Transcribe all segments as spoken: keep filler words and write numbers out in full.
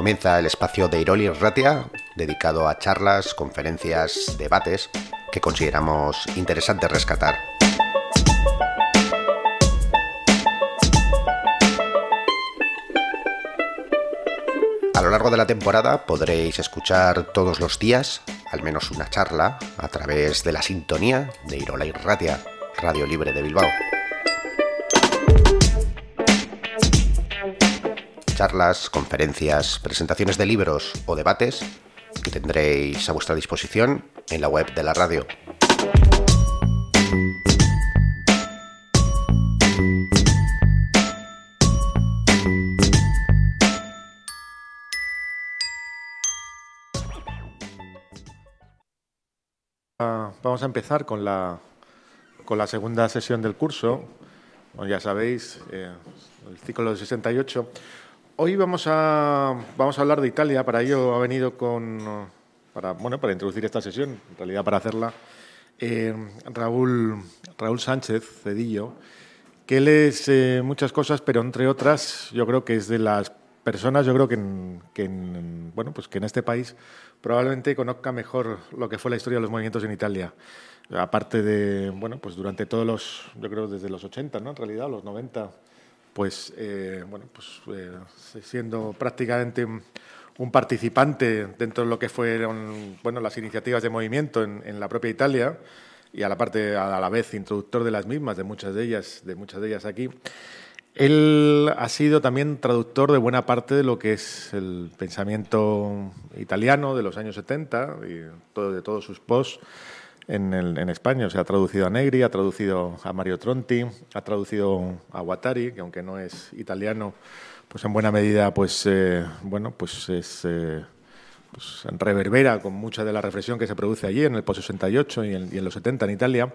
Comienza el espacio de Irol Irratia, dedicado a charlas, conferencias, debates que consideramos interesante rescatar. A lo largo de la temporada podréis escuchar todos los días, al menos una charla, a través de la sintonía de Irol Irratia, Radio Libre de Bilbao. Charlas, conferencias, presentaciones de libros o debates que tendréis a vuestra disposición en la web de la radio. Vamos a empezar con la, con la segunda sesión del curso. Como ya sabéis, eh, el ciclo de sesenta y ocho. Hoy vamos a, vamos a hablar de Italia. Para ello ha venido con, para, bueno, para introducir esta sesión, en realidad para hacerla, eh, Raúl, Raúl Sánchez Cedillo, que él es eh, muchas cosas, pero entre otras yo creo que es de las personas, yo creo que en, que en, bueno, pues que en este país probablemente conozca mejor lo que fue la historia de los movimientos en Italia. Aparte de, bueno, pues durante todos los, yo creo desde los ochenta, ¿no? En realidad, los noventa, pues, eh, bueno, pues eh, siendo prácticamente un, un participante dentro de lo que fueron, bueno, las iniciativas de movimiento en, en la propia Italia y a la parte, a la vez, introductor de las mismas, de muchas de ellas, de muchas de ellas aquí. Él ha sido también traductor de buena parte de lo que es el pensamiento italiano de los años setenta y todo, de todos sus posts en, el, en España. O sea, ha traducido a Negri, ha traducido a Mario Tronti, ha traducido a Guattari, que aunque no es italiano, pues en buena medida pues, eh, bueno, pues es, eh, pues reverbera con mucha de la reflexión que se produce allí en el post-sesenta y ocho y en, y en los setenta en Italia.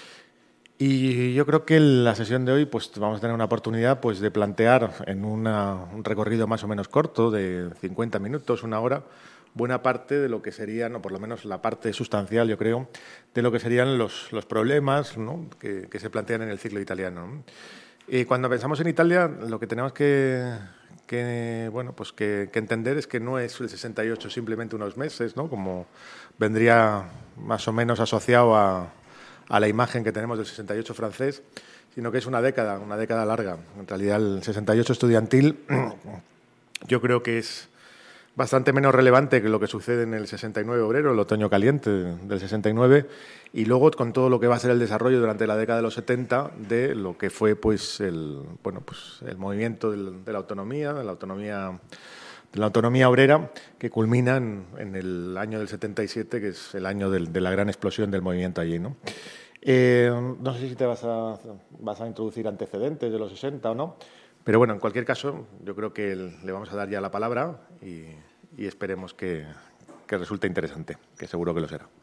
Y yo creo que en la sesión de hoy pues, vamos a tener una oportunidad pues, de plantear en una, un recorrido más o menos corto, de cincuenta minutos, una hora, buena parte de lo que serían, o por lo menos la parte sustancial, yo creo, de lo que serían los, los problemas, ¿no? que, que se plantean en el ciclo italiano, ¿no? Y cuando pensamos en Italia, lo que tenemos que, que, bueno, pues que, que entender es que no es el sesenta y ocho simplemente unos meses, ¿no? Como vendría más o menos asociado a... a la imagen que tenemos del sesenta y ocho francés, sino que es una década, una década larga. En realidad, el sesenta y ocho estudiantil yo creo que es bastante menos relevante que lo que sucede en el sesenta y nueve obrero, el otoño caliente del sesenta y nueve, y luego con todo lo que va a ser el desarrollo durante la década de los setenta de lo que fue pues el, bueno, pues el movimiento del, de la autonomía, de la autonomía... de la autonomía obrera, que culmina en, en el año del setenta y siete, que es el año del, de la gran explosión del movimiento allí, ¿no? Eh, no sé si te vas a, vas a introducir antecedentes de los sesenta o no, pero bueno, en cualquier caso, yo creo que el, le vamos a dar ya la palabra y, y esperemos que, que resulte interesante, que seguro que lo será.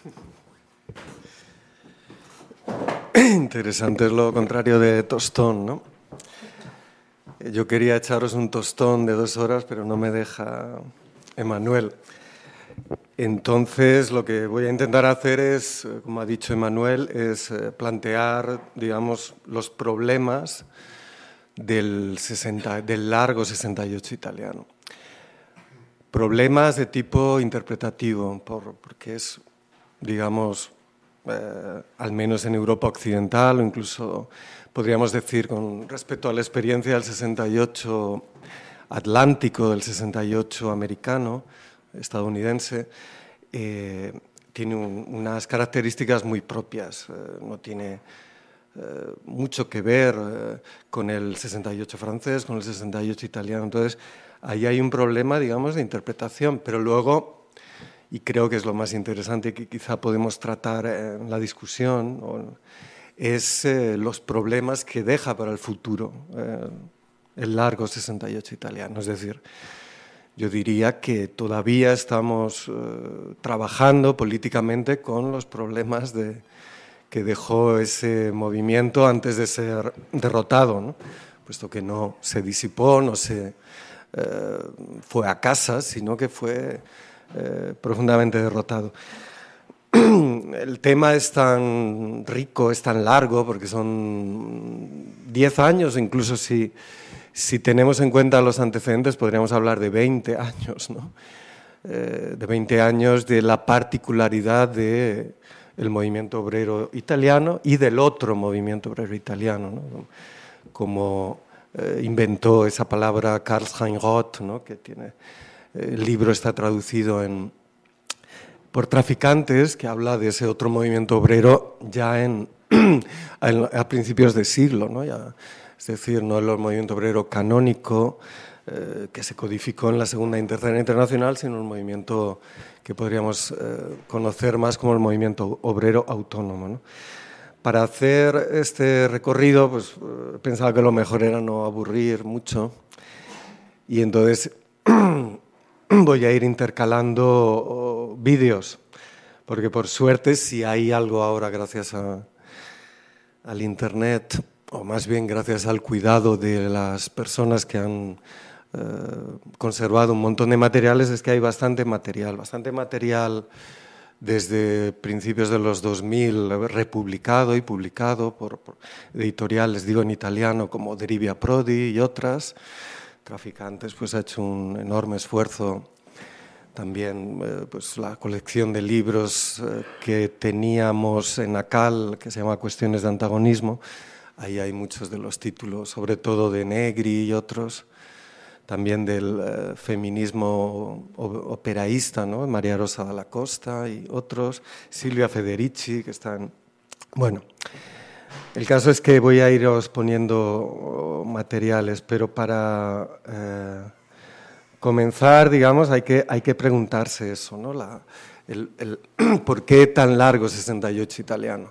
Interesante es lo contrario de tostón, ¿no? Yo quería echaros un tostón de dos horas, pero no me deja Emanuel. Entonces, lo que voy a intentar hacer es, como ha dicho Emanuel, es plantear, digamos, los problemas del, sesenta, del largo sesenta y ocho italiano. Problemas de tipo interpretativo, por, porque es, digamos, eh, al menos en Europa occidental o incluso... podríamos decir, con respecto a la experiencia del sesenta y ocho atlántico, del sesenta y ocho americano, estadounidense, eh, tiene un, unas características muy propias. Eh, no tiene eh, mucho que ver eh, con el sesenta y ocho francés, con el sesenta y ocho italiano. Entonces, ahí hay un problema, digamos, de interpretación. Pero luego, y creo que es lo más interesante que quizá podemos tratar en la discusión, o, es eh, los problemas que deja para el futuro eh, el largo sesenta y ocho italiano. Es decir, yo diría que todavía estamos eh, trabajando políticamente con los problemas de, que dejó ese movimiento antes de ser derrotado, ¿no? Puesto que no se disipó, no se eh, fue a casa, sino que fue eh, profundamente derrotado. El tema es tan rico, es tan largo, porque son diez años, incluso si Si tenemos en cuenta los antecedentes, podríamos hablar de veinte años, ¿no? Eh, de veinte años de la particularidad del movimiento obrero italiano y del otro movimiento obrero italiano, ¿no? Como eh, inventó esa palabra Karl-Heinz Roth, ¿no? Que tiene, eh, el libro está traducido en, por Traficantes, que habla de ese otro movimiento obrero ya en, a principios de siglo, ¿no? Ya, es decir, no el movimiento obrero canónico eh, que se codificó en la Segunda y Tercera Internacional, sino un movimiento que podríamos eh, conocer más como el movimiento obrero autónomo, ¿no? Para hacer este recorrido, pues eh, pensaba que lo mejor era no aburrir mucho y entonces voy a ir intercalando oh, vídeos, porque por suerte si hay algo ahora gracias a, al Internet, o más bien gracias al cuidado de las personas que han eh, conservado un montón de materiales, es que hay bastante material, bastante material desde principios de los dos mil republicado y publicado por, por editoriales, digo en italiano, como Derivia Prodi y otras. Traficantes pues ha hecho un enorme esfuerzo. También eh, pues la colección de libros eh, que teníamos en ACAL, que se llama Cuestiones de Antagonismo. Ahí hay muchos de los títulos, sobre todo de Negri y otros, también del eh, feminismo operaísta, ¿no? María Rosa Dalla Costa y otros, Silvia Federici, que están... Bueno, el caso es que voy a iros poniendo materiales, pero para eh, comenzar, digamos, hay que, hay que preguntarse eso, ¿no? La, el, el, ¿por qué tan largo sesenta y ocho italiano?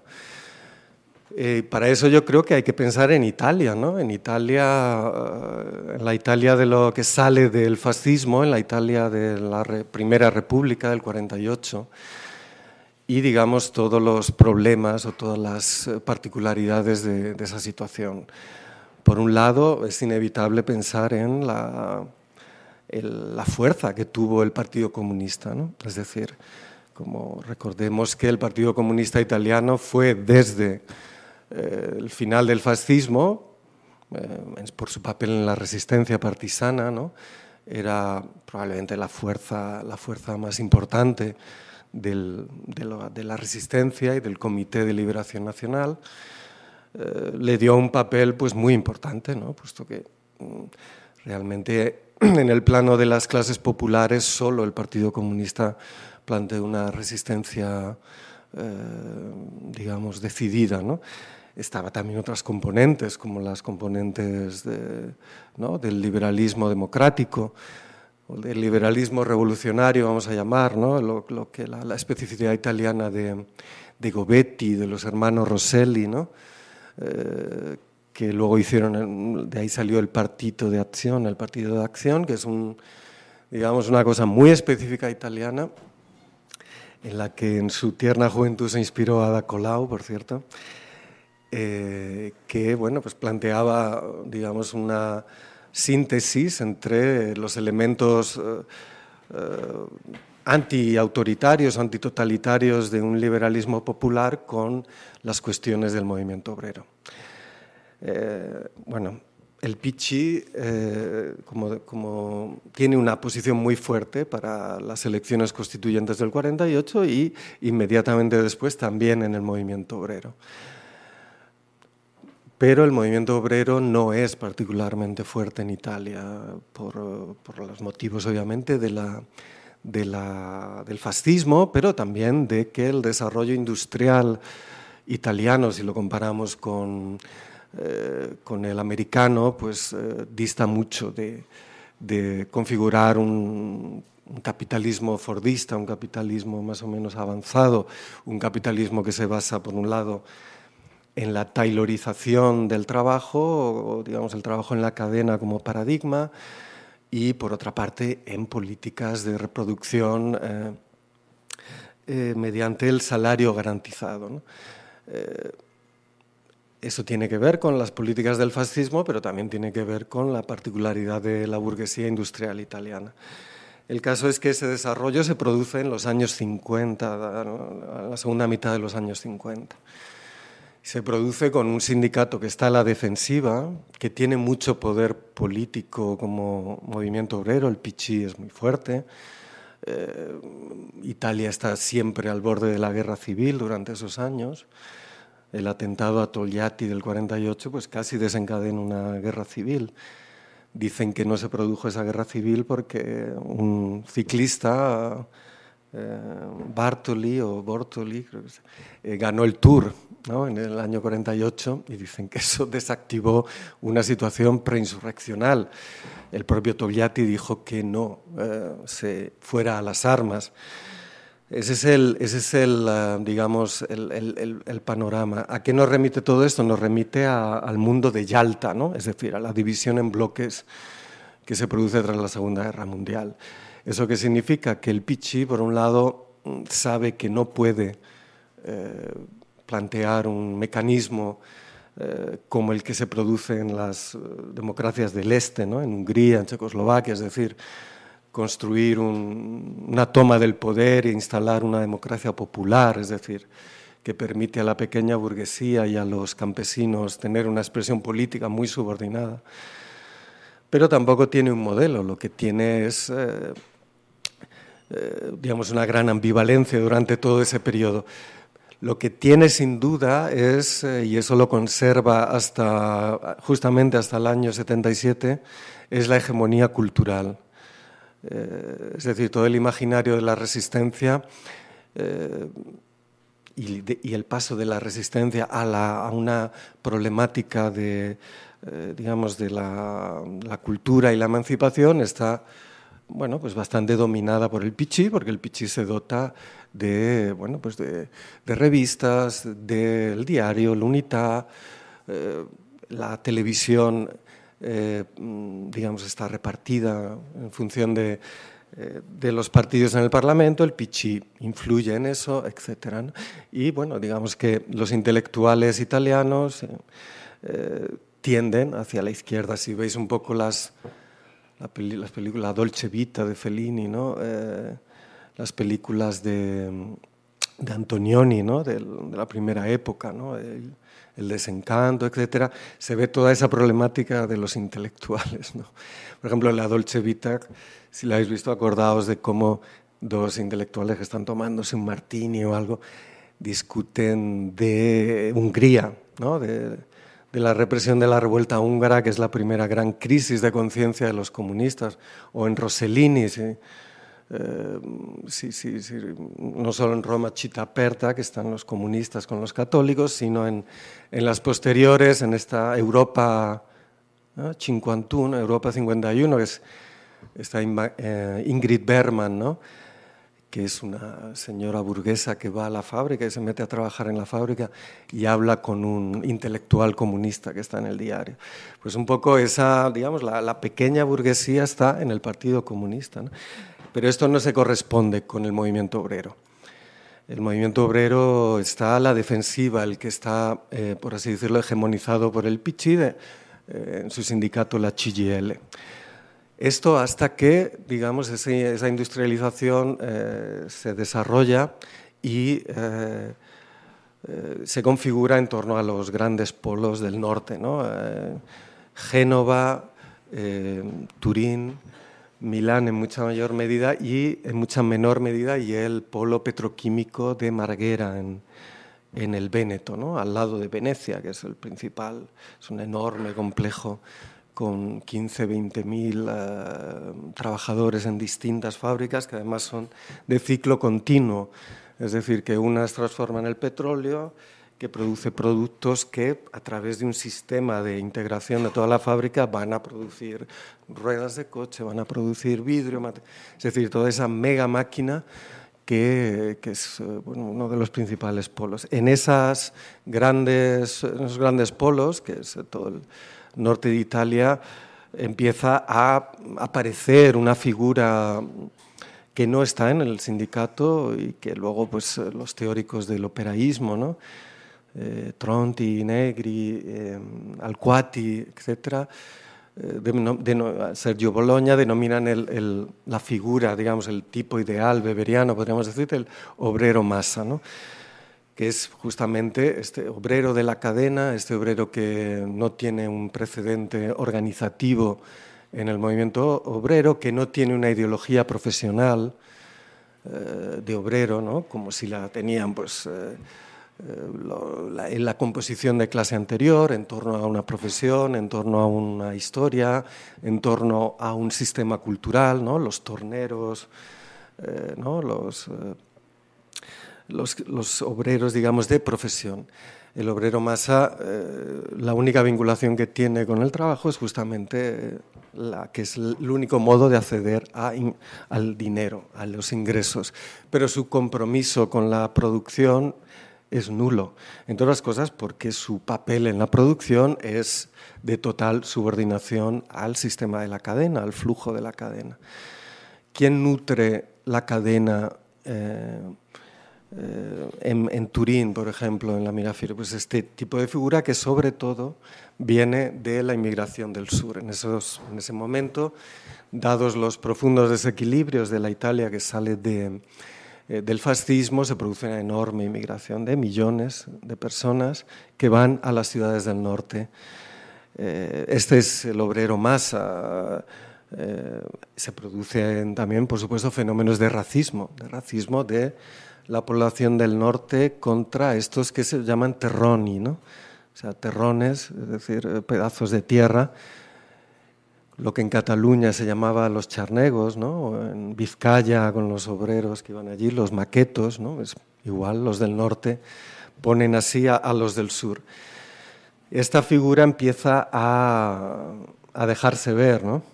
Eh, para eso yo creo que hay que pensar en Italia, ¿no? En Italia, uh, en la Italia de lo que sale del fascismo, en la Italia de la re, Primera República del cuarenta y ocho, y digamos todos los problemas o todas las particularidades de, de esa situación. Por un lado, es inevitable pensar en la, el, la fuerza que tuvo el Partido Comunista, ¿no? Es decir, como recordemos que el Partido Comunista Italiano fue desde Eh, el final del fascismo, eh, por su papel en la resistencia partisana, ¿no? Era probablemente la fuerza, la fuerza más importante del, de, lo, de la resistencia y del Comité de Liberación Nacional. Eh, le dio un papel pues, muy importante, ¿no? Puesto que mm, realmente en el plano de las clases populares solo el Partido Comunista planteó una resistencia Eh, digamos, decidida, ¿no? Estaba también otras componentes, como las componentes de, ¿no? del liberalismo democrático, o del liberalismo revolucionario, vamos a llamar, ¿no? lo, lo que la, la especificidad italiana de, de Gobetti, de los hermanos Rosselli, ¿no? Eh, que luego hicieron, de ahí salió el Partito de Acción, el Partido de Acción, que es un, digamos, una cosa muy específica italiana, en la que en su tierna juventud se inspiró Ada Colau, por cierto, eh, que bueno, pues planteaba, digamos, una síntesis entre los elementos eh, eh, antiautoritarios, antitotalitarios de un liberalismo popular con las cuestiones del movimiento obrero. Eh, bueno, el P C, eh, como, como tiene una posición muy fuerte para las elecciones constituyentes del cuarenta y ocho y inmediatamente después también en el movimiento obrero. Pero el movimiento obrero no es particularmente fuerte en Italia por, por los motivos, obviamente, de la, de la, del fascismo, pero también de que el desarrollo industrial italiano, si lo comparamos con... Eh, con el americano, pues eh, dista mucho de, de configurar un, un capitalismo fordista, un capitalismo más o menos avanzado, un capitalismo que se basa, por un lado, en la taylorización del trabajo, o digamos el trabajo en la cadena como paradigma, y por otra parte en políticas de reproducción eh, eh, mediante el salario garantizado, ¿no? Eh, Eso tiene que ver con las políticas del fascismo, pero también tiene que ver con la particularidad de la burguesía industrial italiana. El caso es que ese desarrollo se produce en los años cincuenta, en la segunda mitad de los años cincuenta. Se produce con un sindicato que está a la defensiva, que tiene mucho poder político como movimiento obrero, el P C es muy fuerte. Eh, Italia está siempre al borde de la guerra civil durante esos años. El atentado a Togliatti del cuarenta y ocho pues casi desencadena una guerra civil. Dicen que no se produjo esa guerra civil porque un ciclista, eh, Bartoli o Bortoli, creo que es, eh, ganó el Tour, ¿no?, en el año cuarenta y ocho, y dicen que eso desactivó una situación preinsurreccional. El propio Togliatti dijo que no eh, se fuera a las armas. Ese es el, ese es el uh, digamos, el, el, el panorama. ¿A qué nos remite todo esto? Nos remite a, al mundo de Yalta, ¿no? Es decir, a la división en bloques que se produce tras la Segunda Guerra Mundial. ¿Eso qué significa? Que el P C, por un lado, sabe que no puede eh, plantear un mecanismo eh, como el que se produce en las democracias del Este, ¿no?, en Hungría, en Checoslovaquia, es decir, construir un, una toma del poder e instalar una democracia popular, es decir, que permite a la pequeña burguesía y a los campesinos tener una expresión política muy subordinada. Pero tampoco tiene un modelo, lo que tiene es, eh, eh, digamos, una gran ambivalencia durante todo ese periodo. Lo que tiene sin duda es, eh, y eso lo conserva hasta, justamente hasta el año setenta y siete, es la hegemonía cultural. Eh, es decir, todo el imaginario de la resistencia eh, y, de, y el paso de la resistencia a, la, a una problemática de, eh, digamos, de la, la cultura y la emancipación está, bueno, pues bastante dominada por el P C, porque el P C se dota de, bueno, pues de, de revistas, del diario, l'Unità, eh, la televisión. Eh, digamos, está repartida en función de, eh, de los partidos en el Parlamento, el P C influye en eso, etcétera, ¿no? Y bueno, digamos que los intelectuales italianos eh, eh, tienden hacia la izquierda. Si veis un poco las, la peli, las películas, la Dolce Vita de Fellini, ¿no? Eh, las películas de, de Antonioni, ¿no?, de, de la primera época, ¿no?, el, el desencanto, etcétera, se ve toda esa problemática de los intelectuales, ¿no? Por ejemplo, en la Dolce Vita, si la habéis visto, acordaos de cómo dos intelectuales que están tomándose un martini o algo discuten de Hungría, ¿no?, de, de la represión de la revuelta húngara, que es la primera gran crisis de conciencia de los comunistas, o en Rossellini, ¿sí? Eh, sí, sí, sí, no solo en Roma Città Aperta, que están los comunistas con los católicos, sino en, en las posteriores, en esta Europa ¿no? cincuenta y uno, Europa cincuenta y uno, que es está eh, Ingrid Bergman, ¿no?, que es una señora burguesa que va a la fábrica y se mete a trabajar en la fábrica y habla con un intelectual comunista que está en el diario. Pues un poco esa, digamos, la, la pequeña burguesía está en el Partido Comunista, ¿no? Pero esto no se corresponde con el movimiento obrero. El movimiento obrero está a la defensiva, el que está, eh, por así decirlo, hegemonizado por el P C, de, eh, en su sindicato, la C G I L. Esto hasta que, digamos, ese, esa industrialización eh, se desarrolla y eh, eh, se configura en torno a los grandes polos del norte, ¿no? Eh, Génova, eh, Turín, Milán en mucha mayor medida y en mucha menor medida y el polo petroquímico de Marghera en, en el Véneto, ¿no?, al lado de Venecia, que es el principal, es un enorme complejo con quince, veinte mil uh, trabajadores en distintas fábricas que además son de ciclo continuo, es decir, que unas transforman el petróleo, que produce productos que a través de un sistema de integración de toda la fábrica van a producir ruedas de coche, van a producir vidrio, es decir, toda esa mega máquina que, que es bueno, uno de los principales polos. En, esas grandes, en esos grandes polos, que es todo el norte de Italia, empieza a aparecer una figura que no está en el sindicato y que luego pues, los teóricos del operaísmo, ¿no?, Eh, Tronti, Negri, eh, Alquati, etcétera, eh, de, de, Sergio Bologna denominan el, el, la figura, digamos, el tipo ideal weberiano, podríamos decir, el obrero masa, ¿no?, que es justamente este obrero de la cadena, este obrero que no tiene un precedente organizativo en el movimiento obrero, que no tiene una ideología profesional eh, de obrero, ¿no? Como si la tenían pues, eh, eh, lo, la, en la composición de clase anterior, en torno a una profesión, en torno a una historia, en torno a un sistema cultural, ¿no? Los torneros, eh, ¿no? los, eh, los, los obreros, digamos, de profesión. El obrero masa, eh, la única vinculación que tiene con el trabajo es justamente la que es el único modo de acceder a in, al dinero, a los ingresos. Pero su compromiso con la producción es nulo, entre otras cosas porque su papel en la producción es de total subordinación al sistema de la cadena, al flujo de la cadena. ¿Quién nutre la cadena eh, Eh, en, en Turín, por ejemplo, en la Mirafiore? Pues este tipo de figura que sobre todo viene de la inmigración del sur. En, esos, en ese momento, dados los profundos desequilibrios de la Italia que sale de, eh, del fascismo, se produce una enorme inmigración de millones de personas que van a las ciudades del norte. Eh, este es el obrero masa. Eh, se producen también, por supuesto, fenómenos de racismo, de racismo de la población del norte contra estos que se llaman terroni, ¿no? O sea, terrones, es decir, pedazos de tierra, lo que en Cataluña se llamaba los charnegos, ¿no? O en Vizcaya, con los obreros que iban allí, los maquetos, ¿no? Es igual, los del norte ponen así a, a los del sur. Esta figura empieza a, a dejarse ver, ¿no?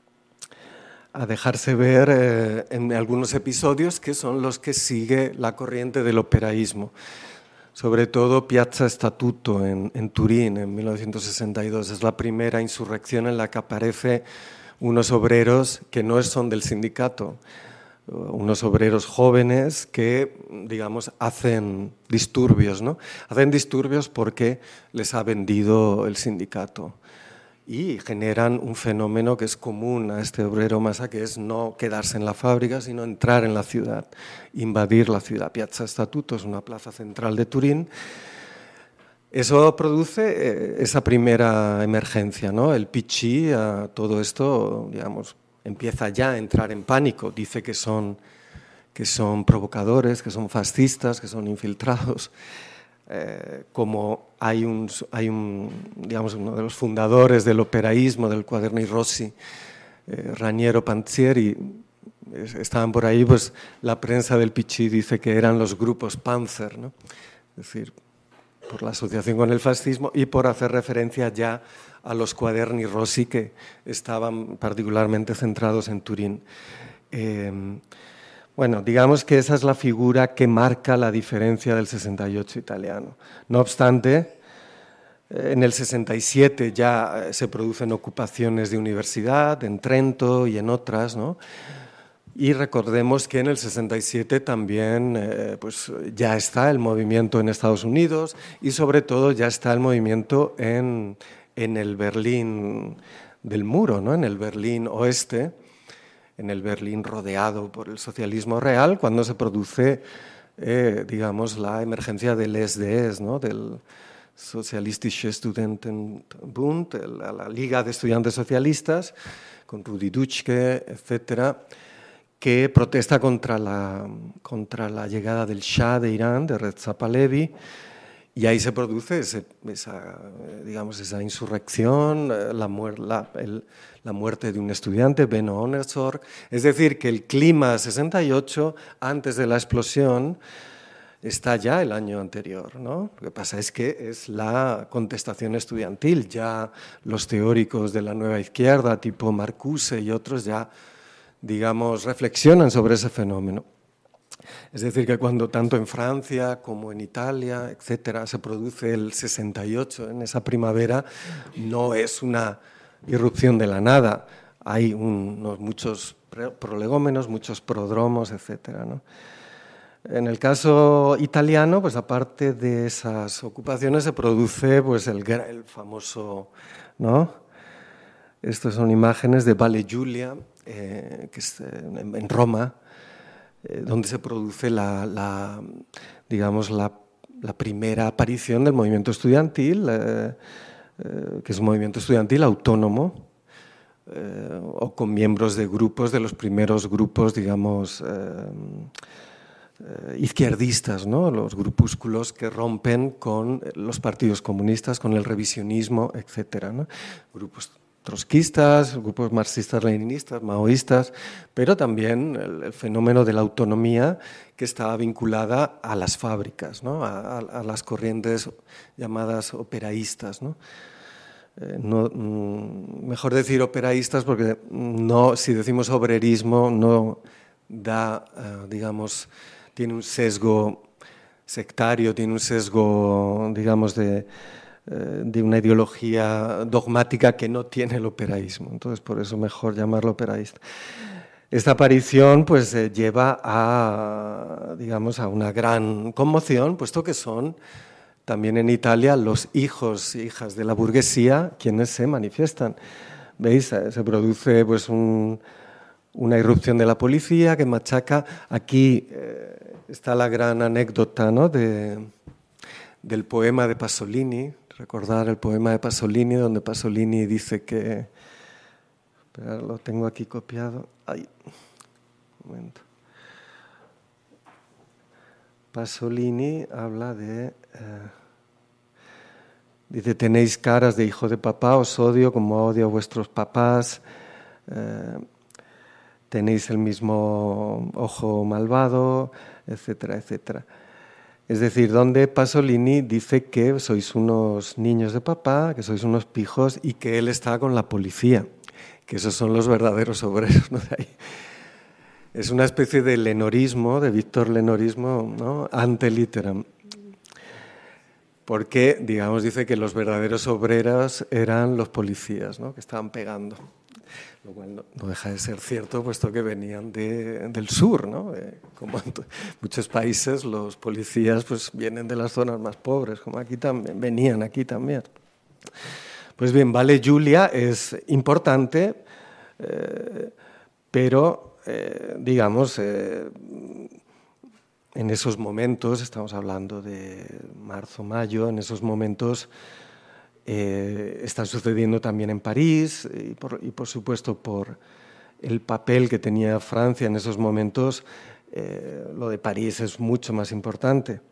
a dejarse ver eh, en algunos episodios que son los que sigue la corriente del operaísmo. Sobre todo Piazza Statuto en, en Turín en mil novecientos sesenta y dos. Es la primera insurrección en la que aparecen unos obreros que no son del sindicato, unos obreros jóvenes que, digamos, hacen disturbios, ¿no? Hacen disturbios porque les ha vendido el sindicato. Y generan un fenómeno que es común a este obrero masa, que es no quedarse en la fábrica, sino entrar en la ciudad, invadir la ciudad. Piazza Statuto es una plaza central de Turín. Eso produce eh, esa primera emergencia, ¿no? El P C, a todo esto, digamos, empieza ya a entrar en pánico. Dice que son, que son provocadores, que son fascistas, que son infiltrados. Eh, como hay un, hay un, digamos, uno de los fundadores del operaísmo, del Quaderni Rossi, eh, Raniero Panzieri, eh, estaban por ahí, pues la prensa del P C dice que eran los grupos Panzer, ¿no? Es decir, por la asociación con el fascismo y por hacer referencia ya a los Quaderni Rossi que estaban particularmente centrados en Turín. Eh, Bueno, digamos que esa es la figura que marca la diferencia del sesenta y ocho italiano. No obstante, en el sesenta y siete ya se producen ocupaciones de universidad, en Trento y en otras, ¿no? Y recordemos que en el sesenta y siete también eh, pues ya está el movimiento en Estados Unidos y sobre todo ya está el movimiento en, en el Berlín del muro, ¿no? En el Berlín oeste, en el Berlín rodeado por el socialismo real, cuando se produce, eh, digamos, la emergencia del S D S, ¿no? Del Sozialistische Studentenbund, la, la Liga de Estudiantes Socialistas, con Rudi Dutschke, etcétera, que protesta contra la, contra la llegada del Shah de Irán, de Reza Pahlavi, y ahí se produce ese, esa, digamos, esa insurrección, la, muer la, el, la muerte de un estudiante, Benno Ohnesorg. Es decir, que el clima sesenta y ocho, antes de la explosión, está ya el año anterior, ¿no? Lo que pasa es que es la contestación estudiantil. Ya los teóricos de la nueva izquierda, tipo Marcuse y otros, ya, digamos, reflexionan sobre ese fenómeno. Es decir, que cuando tanto en Francia como en Italia, etcétera, se produce el sesenta y ocho en esa primavera, no es una irrupción de la nada. Hay unos, muchos prolegómenos, muchos prodromos, etcétera, ¿no? En el caso italiano, pues aparte de esas ocupaciones, se produce pues el, el famoso, ¿no? Estas son imágenes de Valle Giulia, eh, que es en, en Roma, donde se produce la, la, digamos, la la primera aparición del movimiento estudiantil, eh, eh, que es un movimiento estudiantil autónomo, eh, o con miembros de grupos, de los primeros grupos, digamos, eh, eh, izquierdistas, ¿no? Los grupúsculos que rompen con los partidos comunistas, con el revisionismo, etcétera, ¿no? Grupos trotskistas, grupos marxistas-leninistas, maoístas, pero también el, el fenómeno de la autonomía que estaba vinculada a las fábricas, ¿no? a, a las corrientes llamadas operaístas, ¿no? Eh, no, mejor decir operaístas porque no, si decimos obrerismo no da, eh, digamos, tiene un sesgo sectario, tiene un sesgo, digamos, de, eh, de una ideología dogmática que no tiene el operaísmo. Entonces, por eso mejor llamarlo operaísta. Esta aparición pues eh, lleva a, digamos, a una gran conmoción, puesto que son también en Italia los hijos e hijas de la burguesía quienes se manifiestan. ¿Veis? Se produce pues un, una irrupción de la policía que machaca. Aquí eh, está la gran anécdota, ¿no? de, del poema de Pasolini. Recordar el poema de Pasolini, donde Pasolini dice que... Espera, lo tengo aquí copiado. Ay, un momento. Pasolini habla de... Eh, dice, tenéis caras de hijo de papá, os odio como odio a vuestros papás, eh, tenéis el mismo ojo malvado, etcétera, etcétera. Es decir, donde Pasolini dice que sois unos niños de papá, que sois unos pijos y que él está con la policía, que esos son los verdaderos obreros, ¿no? De ahí. Es una especie de lenorismo, de Víctor Lenorismo, ¿no? Ante litteram. Porque, digamos, dice que los verdaderos obreros eran los policías, ¿no? Que estaban pegando. Lo cual no, no deja de ser cierto, puesto que venían de, del sur, ¿no? Eh, como en muchos países, los policías pues, vienen de las zonas más pobres, como aquí también, venían aquí también. Pues bien, Vale Giulia es importante, eh, pero... Eh, digamos, eh, en esos momentos, estamos hablando de marzo, mayo, en esos momentos eh, está sucediendo también en París y por, y por supuesto por el papel que tenía Francia en esos momentos, eh, lo de París es mucho más importante.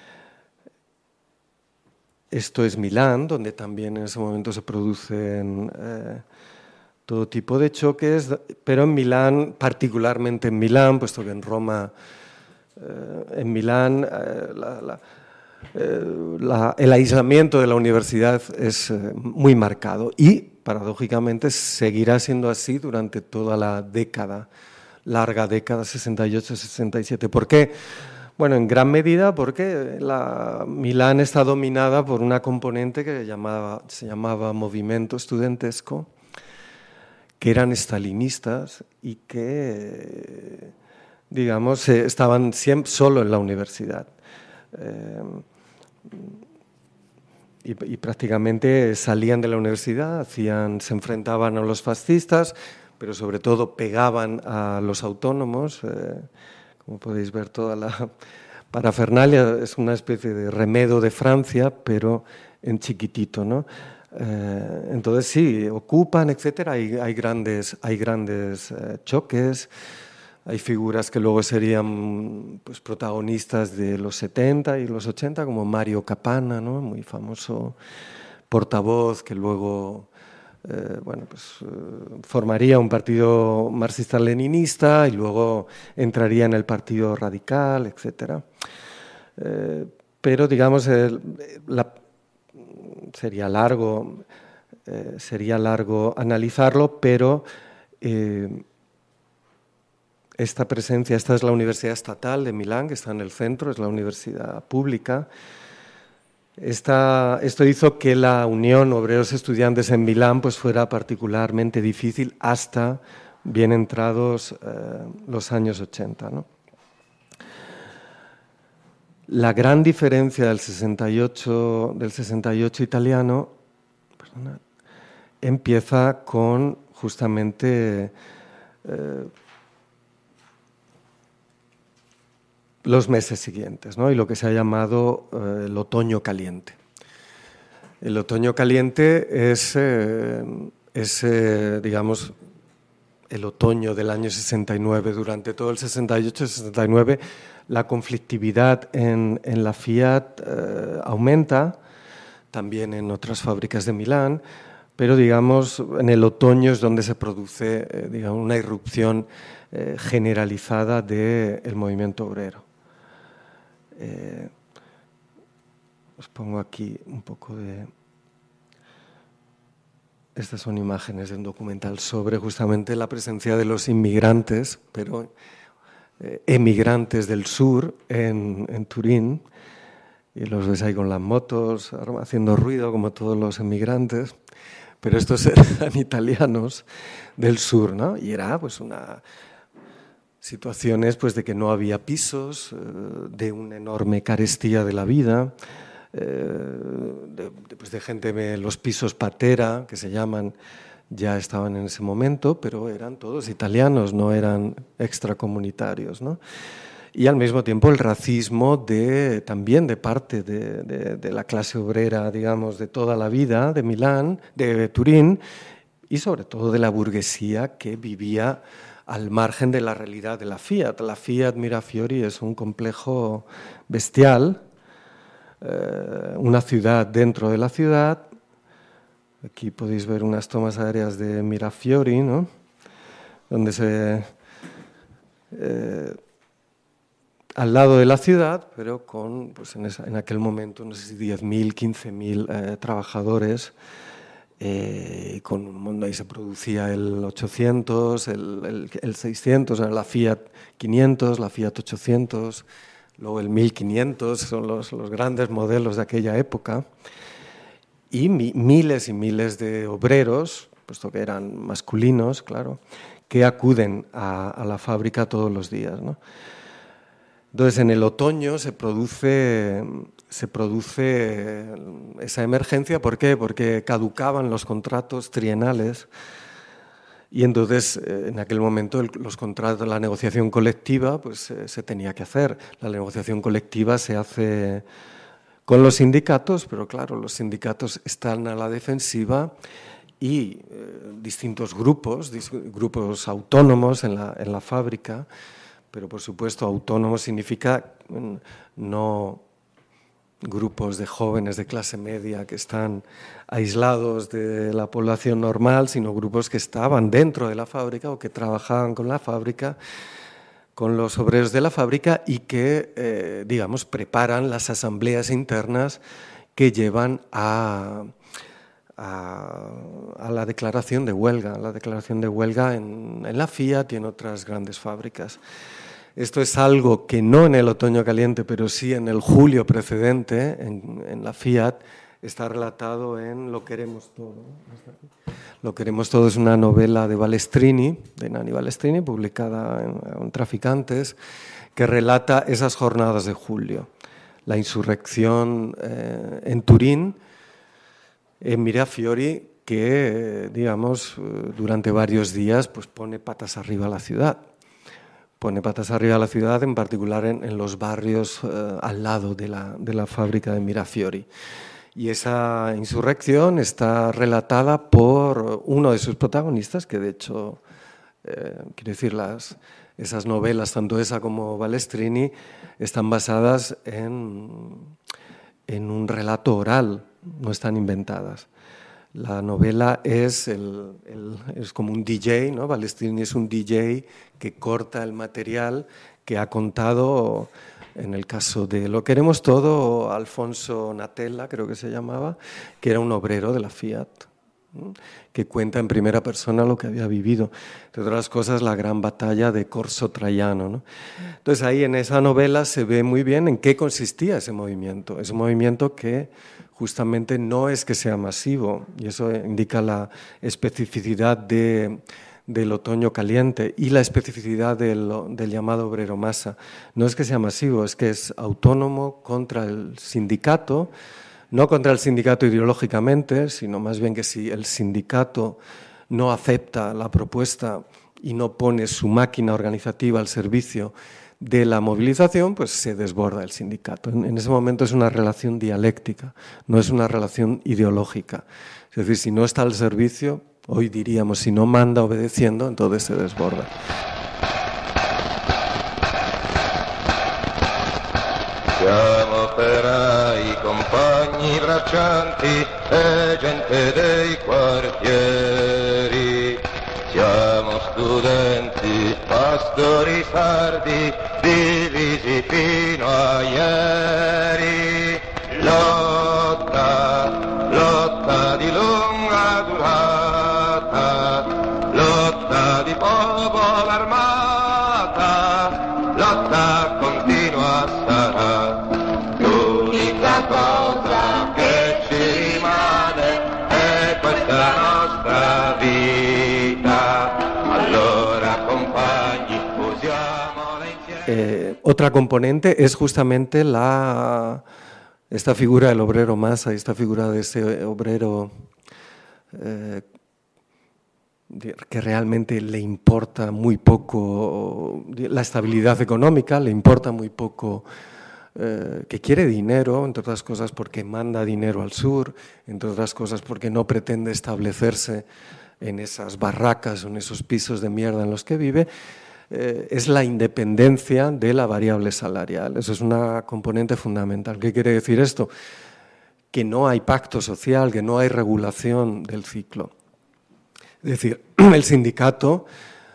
Esto es Milán, donde también en ese momento se producen... Eh, todo tipo de choques, pero en Milán, particularmente en Milán, puesto que en Roma, eh, en Milán, eh, la, la, eh, la, el aislamiento de la universidad es eh, muy marcado y, paradójicamente, seguirá siendo así durante toda la década, larga década, sesenta y ocho sesenta y siete. ¿Por qué? Bueno, en gran medida porque la, Milán está dominada por una componente que llamaba, se llamaba movimiento studentesco, que eran estalinistas y que, digamos, estaban siempre solo en la universidad. Eh, y, y prácticamente salían de la universidad, hacían, se enfrentaban a los fascistas, pero sobre todo pegaban a los autónomos. Eh, como podéis ver, toda la parafernalia es una especie de remedo de Francia, pero en chiquitito, ¿no? Eh, entonces sí, ocupan, etcétera. Hay, hay grandes, hay grandes eh, choques, hay figuras que luego serían pues, protagonistas de los setenta y los ochenta, como Mario Capanna, ¿no? Muy famoso portavoz que luego eh, bueno, pues, eh, formaría un partido marxista-leninista y luego entraría en el Partido Radical, etcétera. Eh, pero digamos, el, la Sería largo, eh, sería largo analizarlo, pero eh, esta presencia, esta es la Universidad Estatal de Milán, que está en el centro, es la universidad pública. Esta, esto hizo que la unión obreros estudiantes en Milán pues, fuera particularmente difícil hasta bien entrados eh, los años ochenta, ¿no? La gran diferencia del sesenta y ocho, del sesenta y ocho italiano perdona, empieza con justamente eh, los meses siguientes, ¿no? Y lo que se ha llamado eh, el otoño caliente. El otoño caliente es, eh, es eh, digamos, el otoño del año sesenta y nueve. Durante todo el sesenta y ocho sesenta y nueve la conflictividad en, en la Fiat eh, aumenta, también en otras fábricas de Milán, pero digamos en el otoño es donde se produce eh, digamos, una irrupción eh, generalizada del movimiento obrero. Eh, os pongo aquí un poco de... Estas son imágenes de un documental sobre justamente la presencia de los inmigrantes, pero eh, emigrantes del sur en, en Turín, y los ves ahí con las motos, haciendo ruido como todos los emigrantes, pero estos eran italianos del sur, ¿no? Y era pues una situaciones pues de que no había pisos, eh, de una enorme carestía de la vida, eh, de, de, pues de gente, los pisos patera, que se llaman, ya estaban en ese momento, pero eran todos italianos, no eran extracomunitarios, ¿no? Y al mismo tiempo el racismo de, también de parte de, de, de la clase obrera, digamos, de toda la vida de Milán, de Turín, y sobre todo de la burguesía que vivía al margen de la realidad de la Fiat. La Fiat Mirafiori es un complejo bestial, eh, una ciudad dentro de la ciudad. Aquí podéis ver unas tomas aéreas de Mirafiori, ¿no? Donde se... Eh, al lado de la ciudad, pero con, pues en, esa, en aquel momento, no sé si diez mil, quince mil eh, trabajadores, eh, con un mundo, ahí se producía el ochocientos, el, el, el seiscientos, la Fiat quinientos, la Fiat ochocientos, luego el mil quinientos, son los, los grandes modelos de aquella época, y mi, miles y miles de obreros, puesto que eran masculinos, claro, que acuden a, a la fábrica todos los días, ¿no? Entonces, en el otoño se produce, se produce esa emergencia. ¿Por qué? Porque caducaban los contratos trienales y entonces, en aquel momento, los contratos, la negociación colectiva, pues se tenía que hacer. La negociación colectiva se hace con los sindicatos, pero claro, los sindicatos están a la defensiva y eh, distintos grupos, grupos autónomos en la, en la fábrica. Pero, por supuesto, autónomo significa no grupos de jóvenes de clase media que están aislados de la población normal, sino grupos que estaban dentro de la fábrica o que trabajaban con la fábrica, con los obreros de la fábrica y que, eh, digamos, preparan las asambleas internas que llevan a, a, a la declaración de huelga, a la declaración de huelga en, en la Fiat y en otras grandes fábricas. Esto es algo que no en el otoño caliente, pero sí en el julio precedente, en, en la Fiat, está relatado en Lo queremos todo. Lo queremos todo es una novela de Balestrini, de Nanni Balestrini, publicada en, en Traficantes, que relata esas jornadas de julio. La insurrección eh, en Turín, en Mirafiori, que, digamos, durante varios días pues, pone patas arriba a la ciudad. Pone patas arriba a la ciudad, en particular en, en los barrios eh, al lado de la, de la fábrica de Mirafiori. Y esa insurrección está relatada por uno de sus protagonistas, que de hecho, eh, quiero decir, las, esas novelas, tanto esa como Balestrini, están basadas en, en un relato oral, no están inventadas. La novela es, el, el, es como un D J, ¿no? Balestrini es un D J que corta el material que ha contado, en el caso de Lo queremos todo, Alfonso Natella, creo que se llamaba, que era un obrero de la Fiat, ¿no? Que cuenta en primera persona lo que había vivido. Entre otras cosas, la gran batalla de Corso Traiano, ¿no? Entonces ahí en esa novela se ve muy bien en qué consistía ese movimiento. Es un movimiento que justamente no es que sea masivo, y eso indica la especificidad de, del otoño caliente y la especificidad del, del llamado obrero masa. No es que sea masivo, es que es autónomo contra el sindicato, no contra el sindicato ideológicamente, sino más bien que si el sindicato no acepta la propuesta y no pone su máquina organizativa al servicio de la movilización, pues se desborda el sindicato. En, en ese momento es una relación dialéctica, no es una relación ideológica. Es decir, si no está al servicio, hoy diríamos, si no manda obedeciendo, entonces se desborda. Siamo operai, compagni braccianti e gente dei quartieri. Siamo studenti, pastori sardi, divisi fino a ieri. Lotta, lotta di lunga durata, lotta di popolo armata, lotta continua sarà. L'unica cosa che ci rimane è questa nostra vita. Allora, compagni, usiamola insieme. Eh, otra componente es justamente la, esta figura del obrero masa, esta figura de ese obrero eh, que realmente le importa muy poco la estabilidad económica, le importa muy poco, eh, que quiere dinero, entre otras cosas porque manda dinero al sur, entre otras cosas porque no pretende establecerse en esas barracas o en esos pisos de mierda en los que vive, eh, es la independencia de la variable salarial. Eso es una componente fundamental. ¿Qué quiere decir esto? Que no hay pacto social, que no hay regulación del ciclo. Es decir, el sindicato,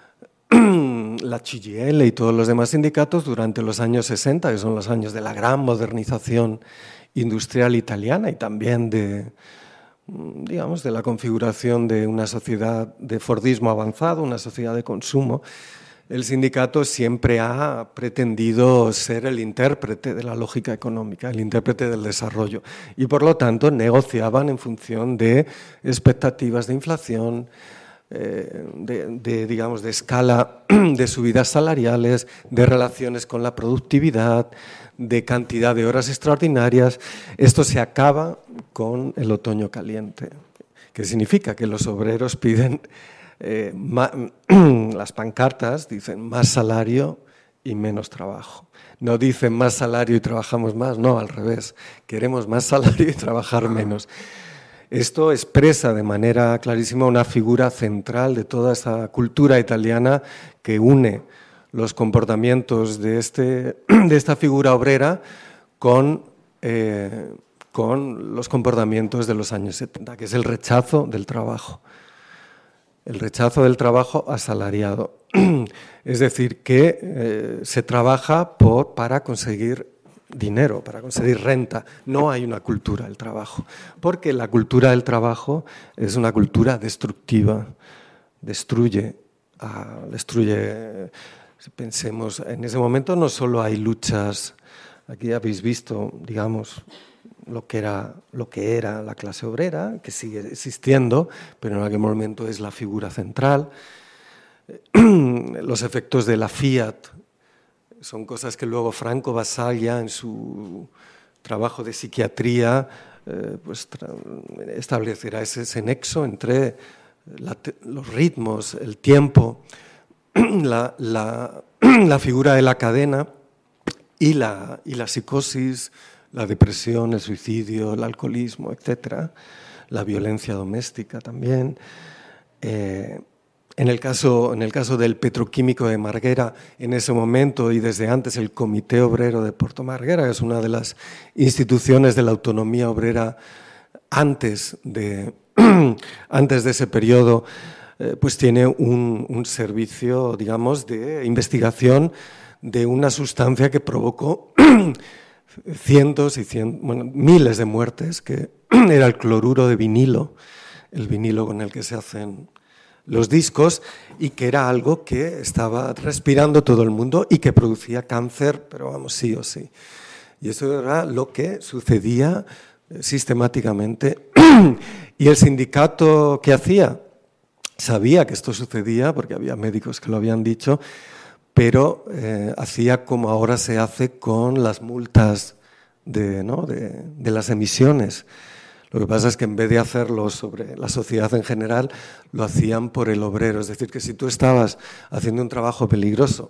la C G I L y todos los demás sindicatos durante los años sesenta, que son los años de la gran modernización industrial italiana y también de, digamos, de la configuración de una sociedad de fordismo avanzado, una sociedad de consumo, el sindicato siempre ha pretendido ser el intérprete de la lógica económica, el intérprete del desarrollo, y por lo tanto negociaban en función de expectativas de inflación, eh, de, de, digamos, de escala de subidas salariales, de relaciones con la productividad, de cantidad de horas extraordinarias. Esto se acaba con el otoño caliente, que significa que los obreros piden Eh, ma, las pancartas dicen más salario y menos trabajo. No dicen más salario y trabajamos más, no, al revés. Queremos más salario y trabajar menos. Esto expresa de manera clarísima una figura central de toda esa cultura italiana que une los comportamientos de, este, de esta figura obrera con, eh, con los comportamientos de los años setenta, que es el rechazo del trabajo. El rechazo del trabajo asalariado, es decir, que eh, se trabaja por, para conseguir dinero, para conseguir renta. No hay una cultura del trabajo, porque la cultura del trabajo es una cultura destructiva, destruye, ah, destruye. Pensemos, en ese momento no solo hay luchas, aquí habéis visto, digamos, lo que era lo que era la clase obrera, que sigue existiendo, pero en aquel momento es la figura central. Los efectos de la Fiat son cosas que luego Franco Basaglia, en su trabajo de psiquiatría, eh, pues establecerá ese, ese nexo entre la, los ritmos, el tiempo, la, la, la figura de la cadena y la, y la psicosis, la depresión, el suicidio, el alcoholismo, etcétera, la violencia doméstica también. Eh, en, el caso, en el caso del petroquímico de Marghera, en ese momento y desde antes el Comité Obrero de Porto Marghera, que es una de las instituciones de la autonomía obrera antes de, antes de ese periodo, eh, pues tiene un, un servicio, digamos, de investigación de una sustancia que provocó cientos y cien, bueno, miles de muertes, que era el cloruro de vinilo, el vinilo con el que se hacen los discos, y que era algo que estaba respirando todo el mundo y que producía cáncer, pero vamos, sí o sí. Y eso era lo que sucedía sistemáticamente. Y el sindicato, ¿qué hacía? Sabía que esto sucedía, porque había médicos que lo habían dicho, pero eh, hacía como ahora se hace con las multas de, ¿no? de, de las emisiones. Lo que pasa es que en vez de hacerlo sobre la sociedad en general, lo hacían por el obrero. Es decir, que si tú estabas haciendo un trabajo peligroso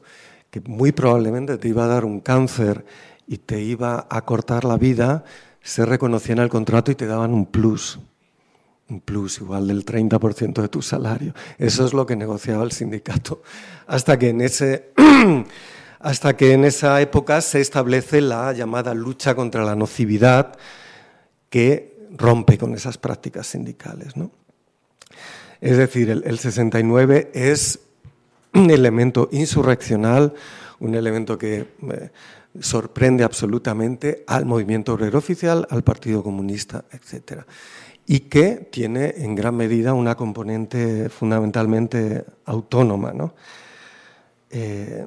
que muy probablemente te iba a dar un cáncer y te iba a cortar la vida, se reconocía en el contrato y te daban un plus. Un plus igual del treinta por ciento de tu salario. Eso es lo que negociaba el sindicato. Hasta que en ese, hasta que en esa época se establece la llamada lucha contra la nocividad, que rompe con esas prácticas sindicales, ¿no? Es decir, el, el sesenta y nueve es un elemento insurreccional, un elemento que eh, sorprende absolutamente al movimiento obrero oficial, al Partido Comunista, etcétera. Y que tiene en gran medida una componente fundamentalmente autónoma, ¿no? Eh,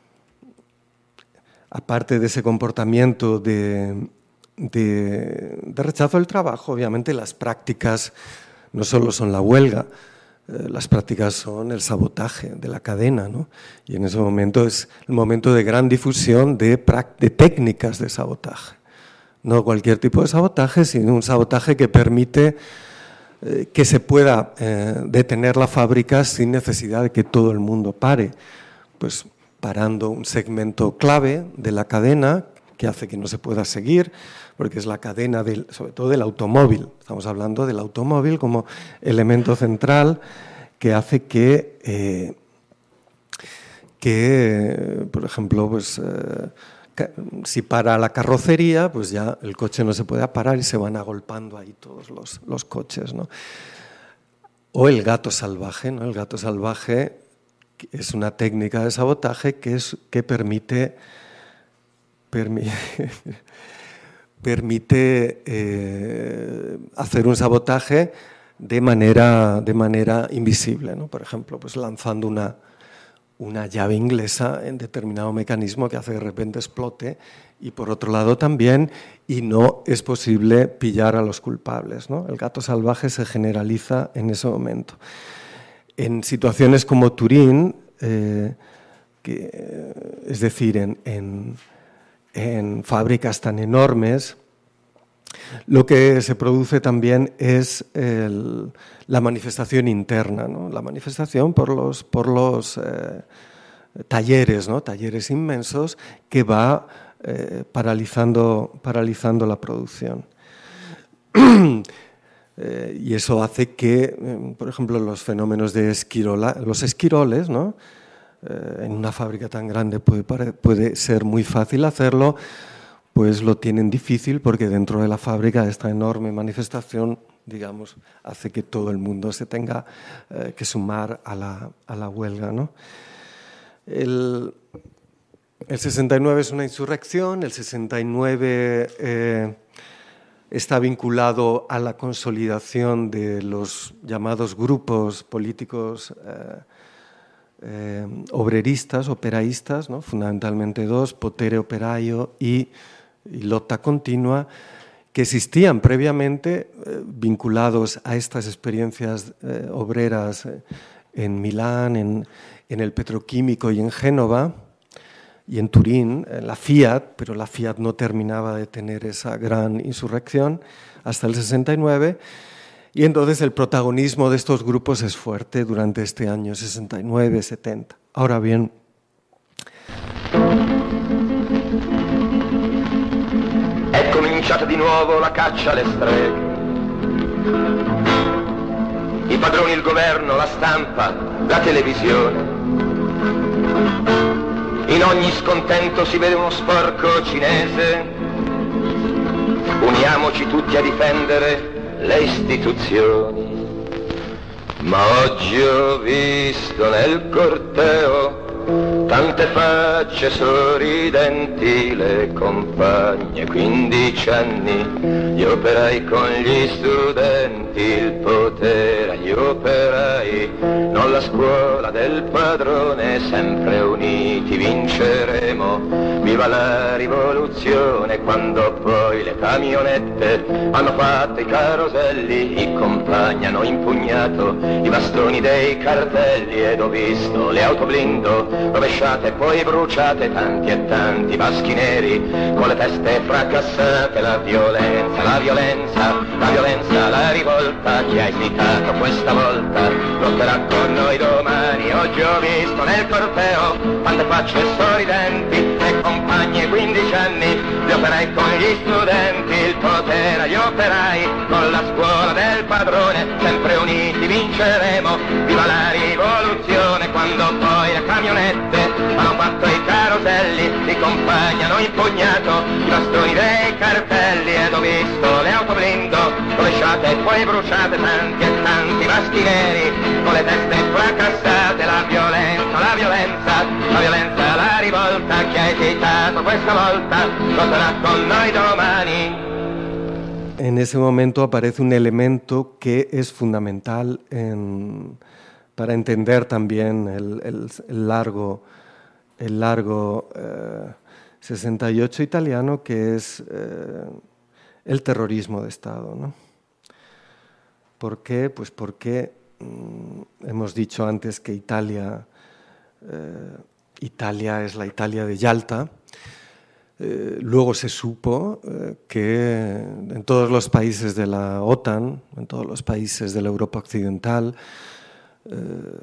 aparte de ese comportamiento de, de, de rechazo del trabajo, obviamente las prácticas no solo son la huelga, eh, las prácticas son el sabotaje de la cadena, ¿no? Y en ese momento es el momento de gran difusión de, de técnicas de sabotaje. No cualquier tipo de sabotaje, sino un sabotaje que permite eh, que se pueda eh, detener la fábrica sin necesidad de que todo el mundo pare, pues parando un segmento clave de la cadena que hace que no se pueda seguir, porque es la cadena del, sobre todo del automóvil. Estamos hablando del automóvil como elemento central que hace que, eh, que por ejemplo, pues eh, si para la carrocería, pues ya el coche no se puede parar y se van agolpando ahí todos los, los coches, ¿no? O el gato salvaje, ¿no? El gato salvaje es una técnica de sabotaje que, es, que permite, permi, permite eh, hacer un sabotaje de manera, de manera invisible, ¿no? Por ejemplo, pues lanzando una... una llave inglesa en determinado mecanismo que hace que de repente explote, y por otro lado también, y no es posible pillar a los culpables, ¿no? El gato salvaje se generaliza en ese momento. En situaciones como Turín, eh, que, es decir, en, en, en fábricas tan enormes, lo que se produce también es el, la manifestación interna, ¿no? La manifestación por los, por los eh, talleres, ¿no? Talleres inmensos que va eh, paralizando, paralizando la producción. eh, y eso hace que, eh, por ejemplo, los fenómenos de esquirola, los esquiroles, ¿no? Eh, en una fábrica tan grande puede, puede ser muy fácil hacerlo, pues lo tienen difícil porque dentro de la fábrica esta enorme manifestación, digamos, hace que todo el mundo se tenga eh, que sumar a la, a la huelga, ¿no? El, el sesenta y nueve es una insurrección, el sesenta y nueve eh, está vinculado a la consolidación de los llamados grupos políticos eh, eh, obreristas, operaístas, ¿no? Fundamentalmente dos, Potere Operaio y y Lotta Continua, que existían previamente eh, vinculados a estas experiencias eh, obreras eh, en Milán, en, en el petroquímico y en Génova y en Turín, en la Fiat, pero la Fiat no terminaba de tener esa gran insurrección hasta el sesenta y nueve, y entonces el protagonismo de estos grupos es fuerte durante este año sesenta y nueve setenta. Ahora bien, è cominciata di nuovo la caccia alle streghe. I padroni, il governo, la stampa, la televisione. In ogni scontento si vede uno sporco cinese. Uniamoci tutti a difendere le istituzioni. Ma oggi ho visto nel corteo tante facce sorridenti, le compagne, quindici anni, gli operai con gli studenti, il potere agli operai, non la scuola del padrone, sempre uniti vinceremo, viva la rivoluzione, quando poi le camionette hanno fatto i caroselli, i compagni hanno impugnato i bastoni dei cartelli ed ho visto le auto blindo rovesciate e poi bruciate, tanti e tanti vaschi neri con le teste fracassate, la violenza, la violenza, la violenza, la rivolta, chi ha esitato questa volta lotterà con noi domani, oggi ho visto nel del corteo, quante facce sorridenti, e compagni quindicenni, gli operai con gli studenti, il potere agli operai, con la scuola del padrone, sempre uniti vinceremo, viva la rivoluzione, quando poi le camionette hanno fatto i caroselli, i compagni hanno impugnato i bastoni dei cartelli, ed ho visto le auto blindo rovesciate e poi bruciate, tanti e tanti maschi neri con le teste fracassate, la violenza, la violenza, la violenza, la rivolta, chi ha esitato questa volta lo sarà con noi domani. En ese momento aparece un elemento que es fundamental en, para entender también el, el, el largo, el largo eh, sesenta y ocho italiano, que es eh, el terrorismo de Estado, ¿no? ¿Por qué? Pues porque mmm, hemos dicho antes que Italia, eh, Italia es la Italia de Yalta. Eh, luego se supo eh, que en todos los países de la OTAN, en todos los países de la Europa occidental, eh,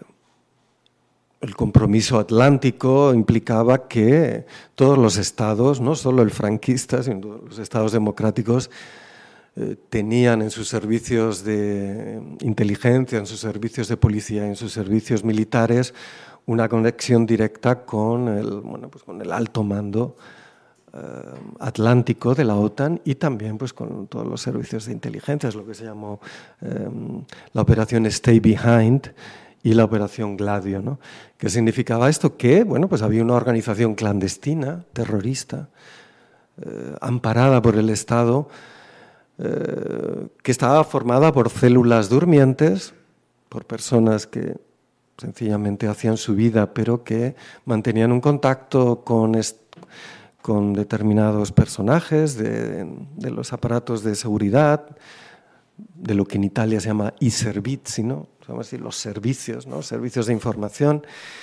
el compromiso atlántico implicaba que todos los estados, no solo el franquista, sino los estados democráticos, eh, tenían en sus servicios de inteligencia, en sus servicios de policía, en sus servicios militares, una conexión directa con el, bueno, pues con el alto mando eh, atlántico de la OTAN y también pues, con todos los servicios de inteligencia, es lo que se llamó eh, la operación Stay Behind y la operación Gladio, ¿no? ¿Qué significaba esto? Que bueno, pues había una organización clandestina, terrorista, eh, amparada por el Estado, eh, que estaba formada por células durmientes, por personas que sencillamente hacían su vida, pero que mantenían un contacto con, con determinados personajes de, de los aparatos de seguridad, de lo que en Italia se llama i servizi, ¿no? Vamos a decir, los servicios, ¿no? Servicios de información,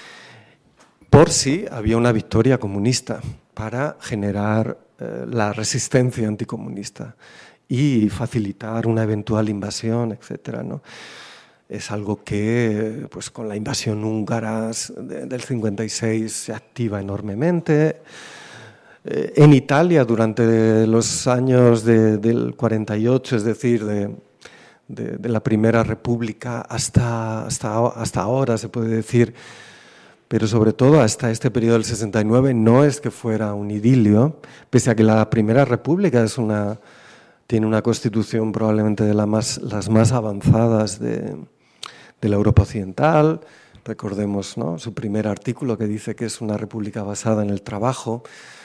por si había una victoria comunista para generar eh, la resistencia anticomunista y facilitar una eventual invasión, etcétera, ¿no? Es algo que, pues, con la invasión húngara del cincuenta y seis se activa enormemente. Eh, en Italia, durante los años de, del cuarenta y ocho, es decir, de De, de la Primera República hasta, hasta, hasta ahora, se puede decir, pero sobre todo hasta este periodo del sesenta y nueve, no es que fuera un idilio, pese a que la Primera República es una, tiene una constitución probablemente de la más, las más avanzadas de, de la Europa occidental. Recordemos, ¿no?, su primer artículo que dice que es una república basada en el trabajo,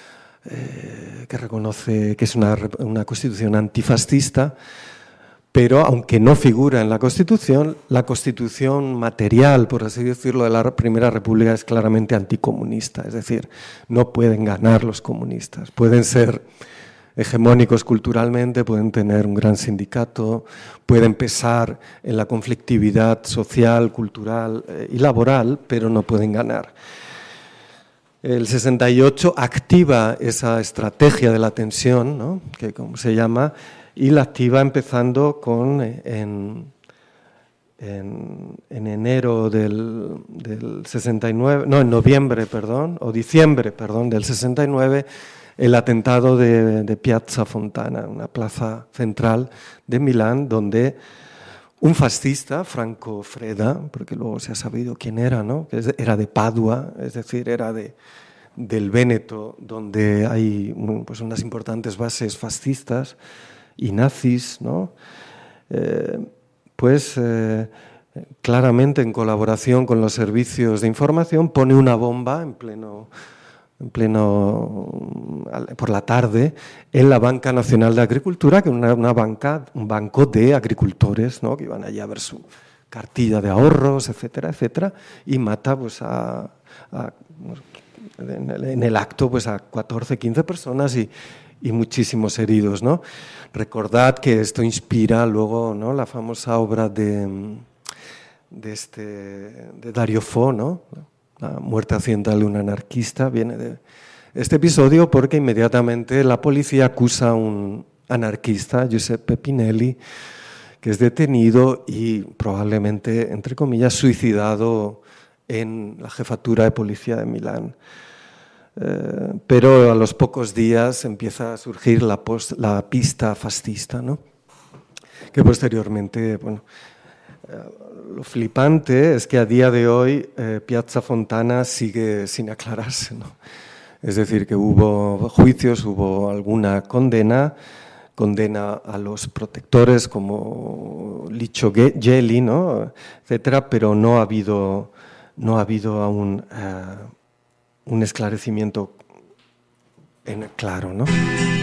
eh, que reconoce que es una, una constitución antifascista. Pero aunque no figura en la Constitución, la Constitución material, por así decirlo, de la Primera República es claramente anticomunista. Es decir, no pueden ganar los comunistas. Pueden ser hegemónicos culturalmente, pueden tener un gran sindicato, pueden pesar en la conflictividad social, cultural y laboral, pero no pueden ganar. El sesenta y ocho activa esa estrategia de la tensión, ¿no?, que como se llama, y la activa empezando con en, en, en enero del, del sesenta y nueve, no, en noviembre, perdón, o diciembre, perdón, del sesenta y nueve, el atentado de, de Piazza Fontana, una plaza central de Milán, donde un fascista, Franco Freda, porque luego se ha sabido quién era, ¿no?, que era de Padua, es decir, era de, del Véneto, donde hay pues, unas importantes bases fascistas y nazis, ¿no? Eh, pues eh, claramente en colaboración con los servicios de información pone una bomba en pleno, en pleno por la tarde en la Banca Nacional de Agricultura, que es una, una banca, un banco de agricultores, ¿no?, que iban allí a ver su cartilla de ahorros, etcétera, etcétera, y mata pues a, a en, el, en el acto pues a catorce, quince personas y y muchísimos heridos, ¿no? Recordad que esto inspira luego, ¿no?, la famosa obra de, de, este, de Dario Fo, ¿no?, La muerte accidental de un anarquista. Viene de este episodio porque inmediatamente la policía acusa a un anarquista, Giuseppe Pinelli, que es detenido y probablemente, entre comillas, suicidado en la jefatura de policía de Milán. Eh, pero a los pocos días empieza a surgir la, post, la pista fascista, ¿no? Que posteriormente, bueno, eh, lo flipante es que a día de hoy eh, Piazza Fontana sigue sin aclararse, ¿no? Es decir, que hubo juicios, hubo alguna condena, condena a los protectores como Licio Gelli, ¿no? Etcétera, pero no ha habido, no ha habido aún uh, un esclarecimiento en claro, ¿no?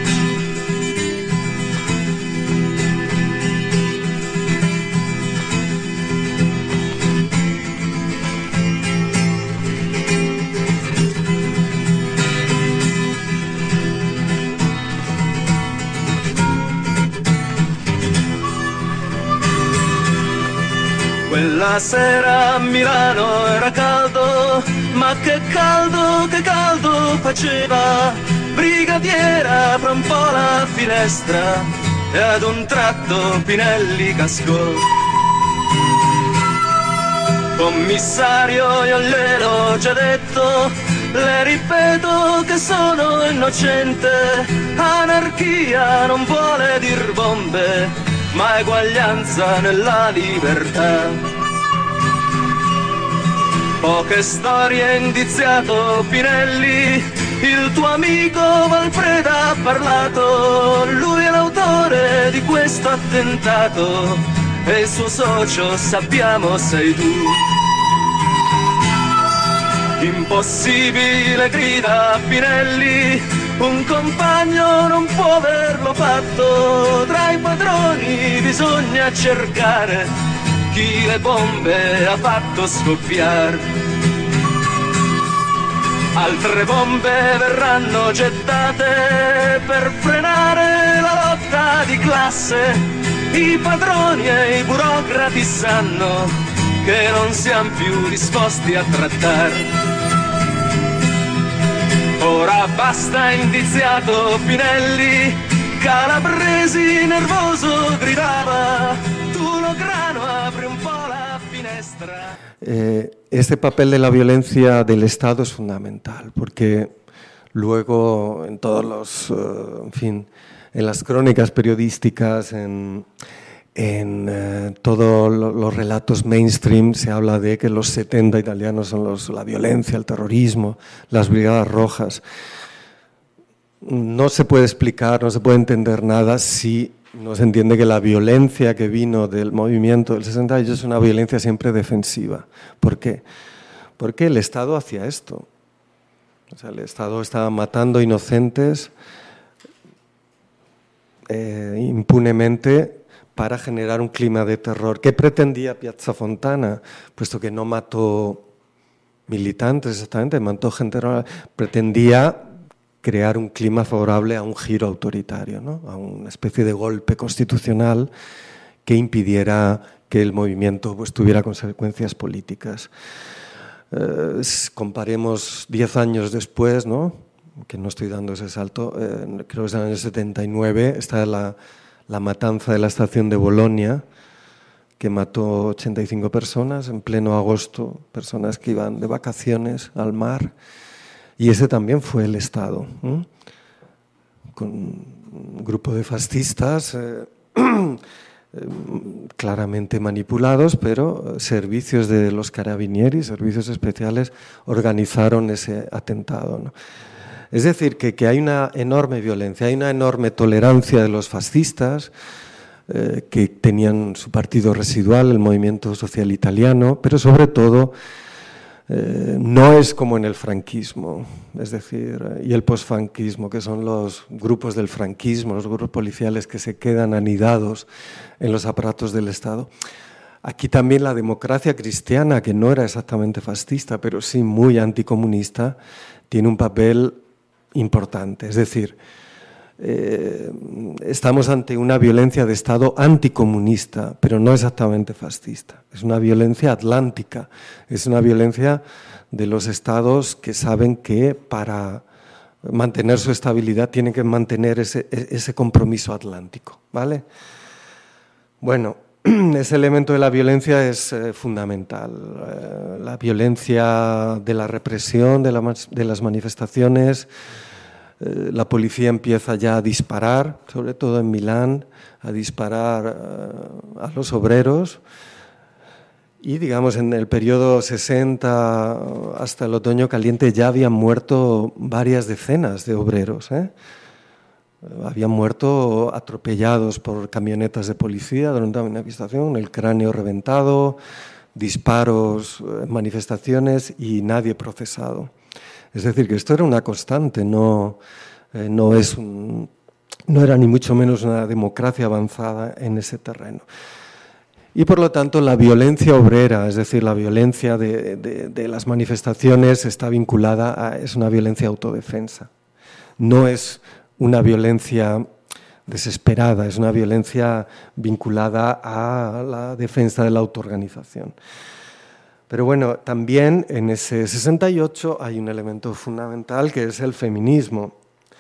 Quella sera a Milano era caldo, ma che caldo, che caldo faceva. Brigadiera apre un po' la finestra e ad un tratto Pinelli cascò. Commissario, io gliel'ho già detto, le ripeto che sono innocente. Anarchia non vuole dir bombe, ma eguaglianza nella libertà. Poche storie indiziato Pinelli, il tuo amico Valfreda ha parlato, lui è l'autore di questo attentato e il suo socio sappiamo sei tu. Impossibile grida Pinelli, un compagno non può averlo fatto, tra i padroni bisogna cercare chi le bombe ha fatto scoppiare. Altre bombe verranno gettate per frenare la lotta di classe, i padroni e i burocrati sanno che non siamo più disposti a trattare. Ora basta indiziato Pinelli, Calabresi nervoso gridava, tu lo grano apri un po' la finestra. Eh, este papel de la violencia del Estado es fundamental, porque luego en todos los, uh, en fin, en las crónicas periodísticas, en, en uh, todos los relatos mainstream se habla de que los setenta italianos son los, la violencia, el terrorismo, las brigadas rojas. No se puede explicar, no se puede entender nada si no se entiende que la violencia que vino del movimiento del sesenta y ocho es una violencia siempre defensiva. ¿Por qué? Porque el Estado hacía esto. O sea, el Estado estaba matando inocentes eh, impunemente para generar un clima de terror. ¿Qué pretendía Piazza Fontana? Puesto que no mató militantes exactamente, mató gente, pretendía crear un clima favorable a un giro autoritario, ¿no? A una especie de golpe constitucional que impidiera que el movimiento pues, tuviera consecuencias políticas. Eh, comparemos diez años después, ¿no? Que no estoy dando ese salto, eh, creo que es en el año setenta y nueve, está la, la matanza de la estación de Bolonia, que mató ochenta y cinco personas en pleno agosto, personas que iban de vacaciones al mar. Y ese también fue el Estado, ¿eh? Con un grupo de fascistas eh, eh, claramente manipulados, pero servicios de los carabinieri, servicios especiales, organizaron ese atentado, ¿no? Es decir, que, que hay una enorme violencia, hay una enorme tolerancia de los fascistas, eh, que tenían su partido residual, el movimiento social italiano, pero sobre todo Eh, no es como en el franquismo, es decir, y el posfranquismo, que son los grupos del franquismo, los grupos policiales que se quedan anidados en los aparatos del Estado. Aquí también la democracia cristiana, que no era exactamente fascista, pero sí muy anticomunista, tiene un papel importante. Es decir, eh, estamos ante una violencia de Estado anticomunista, pero no exactamente fascista. Es una violencia atlántica, es una violencia de los Estados que saben que para mantener su estabilidad tienen que mantener ese, ese compromiso atlántico, ¿vale? Bueno, ese elemento de la violencia es eh, fundamental. Eh, la violencia de la represión, de, la, de las manifestaciones. Eh, la policía empieza ya a disparar, sobre todo en Milán, a disparar eh, a los obreros. Y, digamos, en el periodo sesenta hasta el otoño caliente ya habían muerto varias decenas de obreros, ¿eh? Habían muerto atropellados por camionetas de policía durante una manifestación, el cráneo reventado, disparos, manifestaciones y nadie procesado. Es decir, que esto era una constante, no, eh, no, es un, no era ni mucho menos una democracia avanzada en ese terreno. Y por lo tanto la violencia obrera, es decir, la violencia de, de, de las manifestaciones está vinculada a, es una violencia autodefensa. No es una violencia desesperada, es una violencia vinculada a la defensa de la autoorganización. Pero bueno, también en ese sesenta y ocho hay un elemento fundamental que es el feminismo.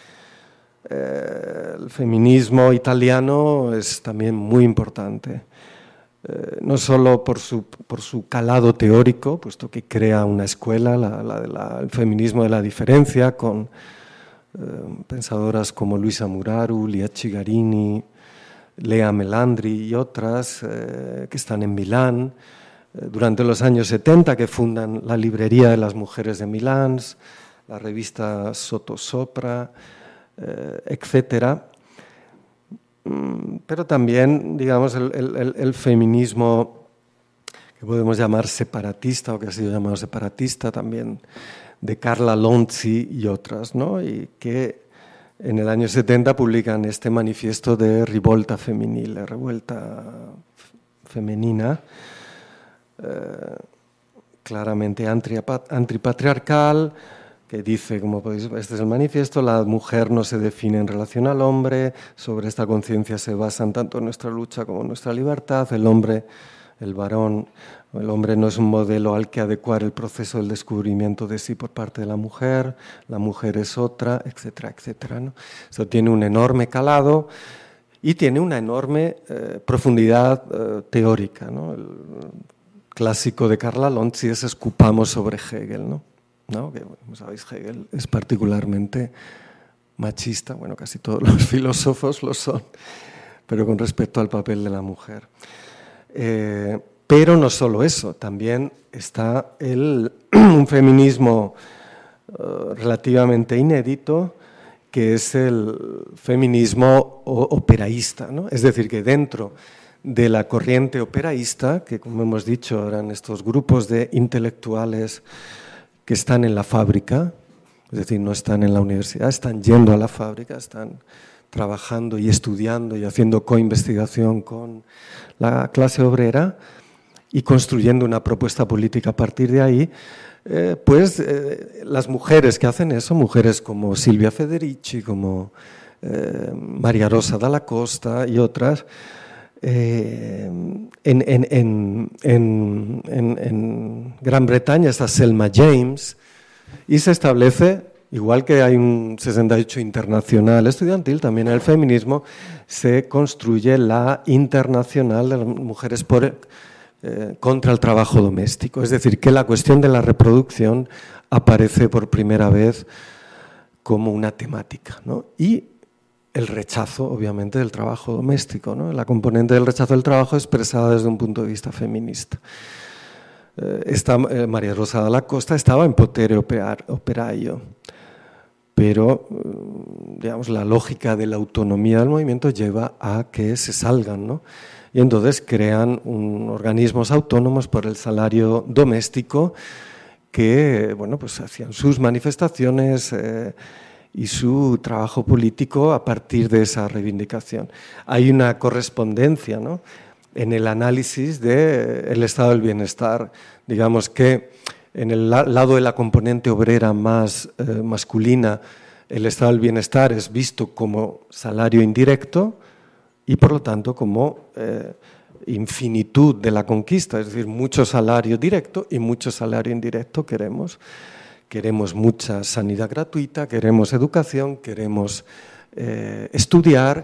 Eh, el feminismo italiano es también muy importante. Eh, no solo por su, por su calado teórico, puesto que crea una escuela, la, la, la, el feminismo de la diferencia, con eh, pensadoras como Luisa Muraru, Liacci Garini, Lea Melandri y otras eh, que están en Milán, eh, durante los años setenta, que fundan la Librería de las Mujeres de Milán, la revista Sottosopra, eh, etcétera. Pero también, digamos, el, el, el feminismo que podemos llamar separatista, o que ha sido llamado separatista también, de Carla Lonzi y otras, ¿no? Y que en el año setenta publican este manifiesto de rivolta femminile, revuelta femenina, eh, claramente antipatriarcal, que dice, como podéis ver, este es el manifiesto, la mujer no se define en relación al hombre, sobre esta conciencia se basan tanto nuestra lucha como nuestra libertad, el hombre, el varón, el hombre no es un modelo al que adecuar el proceso del descubrimiento de sí por parte de la mujer, la mujer es otra, etcétera, etcétera, ¿no? Esto tiene un enorme calado y tiene una enorme eh, profundidad eh, teórica, ¿no? El clásico de Carla Lonzi es Escupamos sobre Hegel, ¿no? ¿No? Que, como sabéis, Hegel es particularmente machista, bueno, casi todos los filósofos lo son, pero con respecto al papel de la mujer. Eh, pero no solo eso, también está el, un feminismo uh, relativamente inédito, que es el feminismo operaísta, ¿no? Es decir, que dentro de la corriente operaísta, que como hemos dicho eran estos grupos de intelectuales que están en la fábrica, es decir, no están en la universidad, están yendo a la fábrica, están trabajando y estudiando y haciendo coinvestigación con la clase obrera y construyendo una propuesta política a partir de ahí, eh, pues eh, las mujeres que hacen eso, mujeres como Silvia Federici, como eh, María Rosa Dalla Costa y otras, Eh, en, en, en, en, en, en Gran Bretaña está Selma James y se establece, igual que hay un sesenta y ocho internacional estudiantil, también en el feminismo se construye la internacional de las mujeres por, eh, contra el trabajo doméstico. Es decir, que la cuestión de la reproducción aparece por primera vez como una temática, ¿no? Y el rechazo, obviamente, del trabajo doméstico, ¿no? La componente del rechazo del trabajo expresada desde un punto de vista feminista. Eh, esta, eh, María Rosa Dalla Costa estaba en potere operaio, pero, digamos, la lógica de la autonomía del movimiento lleva a que se salgan, ¿no? Y entonces crean un, organismos autónomos por el salario doméstico que, bueno, pues hacían sus manifestaciones eh, y su trabajo político a partir de esa reivindicación. Hay una correspondencia, ¿no?, en el análisis del estado del bienestar. Digamos que en el lado de la componente obrera más eh, masculina, el estado del bienestar es visto como salario indirecto y, por lo tanto, como eh, infinitud de la conquista, es decir, mucho salario directo y mucho salario indirecto queremos. Queremos mucha sanidad gratuita, queremos educación, queremos eh, estudiar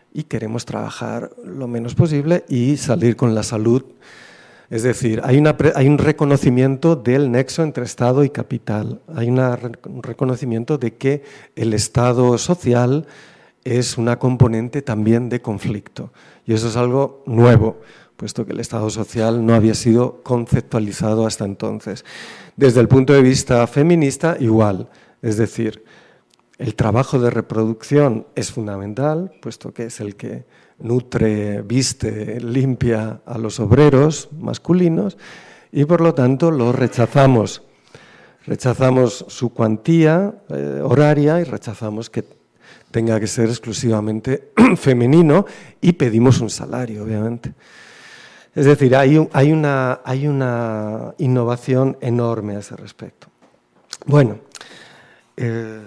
y queremos trabajar lo menos posible y salir con la salud. Es decir, hay, una, hay un reconocimiento del nexo entre Estado y capital. Hay una, un reconocimiento de que el Estado social es una componente también de conflicto. Y eso es algo nuevo, puesto que el Estado social no había sido conceptualizado hasta entonces. Desde el punto de vista feminista, igual. Es decir, el trabajo de reproducción es fundamental, puesto que es el que nutre, viste, limpia a los obreros masculinos y por lo tanto lo rechazamos. Rechazamos su cuantía eh, horaria y rechazamos que tenga que ser exclusivamente femenino y pedimos un salario, obviamente. Es decir, hay, hay, una, hay una innovación enorme a ese respecto. Bueno, eh,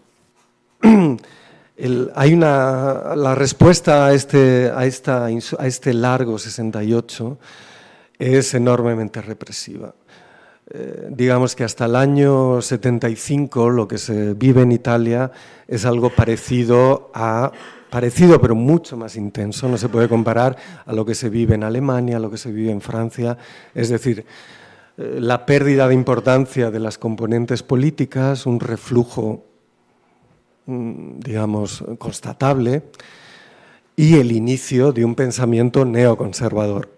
El, hay una, la respuesta a este, a, esta, a este largo sesenta y ocho es enormemente represiva. Eh, digamos que hasta el año setenta y cinco lo que se vive en Italia es algo parecido, a, parecido pero mucho más intenso, no se puede comparar a lo que se vive en Alemania, a lo que se vive en Francia, es decir, eh, la pérdida de importancia de las componentes políticas, un reflujo digamos, constatable, y el inicio de un pensamiento neoconservador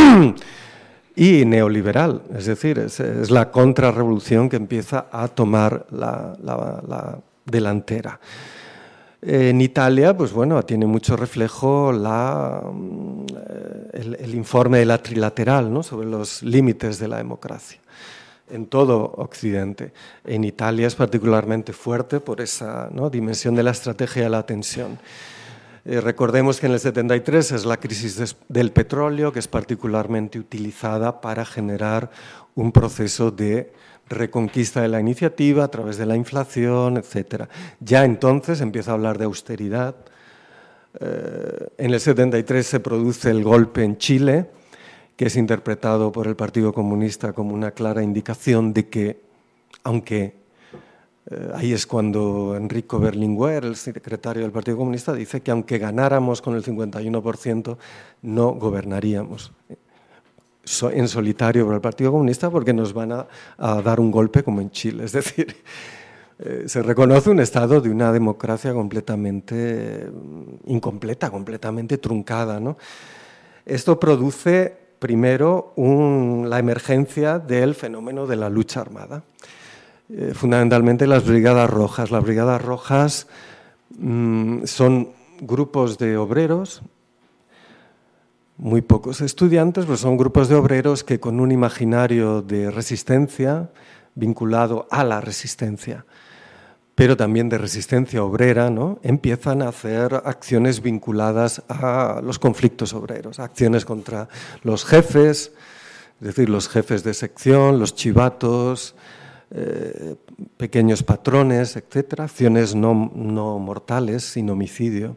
y neoliberal, es decir, es, es la contrarrevolución que empieza a tomar la, la, la delantera. En Italia, pues bueno, tiene mucho reflejo la, el, el informe de la trilateral, ¿no?, sobre los límites de la democracia en todo Occidente. En Italia es particularmente fuerte por esa, ¿no?, dimensión de la estrategia de la tensión. Eh, recordemos que en el setenta y tres es la crisis des, del petróleo, que es particularmente utilizada para generar un proceso de reconquista de la iniciativa a través de la inflación, etcétera. Ya entonces empieza a hablar de austeridad. Eh, en el setenta y tres se produce el golpe en Chile, que es interpretado por el Partido Comunista como una clara indicación de que, aunque eh, ahí es cuando Enrico Berlinguer, el secretario del Partido Comunista, dice que aunque ganáramos con el cincuenta y uno por ciento, no gobernaríamos so, en solitario por el Partido Comunista porque nos van a, a dar un golpe como en Chile. Es decir, eh, se reconoce un estado de una democracia completamente eh, incompleta, completamente truncada, ¿no? Esto produce primero, un, la emergencia del fenómeno de la lucha armada. Eh, fundamentalmente las brigadas rojas. Las brigadas rojas mmm, son grupos de obreros, muy pocos estudiantes, pero son grupos de obreros que con un imaginario de resistencia vinculado a la resistencia, pero también de resistencia obrera, ¿no?, empiezan a hacer acciones vinculadas a los conflictos obreros, acciones contra los jefes, es decir, los jefes de sección, los chivatos, eh, pequeños patrones, etcétera, acciones no, no mortales, sin homicidio.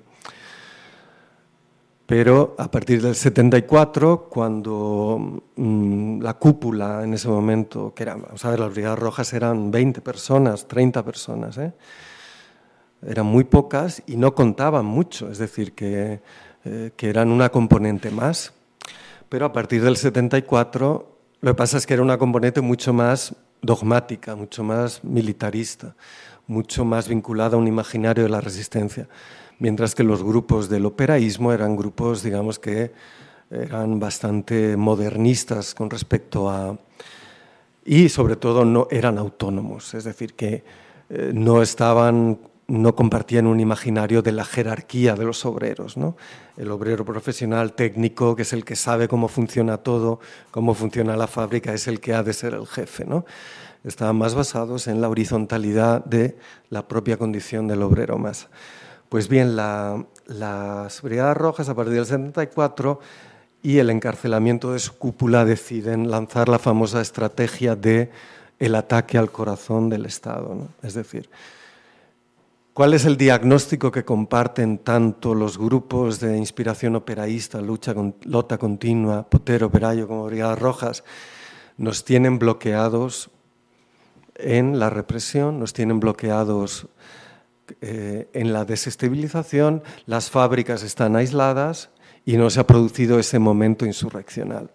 Pero a partir del setenta y cuatro, cuando mmm, la cúpula en ese momento, que eran, vamos a ver, las brigadas rojas eran veinte personas, treinta personas, ¿eh? Eran muy pocas y no contaban mucho, es decir, que, eh, que eran una componente más. Pero a partir del setenta y cuatro, lo que pasa es que era una componente mucho más dogmática, mucho más militarista, mucho más vinculada a un imaginario de la resistencia. Mientras que los grupos del operaísmo eran grupos, digamos, que eran bastante modernistas con respecto a... y sobre todo no eran autónomos, es decir, que eh, no estaban, no compartían un imaginario de la jerarquía de los obreros, ¿no? El obrero profesional técnico, que es el que sabe cómo funciona todo, cómo funciona la fábrica, es el que ha de ser el jefe, ¿no? Estaban más basados en la horizontalidad de la propia condición del obrero masa. Pues bien, la, las brigadas rojas a partir del setenta y cuatro y el encarcelamiento de su cúpula deciden lanzar la famosa estrategia de el ataque al corazón del Estado, ¿no? Es decir, ¿cuál es el diagnóstico que comparten tanto los grupos de inspiración operaísta, lucha con, lota continua, Potere Operaio como brigadas rojas? Nos tienen bloqueados en la represión, nos tienen bloqueados eh, en la desestabilización las fábricas están aisladas y no se ha producido ese momento insurreccional.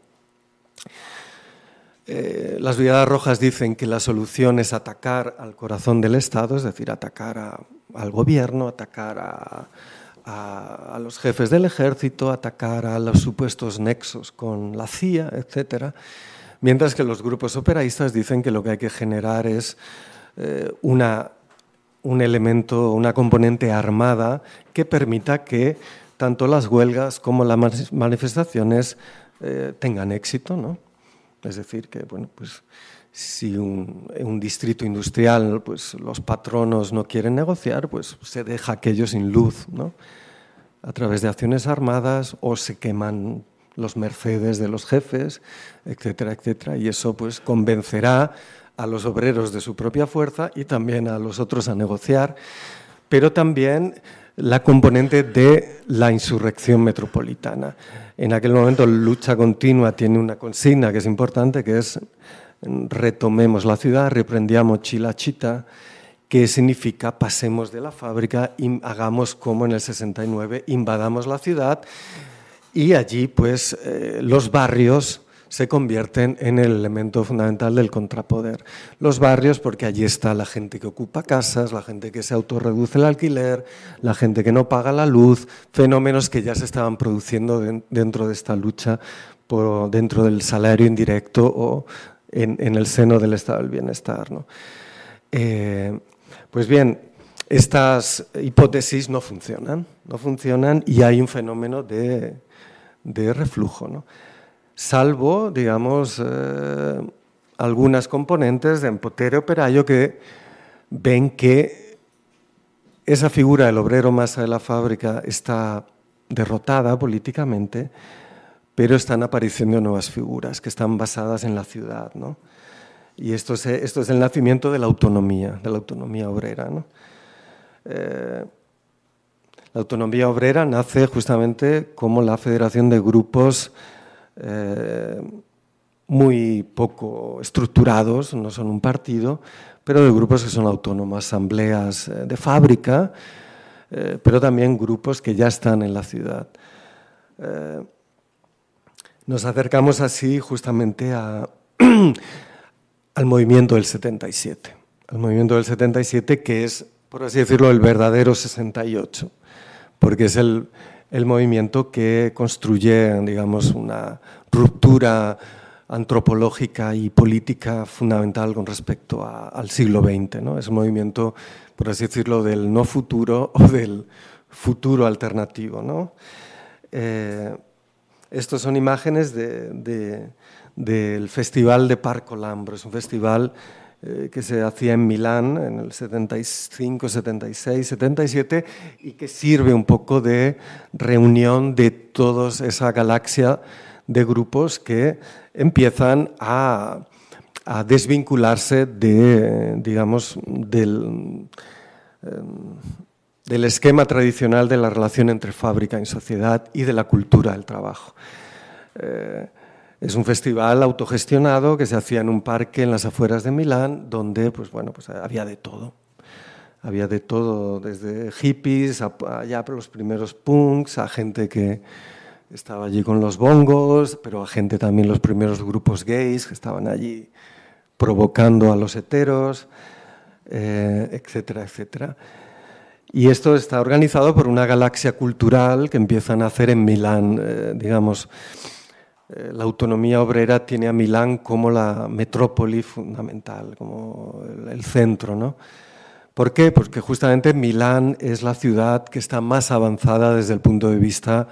Eh, las Brigadas Rojas dicen que la solución es atacar al corazón del Estado, es decir, atacar a, al gobierno, atacar a, a, a los jefes del ejército, atacar a los supuestos nexos con la C I A, etcétera. Mientras que los grupos operaístas dicen que lo que hay que generar es eh, una, un elemento, una componente armada que permita que tanto las huelgas como las manifestaciones eh, tengan éxito, ¿no? Es decir, que bueno, pues, si un, en un distrito industrial pues, los patronos no quieren negociar, pues se deja aquello sin luz, ¿no? A través de acciones armadas, o se queman los Mercedes de los jefes, etcétera, etcétera. Y eso pues, convencerá a los obreros de su propia fuerza y también a los otros a negociar, pero también la componente de la insurrección metropolitana. En aquel momento, Lucha Continua tiene una consigna que es importante, que es retomemos la ciudad, reprendiamo Chilachita, que significa pasemos de la fábrica y hagamos como en el sesenta y nueve, invadamos la ciudad y allí pues eh, los barrios se convierten en el elemento fundamental del contrapoder. Los barrios, porque allí está la gente que ocupa casas, la gente que se autorreduce el alquiler, la gente que no paga la luz, fenómenos que ya se estaban produciendo de, dentro de esta lucha, por, dentro del salario indirecto o en, en el seno del estado del bienestar, ¿no? Eh, pues bien, estas hipótesis no funcionan, no funcionan y hay un fenómeno de, de reflujo, ¿no? Salvo, digamos, eh, algunas componentes de Potere Operaio que ven que esa figura del obrero masa de la fábrica está derrotada políticamente, pero están apareciendo nuevas figuras que están basadas en la ciudad, ¿no? Y esto es, esto es el nacimiento de la autonomía, de la autonomía obrera, ¿no? Eh, la autonomía obrera nace justamente como la federación de grupos Eh, muy poco estructurados, no son un partido, pero de grupos que son autónomos, asambleas de fábrica, eh, pero también grupos que ya están en la ciudad. Eh, nos acercamos así justamente a, al movimiento del setenta y siete, al movimiento del setenta y siete que es, por así decirlo, el verdadero sesenta y ocho, porque es el el movimiento que construye, digamos, una ruptura antropológica y política fundamental con respecto a, al siglo veinte, ¿no? Es un movimiento, por así decirlo, del no futuro o del futuro alternativo, ¿no? Eh, estos son imágenes de, de, del Festival de Parco Lambro. Es un festival eh, que se hacía en Milán en el setenta y cinco, setenta y seis, setenta y siete y que sirve un poco de reunión de toda esa galaxia de grupos que empiezan a, a desvincularse de, digamos, del, eh, del esquema tradicional de la relación entre fábrica y sociedad y de la cultura del trabajo. Eh, Es un festival autogestionado que se hacía en un parque en las afueras de Milán, donde pues, bueno, pues había de todo. Había de todo, desde hippies, a, allá por los primeros punks, a gente que estaba allí con los bongos, pero a gente también, los primeros grupos gays que estaban allí provocando a los heteros, eh, etcétera, etcétera. Y esto está organizado por una galaxia cultural que empiezan a hacer en Milán, eh, digamos. La autonomía obrera tiene a Milán como la metrópoli fundamental, como el centro, ¿no? ¿Por qué? Porque justamente Milán es la ciudad que está más avanzada desde el punto de vista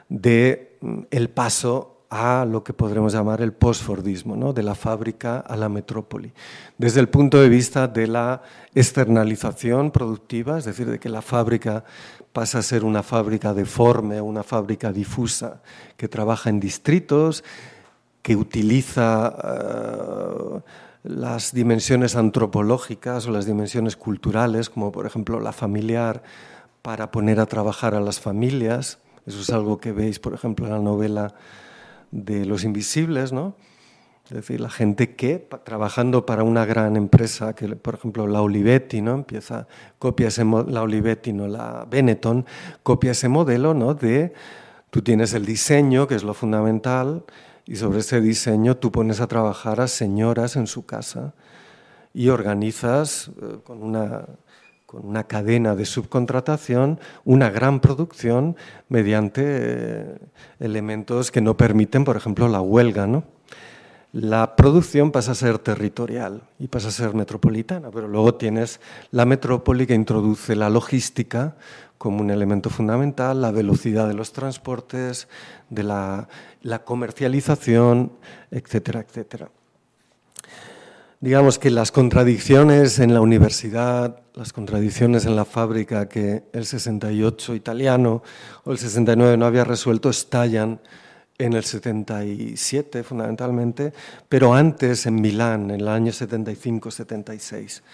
del paso a lo que podremos llamar el postfordismo, ¿no? De la fábrica a la metrópoli. Desde el punto de vista de la externalización productiva, es decir, de que la fábrica pasa a ser una fábrica deforme, una fábrica difusa, que trabaja en distritos, que utiliza uh, las dimensiones antropológicas o las dimensiones culturales, como por ejemplo la familiar, para poner a trabajar a las familias. Eso es algo que veis, por ejemplo, en la novela de Los Invisibles, ¿no? Es decir, la gente que, trabajando para una gran empresa, que por ejemplo la Olivetti, ¿no? Empieza, copia ese, la Olivetti, no la Benetton, copia ese modelo, ¿no? De, tú tienes el diseño, que es lo fundamental, y sobre ese diseño tú pones a trabajar a señoras en su casa y organizas eh, con una... con una cadena de subcontratación, una gran producción mediante eh, elementos que no permiten, por ejemplo, la huelga, ¿no? La producción pasa a ser territorial y pasa a ser metropolitana, pero luego tienes la metrópoli que introduce la logística como un elemento fundamental, la velocidad de los transportes, de la, la comercialización, etcétera, etcétera. Digamos que las contradicciones en la universidad, las contradicciones en la fábrica que el sesenta y ocho italiano o el sesenta y nueve no había resuelto, estallan en el setenta y siete fundamentalmente, pero antes en Milán, en el año setenta y cinco setenta y seis.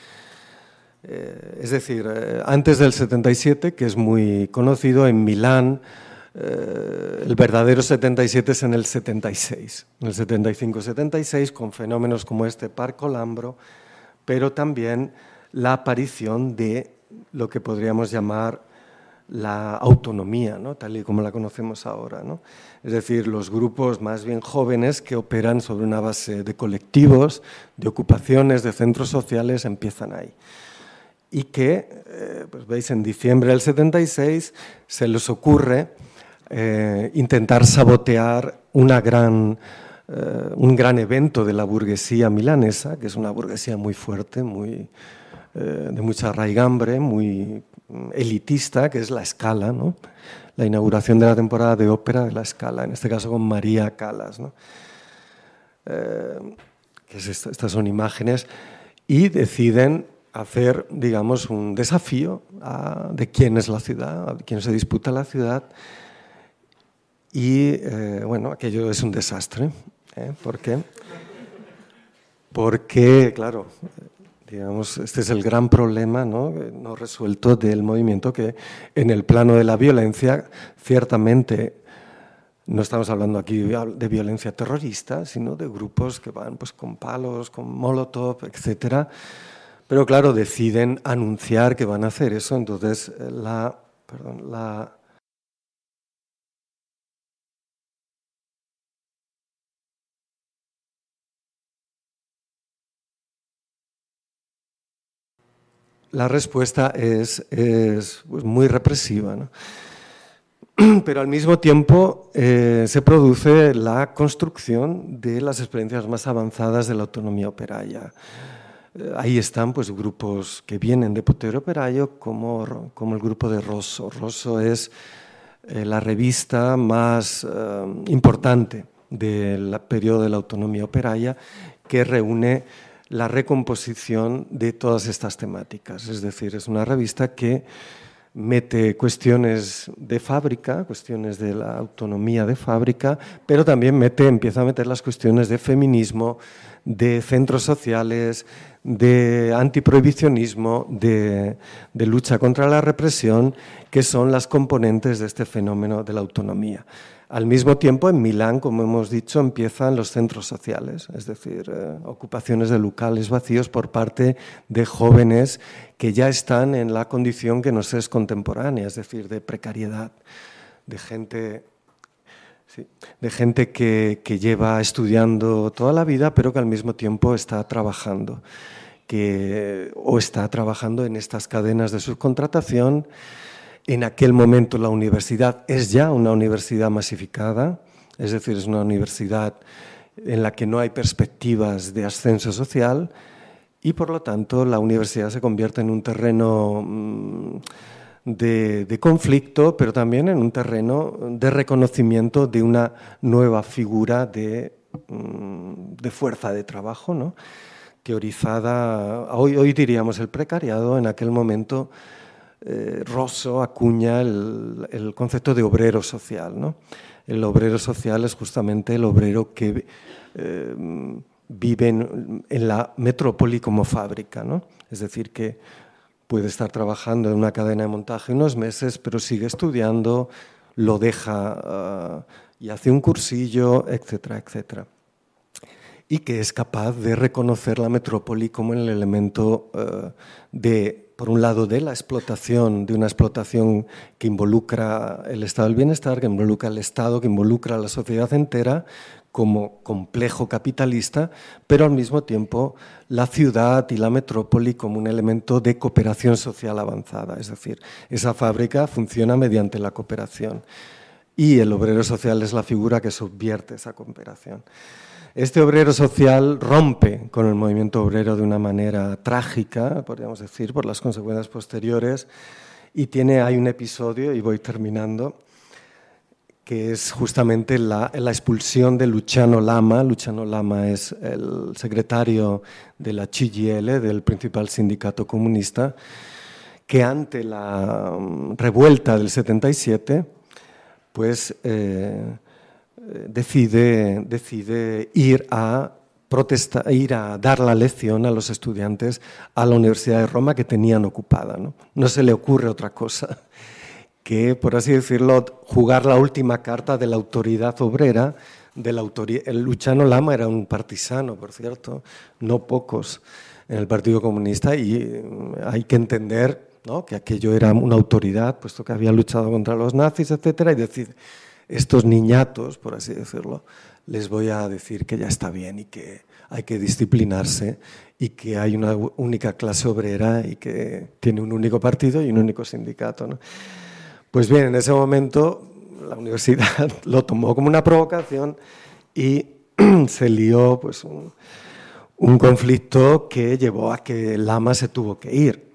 Eh, es decir, eh, antes del setenta y siete, que es muy conocido, en Milán, Eh, el verdadero setenta y siete es en el setenta y seis, en el setenta y cinco setenta y seis, con fenómenos como este Parco Lambro, pero también la aparición de lo que podríamos llamar la autonomía, ¿no? Tal y como la conocemos ahora, ¿no? Es decir, los grupos más bien jóvenes que operan sobre una base de colectivos, de ocupaciones, de centros sociales, empiezan ahí. Y que, eh, pues veis, en diciembre del setenta y seis se les ocurre Eh, intentar sabotear una gran, eh, un gran evento de la burguesía milanesa, que es una burguesía muy fuerte, muy, eh, de mucha raigambre, muy elitista, que es la Scala, ¿no? La inauguración de la temporada de ópera de la Scala, en este caso con María Callas, ¿no? Eh, que es esta, estas son imágenes, y deciden hacer, digamos, un desafío a, de quién es la ciudad, a quién se disputa la ciudad. Y, eh, bueno, aquello es un desastre. ¿eh? ¿Por qué? Porque, claro, digamos, este es el gran problema, ¿no? no resuelto del movimiento, que en el plano de la violencia, ciertamente, no estamos hablando aquí de violencia terrorista, sino de grupos que van pues, con palos, con molotov, etcétera. Pero, claro, deciden anunciar que van a hacer eso. Entonces, la... Perdón, la La respuesta es, es pues, muy represiva, ¿no? Pero al mismo tiempo eh, se produce la construcción de las experiencias más avanzadas de la autonomía operaria. Eh, ahí están pues, grupos que vienen de potere operaio, como, como el grupo de Rosso. Rosso es eh, la revista más eh, importante del periodo de la autonomía operaria, que reúne la recomposición de todas estas temáticas. Es decir, es una revista que mete cuestiones de fábrica, cuestiones de la autonomía de fábrica, pero también mete, empieza a meter las cuestiones de feminismo, de centros sociales, de antiprohibicionismo, de, de lucha contra la represión, que son las componentes de este fenómeno de la autonomía. Al mismo tiempo, en Milán, como hemos dicho, empiezan los centros sociales, es decir, eh, ocupaciones de locales vacíos por parte de jóvenes que ya están en la condición que nos es contemporánea, es decir, de precariedad, de gente, sí, de gente que, que lleva estudiando toda la vida, pero que al mismo tiempo está trabajando, que, o está trabajando en estas cadenas de subcontratación. En aquel momento la universidad es ya una universidad masificada, es decir, es una universidad en la que no hay perspectivas de ascenso social y, por lo tanto, la universidad se convierte en un terreno de, de conflicto, pero también en un terreno de reconocimiento de una nueva figura de, de fuerza de trabajo, ¿no? Teorizada, hoy, hoy diríamos el precariado, en aquel momento Eh, Rosso acuña el, el concepto de obrero social, ¿no? El obrero social es justamente el obrero que eh, vive en, en la metrópoli como fábrica, ¿no? Es decir, que puede estar trabajando en una cadena de montaje unos meses, pero sigue estudiando, lo deja uh, y hace un cursillo, etcétera, etcétera. y que es capaz de reconocer la metrópoli como el elemento eh, de, por un lado, de la explotación, de una explotación que involucra el estado del bienestar, que involucra el Estado, que involucra a la sociedad entera como complejo capitalista, pero al mismo tiempo la ciudad y la metrópoli como un elemento de cooperación social avanzada. Es decir, esa fábrica funciona mediante la cooperación y el obrero social es la figura que subvierte esa cooperación. Este obrero social rompe con el movimiento obrero de una manera trágica, podríamos decir, por las consecuencias posteriores, y tiene, hay un episodio, y voy terminando, que es justamente la, la expulsión de Luciano Lama. Luciano Lama es el secretario de la C G I L, del principal sindicato comunista, que ante la revuelta del setenta y siete, pues eh, decide, decide ir a protestar, ir a dar la lección a los estudiantes a la Universidad de Roma que tenían ocupada, ¿no? No se le ocurre otra cosa que, por así decirlo, jugar la última carta de la autoridad obrera. De la autoridad. El Luciano Lama era un partisano, por cierto, no pocos en el Partido Comunista, y hay que entender, ¿no?, que aquello era una autoridad, puesto que había luchado contra los nazis, etcétera, y decir, estos niñatos, por así decirlo, les voy a decir que ya está bien y que hay que disciplinarse y que hay una única clase obrera y que tiene un único partido y un único sindicato, ¿no? Pues bien, en ese momento la universidad lo tomó como una provocación y se lió pues, un, un conflicto que llevó a que Lama se tuvo que ir.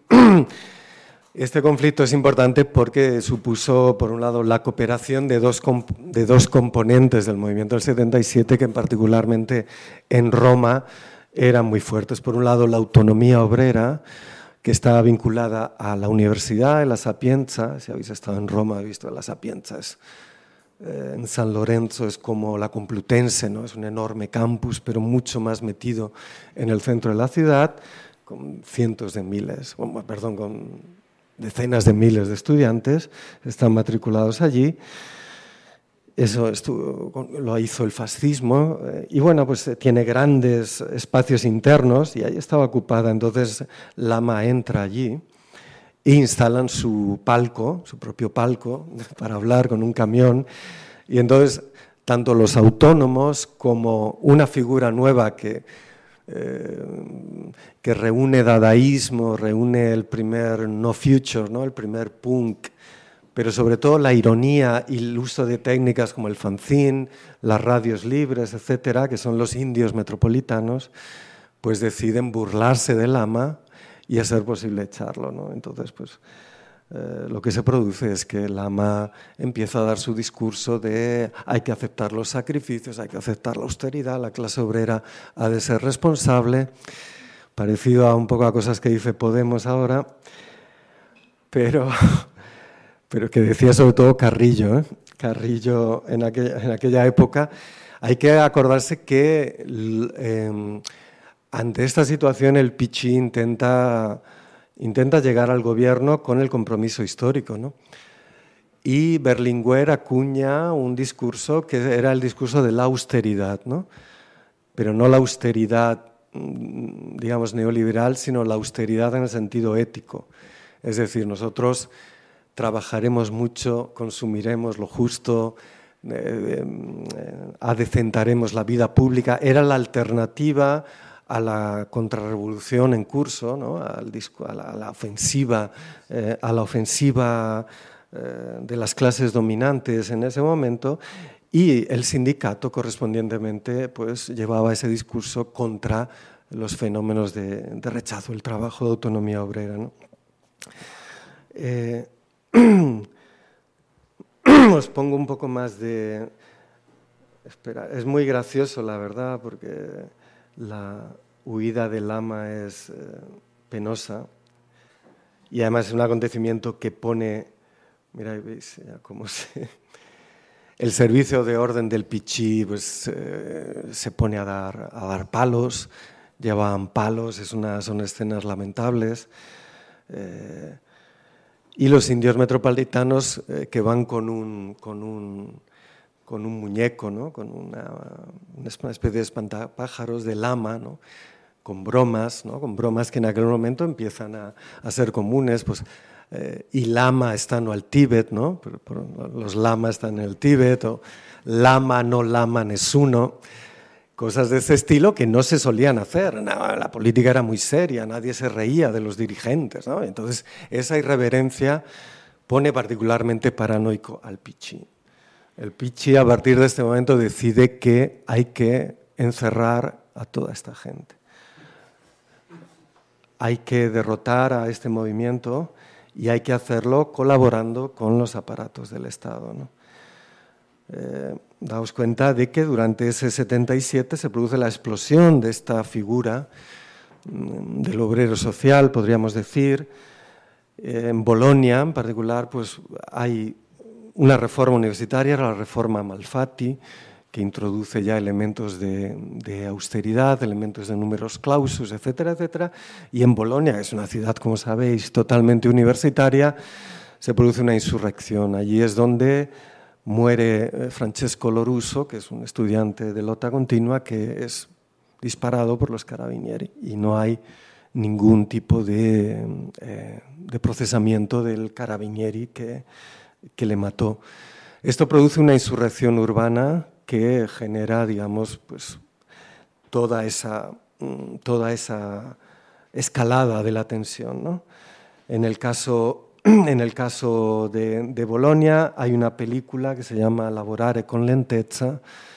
Este conflicto es importante porque supuso, por un lado, la cooperación de dos, de dos componentes del movimiento del setenta y siete que particularmente en Roma eran muy fuertes. Por un lado, la autonomía obrera, que estaba vinculada a la universidad, a la Sapienza. Si habéis estado en Roma, habéis visto la Sapienza. Es, eh, en San Lorenzo es como la Complutense, ¿no? Es un enorme campus, pero mucho más metido en el centro de la ciudad, con cientos de miles, perdón, con decenas de miles de estudiantes están matriculados allí. Eso estuvo, lo hizo el fascismo, eh, y bueno, pues tiene grandes espacios internos y ahí estaba ocupada. Entonces Lama entra allí e instalan su palco, su propio palco, para hablar con un camión, y entonces tanto los autónomos como una figura nueva que, eh, que reúne dadaísmo, reúne el primer no future, ¿no?, el primer punk, pero sobre todo la ironía y el uso de técnicas como el fanzine, las radios libres, etcétera, que son los indios metropolitanos, pues deciden burlarse de Lama y a ser posible echarlo, ¿no? Entonces, pues eh, lo que se produce es que Lama empieza a dar su discurso de hay que aceptar los sacrificios, hay que aceptar la austeridad, la clase obrera ha de ser responsable, parecido a un poco a cosas que dice Podemos ahora, pero... pero que decía sobre todo Carrillo, ¿eh? Carrillo en aquella, en aquella época. Hay que acordarse que eh, ante esta situación el P C I intenta, intenta llegar al gobierno con el compromiso histórico, ¿no? Y Berlinguer acuña un discurso que era el discurso de la austeridad, ¿no? Pero no la austeridad, digamos, neoliberal, sino la austeridad en el sentido ético. Es decir, nosotros trabajaremos mucho, consumiremos lo justo, eh, eh, adecentaremos la vida pública. Era la alternativa a la contrarrevolución en curso, ¿no?, Al disco, a, la, a la ofensiva, eh, a la ofensiva eh, de las clases dominantes en ese momento, y el sindicato correspondientemente pues, llevaba ese discurso contra los fenómenos de, de rechazo del trabajo, de autonomía obrera, ¿no? Eh, Os pongo un poco más de... Espera, es muy gracioso, la verdad, porque la huida de Lama es eh, penosa y además es un acontecimiento que pone... Mira, veis ya cómo se... El servicio de orden del P C I pues, eh, se pone a dar, a dar palos, llevaban palos, es una, son escenas lamentables. Eh, Y los indios metropolitanos eh, que van con un, con un, con un muñeco, ¿no? Con una, una especie de espantapájaros de lama, ¿no? Con bromas, ¿no? Con bromas que en aquel momento empiezan a, a ser comunes, pues, eh, y lama está no al Tíbet, ¿no? Pero, pero los lamas están en el Tíbet, o lama no laman es uno, cosas de ese estilo que no se solían hacer. No, la política era muy seria, nadie se reía de los dirigentes, ¿no? Entonces, esa irreverencia pone particularmente paranoico al Pichi. El Pichi, a partir de este momento, decide que hay que encerrar a toda esta gente. Hay que derrotar a este movimiento y hay que hacerlo colaborando con los aparatos del Estado, ¿no? Eh, daos cuenta de que durante ese setenta y siete se produce la explosión de esta figura del obrero social, podríamos decir. Eh, en Bolonia, en particular, pues hay una reforma universitaria, la reforma Malfatti, que introduce ya elementos de, de austeridad, elementos de numerus clausus, etcétera, etcétera. Y en Bolonia, que es una ciudad, como sabéis, totalmente universitaria, se produce una insurrección. Allí es donde muere Francesco Loruso, que es un estudiante de lotta continua, que es disparado por los carabinieri. Y no hay ningún tipo de, eh, de procesamiento del carabinieri que, que le mató. Esto produce una insurrección urbana que genera, digamos, pues, toda esa, toda esa escalada de la tensión, ¿no? En el caso, en el caso de, de Bolonia hay una película que se llama Lavorare con lentezza,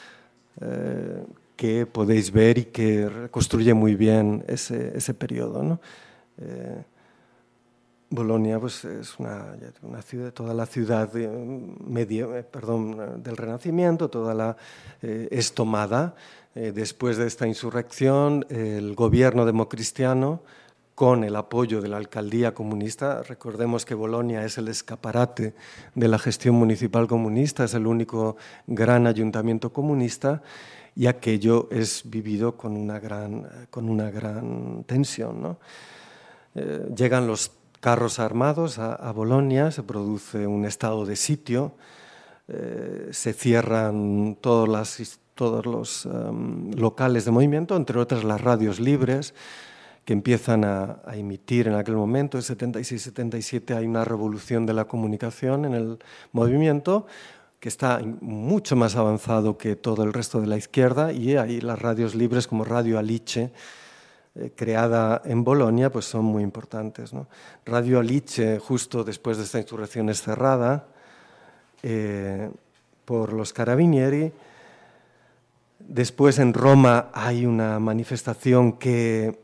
eh, que podéis ver y que reconstruye muy bien ese, ese periodo, ¿no? Eh, Bolonia, pues, es una, una ciudad, toda la ciudad de, medio, eh, perdón, del Renacimiento, toda la eh, es tomada. Eh, después de esta insurrección, eh, el gobierno democristiano, con el apoyo de la alcaldía comunista, recordemos que Bolonia es el escaparate de la gestión municipal comunista, es el único gran ayuntamiento comunista, y aquello es vivido con una gran, con una gran tensión, ¿no? Eh, llegan los carros armados a, a Bolonia, se produce un estado de sitio, eh, se cierran todos, las, todos los um, locales de movimiento, entre otras las radios libres, que empiezan a, a emitir en aquel momento. En setenta y seis setenta y siete hay una revolución de la comunicación en el movimiento, que está mucho más avanzado que todo el resto de la izquierda, y ahí las radios libres como Radio Alice, creada en Bolonia, pues son muy importantes, ¿no? Radio Alice, justo después de esta insurrección, es cerrada eh, por los carabinieri. Después en Roma hay una manifestación que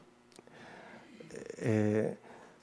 eh,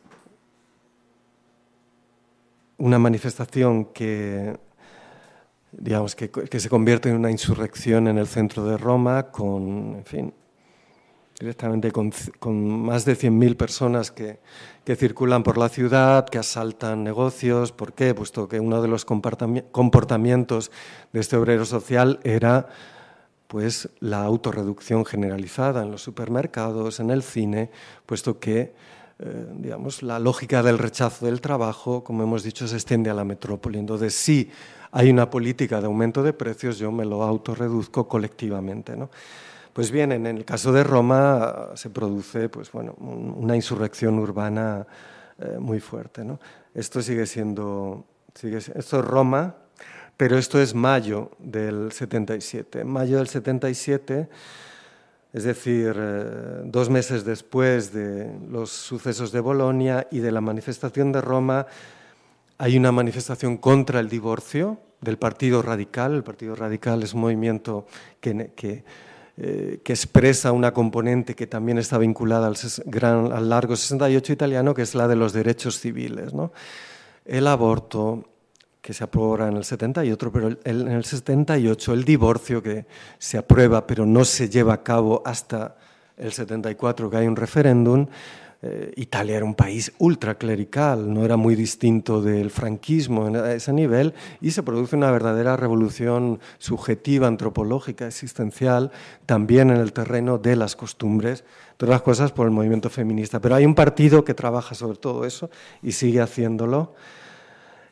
una manifestación que digamos que, que se convierte en una insurrección en el centro de Roma, con, en fin, directamente con, con más de cien mil personas que, que circulan por la ciudad, que asaltan negocios. ¿Por qué? Puesto que uno de los comportamientos de este obrero social era, pues, la autorreducción generalizada en los supermercados, en el cine, puesto que, eh, digamos, la lógica del rechazo del trabajo, como hemos dicho, se extiende a la metrópoli. Entonces, si hay una política de aumento de precios, yo me lo autorreduzco colectivamente, ¿no? Pues bien, en el caso de Roma se produce, pues, bueno, una insurrección urbana eh, muy fuerte, ¿no? Esto sigue siendo, sigue, esto es Roma, pero esto es mayo del setenta y siete. En mayo del setenta y siete, es decir, eh, dos meses después de los sucesos de Bolonia y de la manifestación de Roma, hay una manifestación contra el divorcio del Partido Radical. El Partido Radical es un movimiento que... que Eh, que expresa una componente que también está vinculada al, gran, al largo sesenta y ocho italiano, que es la de los derechos civiles, ¿no? El aborto, que se aprueba en el setenta y ocho, pero el, en el setenta y ocho el divorcio, que se aprueba pero no se lleva a cabo hasta el setenta y cuatro, que hay un referéndum. Eh, Italia era un país ultraclerical, no era muy distinto del franquismo a ese nivel, y se produce una verdadera revolución subjetiva, antropológica, existencial, también en el terreno de las costumbres, todas las cosas por el movimiento feminista. Pero hay un partido que trabaja sobre todo eso y sigue haciéndolo.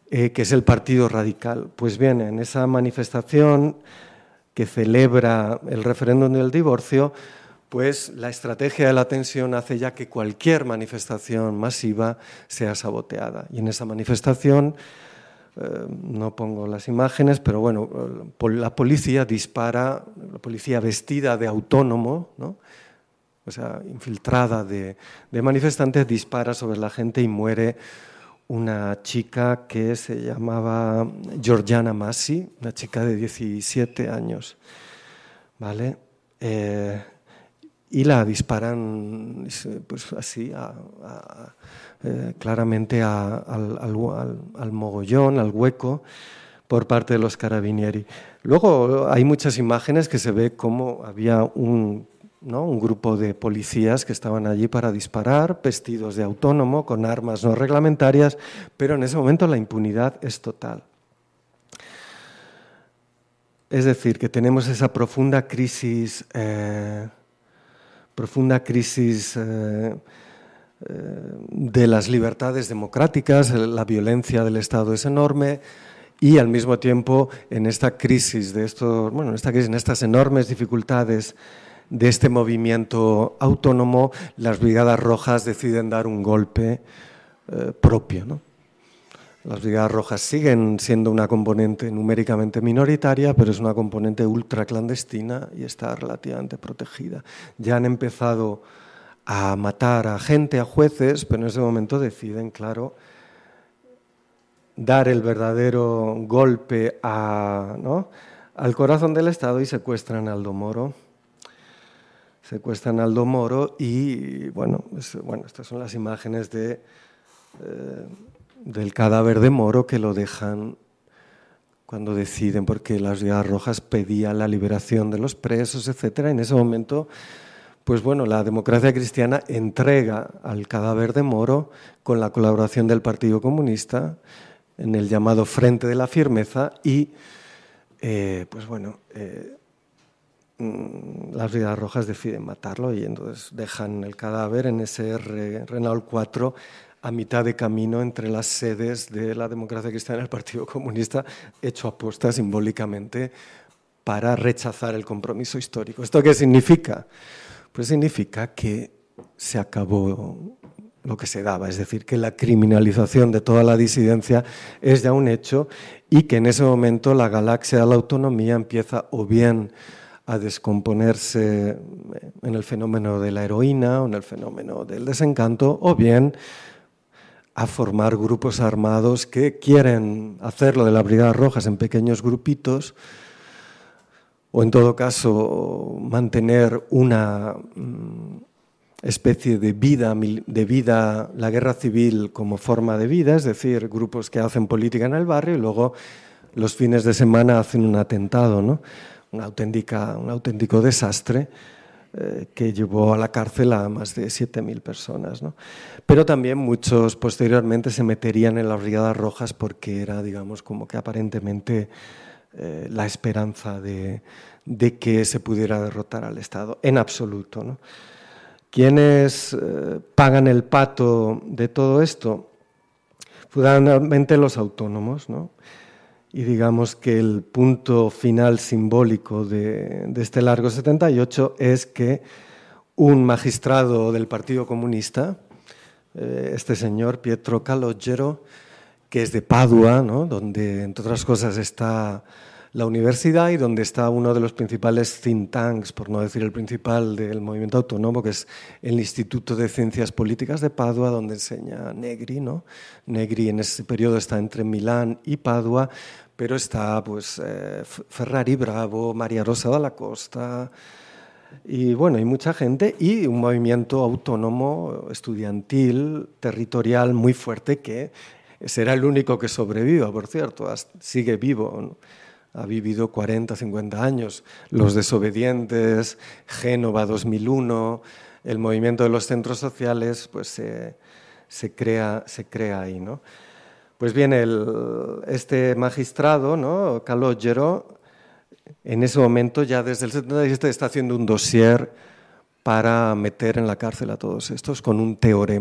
eh, que es el Partido Radical. Pues bien, en esa manifestación que celebra el referéndum del divorcio, pues la estrategia de la tensión hace ya que cualquier manifestación masiva sea saboteada. Y en esa manifestación, eh, no pongo las imágenes, pero bueno, la policía dispara, la policía vestida de autónomo, ¿no? O sea, infiltrada de, de manifestantes, dispara sobre la gente y muere una chica que se llamaba Georgiana Massey, una chica de diecisiete años, ¿vale? Eh, y la disparan pues así, a, a, eh, claramente a, al, al, al mogollón, al hueco, por parte de los carabinieri. Luego hay muchas imágenes que se ve cómo había un, ¿no? un grupo de policías que estaban allí para disparar, vestidos de autónomo, con armas no reglamentarias, pero en ese momento la impunidad es total. Es decir, que tenemos esa profunda crisis, eh, profunda crisis eh, eh, de las libertades democráticas, la violencia del Estado es enorme, y al mismo tiempo en esta crisis de estos, bueno, en esta crisis, en estas enormes dificultades de este movimiento autónomo, las Brigadas Rojas deciden dar un golpe eh, propio, ¿no? Las Brigadas Rojas siguen siendo una componente numéricamente minoritaria, pero es una componente ultraclandestina y está relativamente protegida. Ya han empezado a matar a gente, a jueces, pero en ese momento deciden, claro, dar el verdadero golpe a, ¿no? al corazón del Estado y secuestran a Aldo Moro. Secuestran a Aldo Moro y, bueno, es, bueno estas son las imágenes de, eh, del cadáver de Moro, que lo dejan cuando deciden, porque las Brigadas Rojas pedían la liberación de los presos, etcétera. En ese momento, pues bueno, la democracia cristiana entrega al cadáver de Moro con la colaboración del Partido Comunista en el llamado Frente de la Firmeza y, eh, pues bueno, eh, las Brigadas Rojas deciden matarlo y entonces dejan el cadáver en ese Renault cuatro a mitad de camino entre las sedes de la democracia cristiana y el Partido Comunista, hecho aposta simbólicamente para rechazar el compromiso histórico. ¿Esto qué significa? Pues significa que se acabó lo que se daba, es decir, que la criminalización de toda la disidencia es ya un hecho y que en ese momento la galaxia de la autonomía empieza o bien a descomponerse en el fenómeno de la heroína o en el fenómeno del desencanto, o bien a formar grupos armados que quieren hacerlo de las Brigadas Rojas en pequeños grupitos, o en todo caso mantener una especie de vida, de vida, la guerra civil como forma de vida, es decir, grupos que hacen política en el barrio y luego los fines de semana hacen un atentado, ¿no? Una auténtica, un auténtico desastre eh, que llevó a la cárcel a más de siete mil personas, ¿no? Pero también muchos posteriormente se meterían en las Brigadas Rojas porque era, digamos, como que aparentemente eh, la esperanza de, de que se pudiera derrotar al Estado, en absoluto, ¿no? ¿Quiénes eh, pagan el pato de todo esto? Fundamentalmente los autónomos, ¿no? Y digamos que el punto final simbólico de, de este largo setenta y ocho es que un magistrado del Partido Comunista, eh, este señor Pietro Calogero, que es de Padua, ¿no? Donde entre otras cosas está la universidad y donde está uno de los principales think tanks, por no decir el principal, del movimiento autónomo, que es el Instituto de Ciencias Políticas de Padua, donde enseña Negri, ¿no? Negri en ese periodo está entre Milán y Padua, pero está pues, eh, Ferrari Bravo, María Rosa Dalla Costa, y bueno, hay mucha gente, y un movimiento autónomo, estudiantil, territorial muy fuerte, que será el único que sobreviva, por cierto, sigue vivo, ¿no? Ha vivido cuarenta, cincuenta años. Los desobedientes, Génova dos mil uno, el movimiento de los centros sociales, pues se, se, crea, se crea ahí, ¿no? Pues bien, el, este magistrado, ¿no? Calogero, en ese momento, ya desde el setenta y siete, está haciendo un dossier para meter en la cárcel a todos estos con un teorema.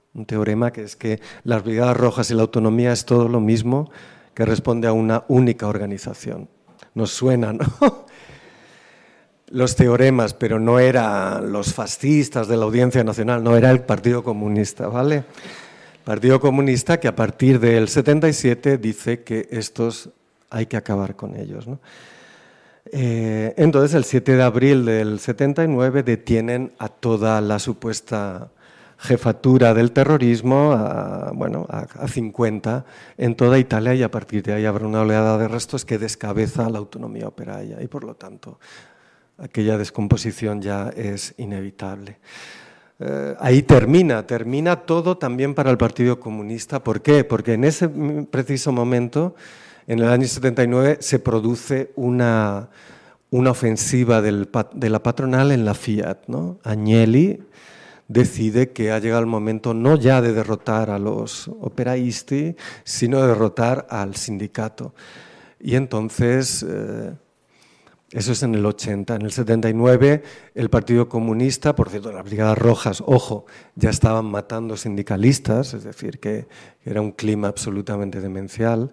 un teorema que es que las Brigadas Rojas y la autonomía es todo lo mismo, que responde a una única organización. Nos suena, ¿no? Los teoremas, pero no eran los fascistas de la Audiencia Nacional, no, era el Partido Comunista, ¿vale? El Partido Comunista que a partir del setenta y siete dice que estos hay que acabar con ellos, ¿no? Eh, entonces, el siete de abril del setenta y nueve detienen a toda la supuesta jefatura del terrorismo, a, bueno, a, a cincuenta en toda Italia, y a partir de ahí habrá una oleada de arrestos que descabeza la autonomía operaria y, por lo tanto, aquella descomposición ya es inevitable. Eh, ahí termina, termina todo también para el Partido Comunista. ¿Por qué? Porque en ese preciso momento, en el año setenta y nueve, se produce una, una ofensiva del, de la patronal en la Fiat, ¿no? Agnelli decide que ha llegado el momento no ya de derrotar a los operaisti, sino de derrotar al sindicato. Y entonces, eh, eso es en el ochenta. En el setenta y nueve, el Partido Comunista, por cierto, las Brigadas Rojas, ojo, ya estaban matando sindicalistas, es decir, que era un clima absolutamente demencial,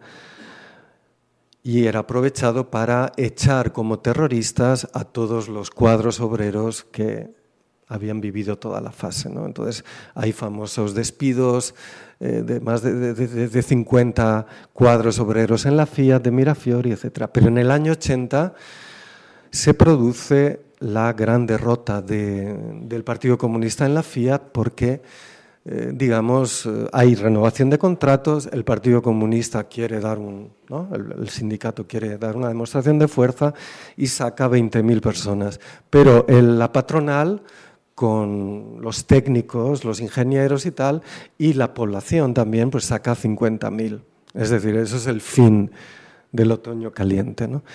y era aprovechado para echar como terroristas a todos los cuadros obreros que habían vivido toda la fase, ¿no? Entonces, hay famosos despidos eh, de más de, de, de cincuenta cuadros obreros en la Fiat, de Mirafiori, etcétera. Pero en el año ochenta se produce la gran derrota de, del Partido Comunista en la Fiat porque, eh, digamos, hay renovación de contratos, el Partido Comunista quiere dar un, ¿no? el, el sindicato quiere dar una demostración de fuerza y saca veinte mil personas. Pero el, la patronal, con los técnicos, los ingenieros y tal, y la población también, pues saca cincuenta mil. Es decir, eso es el fin del otoño caliente, ¿no?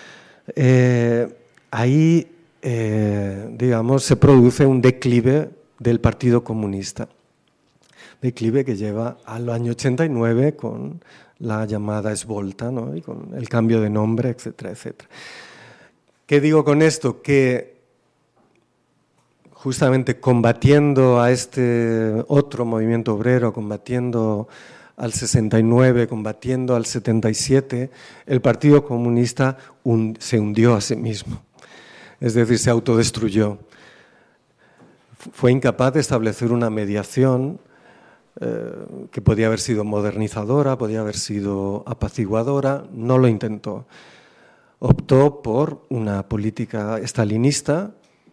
Eh, ahí, eh, digamos, se produce un declive del Partido Comunista. Declive que lleva al año ochenta y nueve con la llamada Svolta, ¿no? Y con el cambio de nombre, etcétera, etcétera. ¿Qué digo con esto? Que justamente combatiendo a este otro movimiento obrero, combatiendo al sesenta y nueve, combatiendo al setenta y siete, el Partido Comunista un, se hundió a sí mismo, es decir, se autodestruyó. Fue incapaz de establecer una mediación eh, que podía haber sido modernizadora, podía haber sido apaciguadora, no lo intentó. Optó por una política estalinista,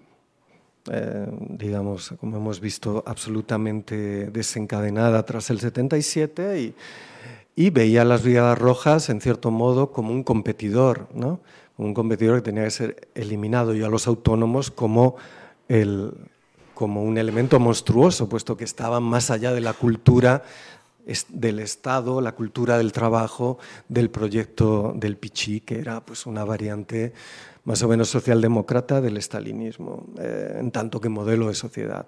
Eh, digamos, como hemos visto, absolutamente desencadenada tras el setenta y siete y, y veía a las Brigadas Rojas, en cierto modo, como un competidor, ¿no? Como un competidor que tenía que ser eliminado, y a los autónomos como, el, como un elemento monstruoso, puesto que estaban más allá de la cultura del Estado, la cultura del trabajo, del proyecto del P C I, que era pues una variante más o menos socialdemócrata del estalinismo, eh, en tanto que modelo de sociedad.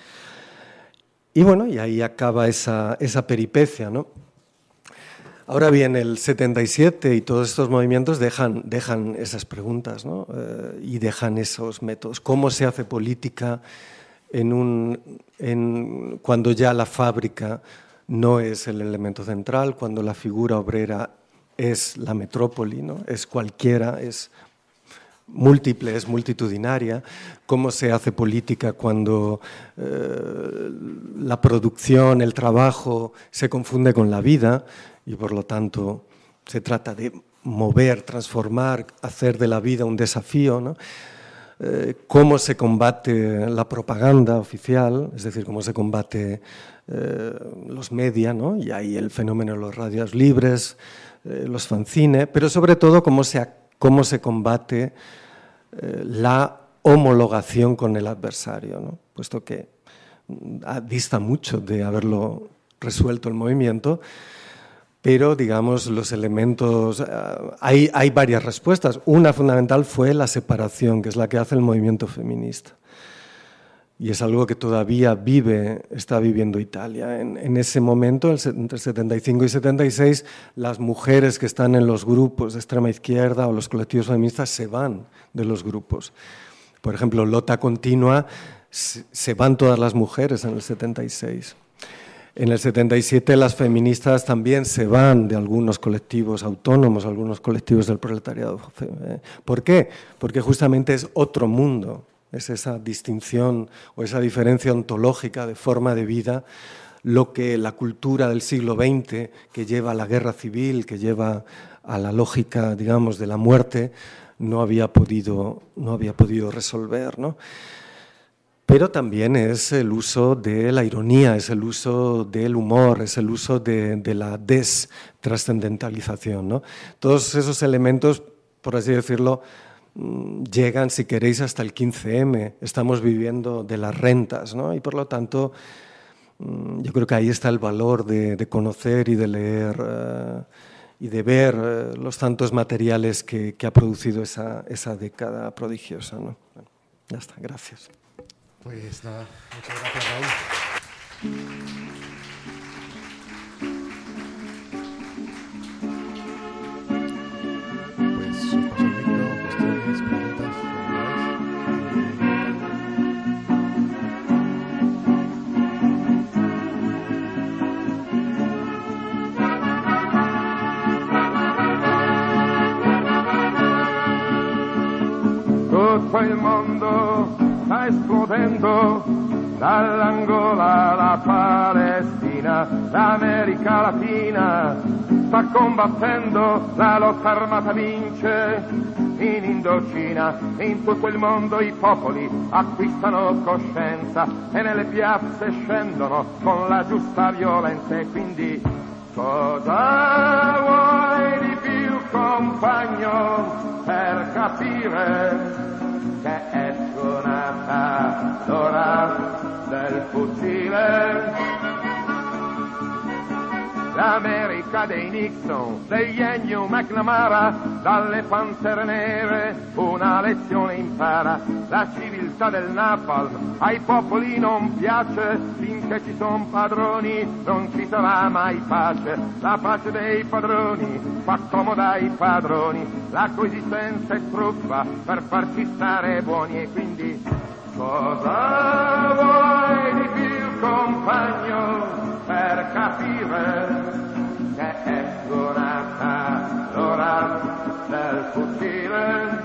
Y bueno, y ahí acaba esa, esa peripecia, ¿no? Ahora bien, el setenta y siete y todos estos movimientos dejan, dejan esas preguntas, ¿no? Eh, y dejan esos métodos. ¿Cómo se hace política en un, en, cuando ya la fábrica no es el elemento central, cuando la figura obrera es la metrópoli, ¿no? Es cualquiera, es múltiple, es multitudinaria? ¿Cómo se hace política cuando eh, la producción, el trabajo se confunde con la vida y por lo tanto se trata de mover, transformar, hacer de la vida un desafío, ¿no? Eh, ¿Cómo se combate la propaganda oficial? Es decir, cómo se combate eh, los media, ¿no? Y ahí el fenómeno de los radios libres, eh, los fanzines, pero sobre todo cómo se cómo se combate eh, la homologación con el adversario, ¿no? Puesto que dista mucho de haberlo resuelto el movimiento, pero, digamos, los elementos... Uh, hay, hay varias respuestas. Una fundamental fue la separación, que es la que hace el movimiento feminista. Y es algo que todavía vive, está viviendo Italia. En, en ese momento, entre setenta y cinco y setenta y seis, las mujeres que están en los grupos de extrema izquierda o los colectivos feministas se van de los grupos. Por ejemplo, Lotta Continua, se van todas las mujeres en el setenta y seis. En el setenta y siete las feministas también se van de algunos colectivos autónomos, algunos colectivos del proletariado. ¿Por qué? Porque justamente es otro mundo, es esa distinción o esa diferencia ontológica de forma de vida lo que la cultura del siglo veinte, que lleva a la guerra civil, que lleva a la lógica, digamos, de la muerte, no había podido, no había podido resolver, ¿no? Pero también es el uso de la ironía, es el uso del humor, es el uso de, de la destrascendentalización, ¿no? Todos esos elementos, por así decirlo, llegan, si queréis, hasta el quince eme. Estamos viviendo de las rentas, ¿no? Y por lo tanto, yo creo que ahí está el valor de, de conocer y de leer uh, y de ver uh, los tantos materiales que, que ha producido esa, esa década prodigiosa, ¿no? Bueno, ya está, gracias. Pues nada, muchas gracias, Raúl. Pues os paso el micro, cuestiones, preguntas, Tutto il mondo sta esplodendo, dall'Angola alla Palestina, l'America Latina sta combattendo, la lotta armata vince in Indocina, in tutto il mondo i popoli acquistano coscienza e nelle piazze scendono con la giusta violenza. E quindi cosa vuoi di più, compagno, per capire che è suonata l'ora del fucile? L'America dei Nixon, degli Ennio McNamara, dalle pantere nere una lezione impara. La civiltà del Napalm ai popoli non piace, finché ci son padroni non ci sarà mai pace. La pace dei padroni fa comoda ai padroni, la coesistenza è truffa per farci stare buoni. E quindi cosa vuoi di più, compagno, per capire che è suonata l'ora del fucile?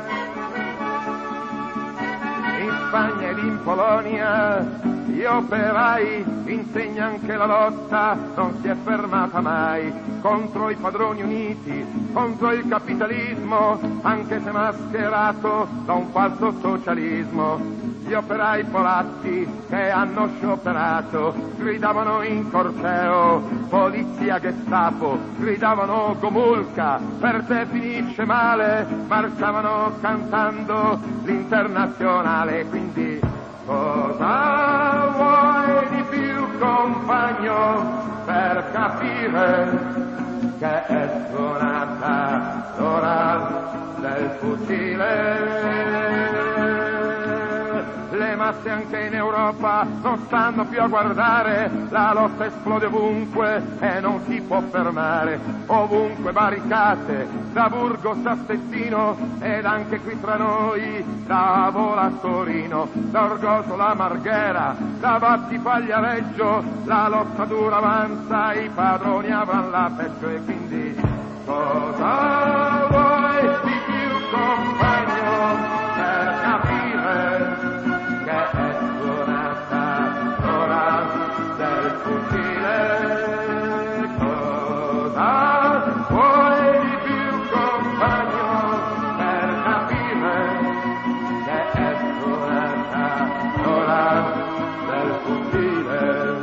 In Spagna ed in Polonia gli operai insegna anche la lotta, non si è fermata mai contro i padroni uniti, contro il capitalismo, anche se mascherato da un falso socialismo. Gli operai polacchi che hanno scioperato gridavano in corteo polizia Gestapo, gridavano Gomulka, per te finisce male, marciavano cantando l'Internazionale. Quindi cosa vuoi di più, compagno, per capire che è suonata l'ora del fucile? Le masse anche in Europa non stanno più a guardare, la lotta esplode ovunque e non si può fermare. Ovunque barricate, da Burgos a Stettino ed anche qui tra noi, da Avola a Torino, da Orgosola a Marghera, da Battipaglia a Reggio, la lotta dura avanza, i padroni avranno la peggio. E quindi cosa vuoi di più, compagno, per capire che è suonata l'ora del fucile? Cosa vuoi di più, compagno, per capire che è suonata l'ora del fucile?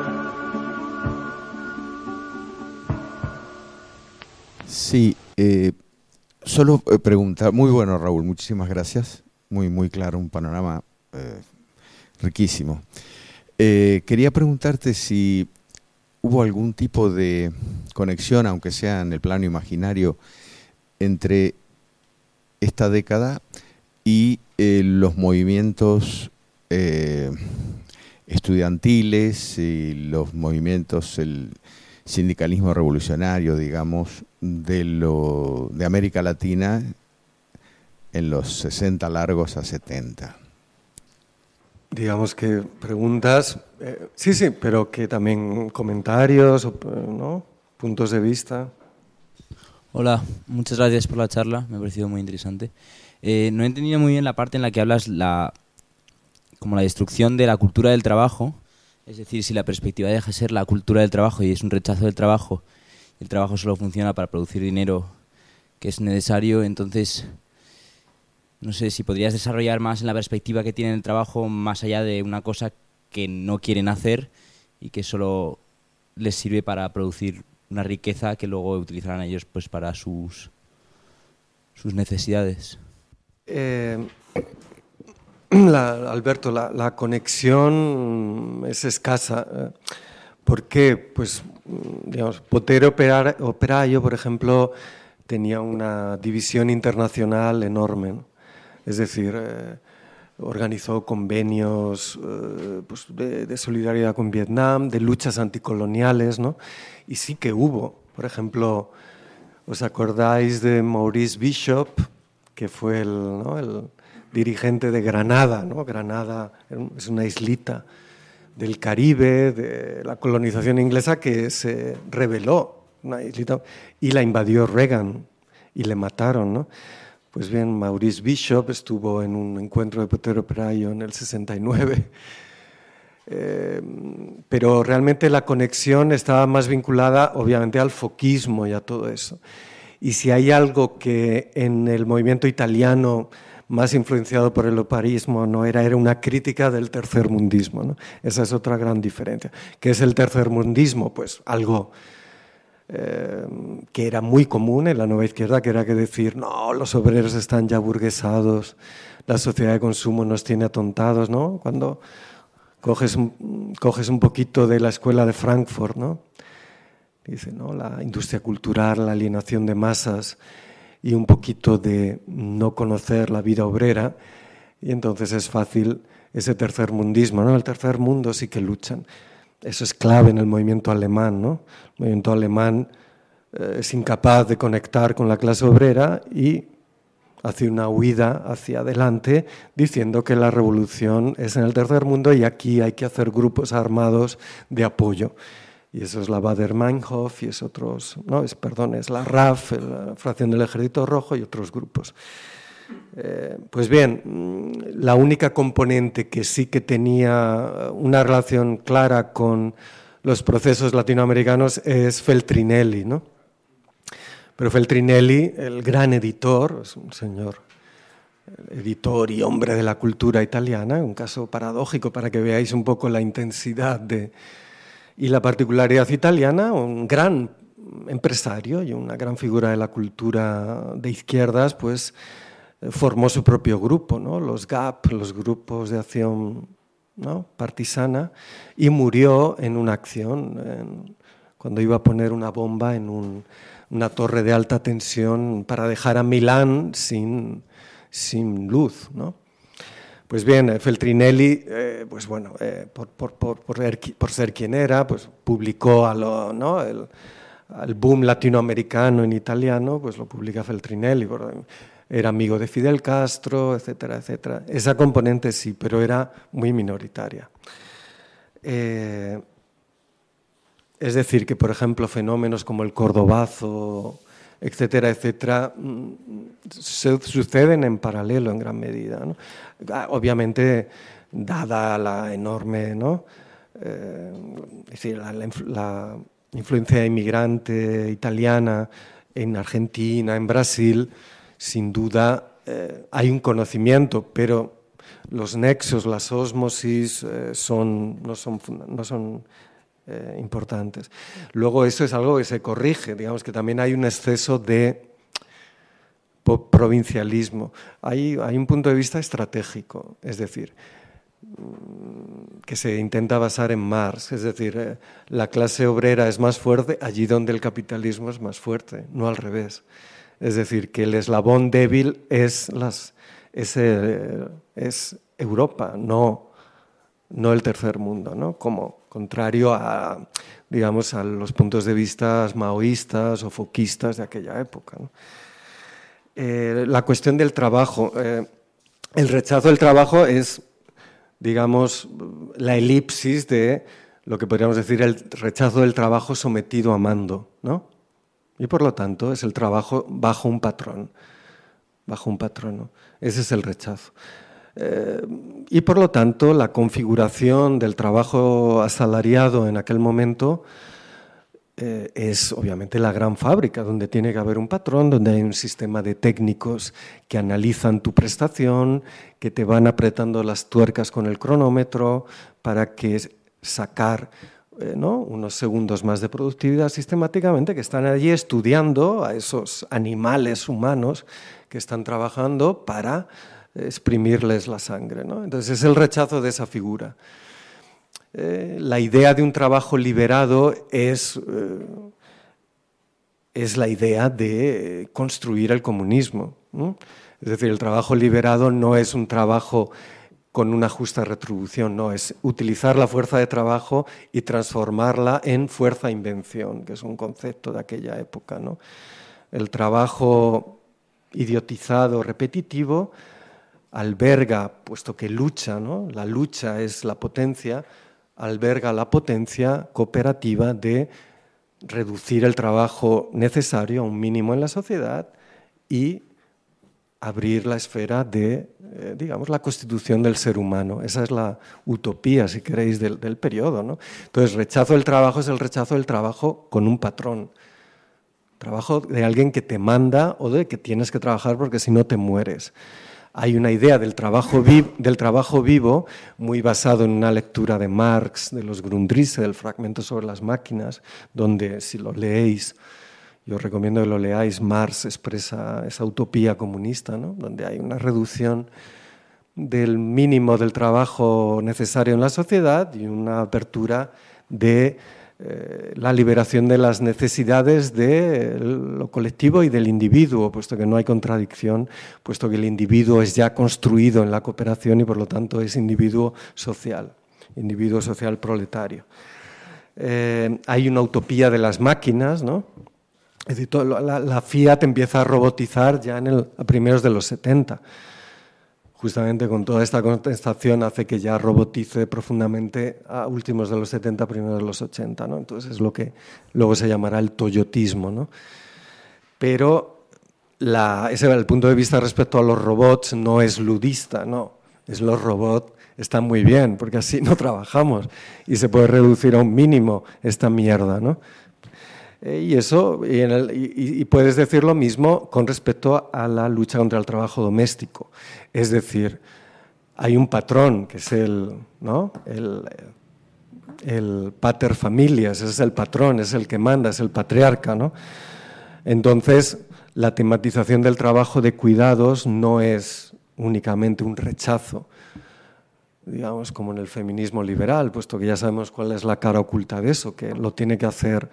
Sí, eh, solo preguntar, muy bueno Raúl, muchísimas gracias, muy, muy claro, un panorama eh, riquísimo. Eh, quería preguntarte si hubo algún tipo de conexión, aunque sea en el plano imaginario, entre esta década y eh, los movimientos eh, estudiantiles y los movimientos, el sindicalismo revolucionario, digamos, de, lo, de América Latina en los sesenta largos a setenta. Digamos que preguntas Eh, sí, sí, pero que también comentarios, ¿no? Puntos de vista. Hola, muchas gracias por la charla, me ha parecido muy interesante. Eh, no he entendido muy bien la parte en la que hablas la, como la destrucción de la cultura del trabajo, es decir, si la perspectiva deja de ser la cultura del trabajo y es un rechazo del trabajo, el trabajo solo funciona para producir dinero que es necesario, entonces no sé si podrías desarrollar más en la perspectiva que tiene el trabajo más allá de una cosa que no quieren hacer y que solo les sirve para producir una riqueza que luego utilizarán ellos pues para sus, sus necesidades. Eh, la, Alberto, la, la conexión es escasa. ¿Por qué? Pues, digamos, Potere Operaio, por ejemplo, tenía una división internacional enorme, ¿no? Es decir, eh, organizó convenios eh, pues de, de solidaridad con Vietnam, de luchas anticoloniales, ¿no? Y sí que hubo, por ejemplo, ¿os acordáis de Maurice Bishop, que fue el, ¿no? el dirigente de Granada, ¿no? Granada es una islita del Caribe, de la colonización inglesa, que se rebeló, una islita, y la invadió Reagan y le mataron, ¿no? Pues bien, Maurice Bishop estuvo en un encuentro de Potere Operaio en el sesenta y nueve, eh, pero realmente la conexión estaba más vinculada obviamente al foquismo y a todo eso. Y si hay algo que en el movimiento italiano más influenciado por el oparismo no era, era una crítica del tercermundismo, ¿no? Esa es otra gran diferencia. ¿Qué es el tercermundismo? Pues algo Eh, que era muy común en la nueva izquierda, que era que decir, no, los obreros están ya burguesados, la sociedad de consumo nos tiene atontados, ¿no? Cuando coges un, coges un poquito de la escuela de Frankfurt, ¿no? Dice, ¿no? La industria cultural, la alienación de masas y un poquito de no conocer la vida obrera, y entonces es fácil ese tercermundismo, ¿no? El tercer mundo sí que luchan. Eso es clave en el movimiento alemán, ¿no? El movimiento alemán eh, es incapaz de conectar con la clase obrera y hace una huida hacia adelante diciendo que la revolución es en el tercer mundo y aquí hay que hacer grupos armados de apoyo. Y eso es la Baader-Meinhof y es otros, no, es, perdón, es la R A F, la Fracción del Ejército Rojo y otros grupos. Eh, pues bien, la única componente que sí que tenía una relación clara con los procesos latinoamericanos es Feltrinelli, ¿no? Pero Feltrinelli, el gran editor, es un señor editor y hombre de la cultura italiana, un caso paradójico para que veáis un poco la intensidad de, y la particularidad italiana, un gran empresario y una gran figura de la cultura de izquierdas, pues formó su propio grupo, ¿no? Los G A P, los grupos de acción, ¿no? Partisana, y murió en una acción, en, cuando iba a poner una bomba en un, una torre de alta tensión para dejar a Milán sin, sin luz, ¿no? Pues bien, Feltrinelli, eh, pues bueno, eh, por, por, por, por, por ser quien era, pues publicó a lo, ¿no? el, el boom latinoamericano en italiano, pues lo publica Feltrinelli, por, era amigo de Fidel Castro, etcétera, etcétera. Esa componente sí, pero era muy minoritaria. Eh, es decir, que por ejemplo fenómenos como el cordobazo, etcétera, etcétera, se suceden en paralelo en gran medida, ¿no? Obviamente, dada la enorme, ¿no? Eh, es decir, la, la, la influencia inmigrante italiana en Argentina, en Brasil, sin duda eh, hay un conocimiento, pero los nexos, las ósmosis eh, son, no son, no son eh, importantes. Luego eso es algo que se corrige, digamos que también hay un exceso de provincialismo. Hay, hay un punto de vista estratégico, es decir, que se intenta basar en Marx, es decir, eh, la clase obrera es más fuerte allí donde el capitalismo es más fuerte, no al revés. Es decir, que el eslabón débil es, las, es, eh, es Europa, no, no el tercer mundo, ¿no? Como contrario a, digamos, a los puntos de vista maoístas o foquistas de aquella época, ¿no? Eh, la cuestión del trabajo, eh, el rechazo del trabajo es digamos, la elipsis de lo que podríamos decir el rechazo del trabajo sometido a mando, ¿no? Y por lo tanto es el trabajo bajo un patrón, bajo un patrón, ¿no? Ese es el rechazo. Eh, y por lo tanto la configuración del trabajo asalariado en aquel momento eh, es obviamente la gran fábrica, donde tiene que haber un patrón, donde hay un sistema de técnicos que analizan tu prestación, que te van apretando las tuercas con el cronómetro para que sacar eh, ¿no? unos segundos más de productividad sistemáticamente, que están allí estudiando a esos animales humanos que están trabajando para exprimirles la sangre, ¿no? Entonces es el rechazo de esa figura. Eh, la idea de un trabajo liberado es, eh, es la idea de construir el comunismo, ¿no? Es decir, el trabajo liberado no es un trabajo con una justa retribución, no, es utilizar la fuerza de trabajo y transformarla en fuerza-invención, que es un concepto de aquella época, ¿no? El trabajo idiotizado, repetitivo, alberga, puesto que lucha, ¿no? La lucha es la potencia, alberga la potencia cooperativa de reducir el trabajo necesario a un mínimo en la sociedad y abrir la esfera de, eh, digamos, la constitución del ser humano. Esa es la utopía, si queréis, del, del periodo, ¿no? Entonces, rechazo del trabajo es el rechazo del trabajo con un patrón. Trabajo de alguien que te manda o de que tienes que trabajar porque si no te mueres. Hay una idea del trabajo, vivo, del trabajo vivo muy basado en una lectura de Marx, de los Grundrisse, del fragmento sobre las máquinas, donde si lo leéis, yo os recomiendo que lo leáis, Marx expresa esa utopía comunista, ¿no? Donde hay una reducción del mínimo del trabajo necesario en la sociedad y una apertura de Eh, la liberación de las necesidades de lo colectivo y del individuo, puesto que no hay contradicción, puesto que el individuo es ya construido en la cooperación y por lo tanto es individuo social, individuo social proletario. Eh, hay una utopía de las máquinas, ¿no? Es decir, todo, la, la Fiat empieza a robotizar ya en el, a primeros de los setenta. Justamente con toda esta contestación hace que ya robotice profundamente a últimos de los setenta, primeros de los ochenta, ¿no? Entonces es lo que luego se llamará el toyotismo, ¿no? Pero la, ese el punto de vista respecto a los robots no es ludista, no, es los robots están muy bien porque así no trabajamos y se puede reducir a un mínimo esta mierda, ¿no? Y eso, y, en el, y, y puedes decir lo mismo con respecto a la lucha contra el trabajo doméstico. Es decir, hay un patrón que es el, ¿no? el, el pater familias, es el patrón, es el que manda, es el patriarca, ¿no? Entonces, la tematización del trabajo de cuidados no es únicamente un rechazo, digamos, como en el feminismo liberal, puesto que ya sabemos cuál es la cara oculta de eso, que lo tiene que hacer,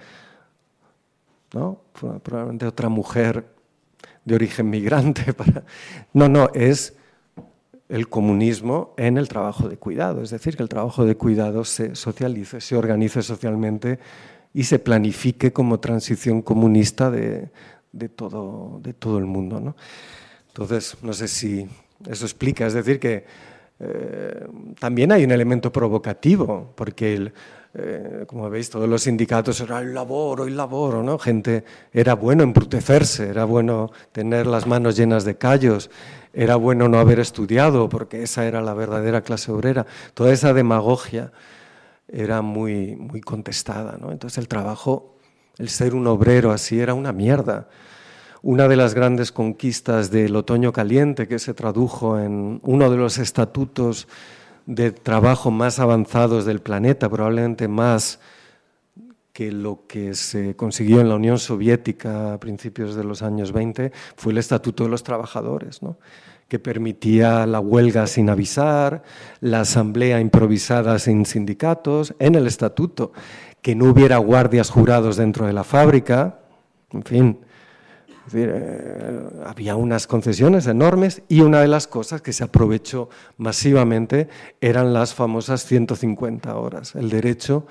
¿no? Probablemente otra mujer de origen migrante. Para... No, no, es el comunismo en el trabajo de cuidado, es decir, que el trabajo de cuidado se socialice, se organice socialmente y se planifique como transición comunista de, de, todo, de todo el mundo, ¿no? Entonces, no sé si eso explica, es decir, que eh, también hay un elemento provocativo, porque el Eh, como veis, todos los sindicatos eran el laboro, el laboro, ¿no? Gente, era bueno embrutecerse, era bueno tener las manos llenas de callos, era bueno no haber estudiado, porque esa era la verdadera clase obrera. Toda esa demagogia era muy, muy contestada, ¿no? Entonces el trabajo, el ser un obrero así era una mierda. Una de las grandes conquistas del otoño caliente, que se tradujo en uno de los estatutos de trabajo más avanzados del planeta, probablemente más que lo que se consiguió en la Unión Soviética a principios de los años veinte, fue el Estatuto de los Trabajadores, ¿no? Que permitía la huelga sin avisar, la asamblea improvisada sin sindicatos, en el Estatuto, que no hubiera guardias jurados dentro de la fábrica, en fin. Es decir, eh, había unas concesiones enormes y una de las cosas que se aprovechó masivamente eran las famosas ciento cincuenta horas, el derecho,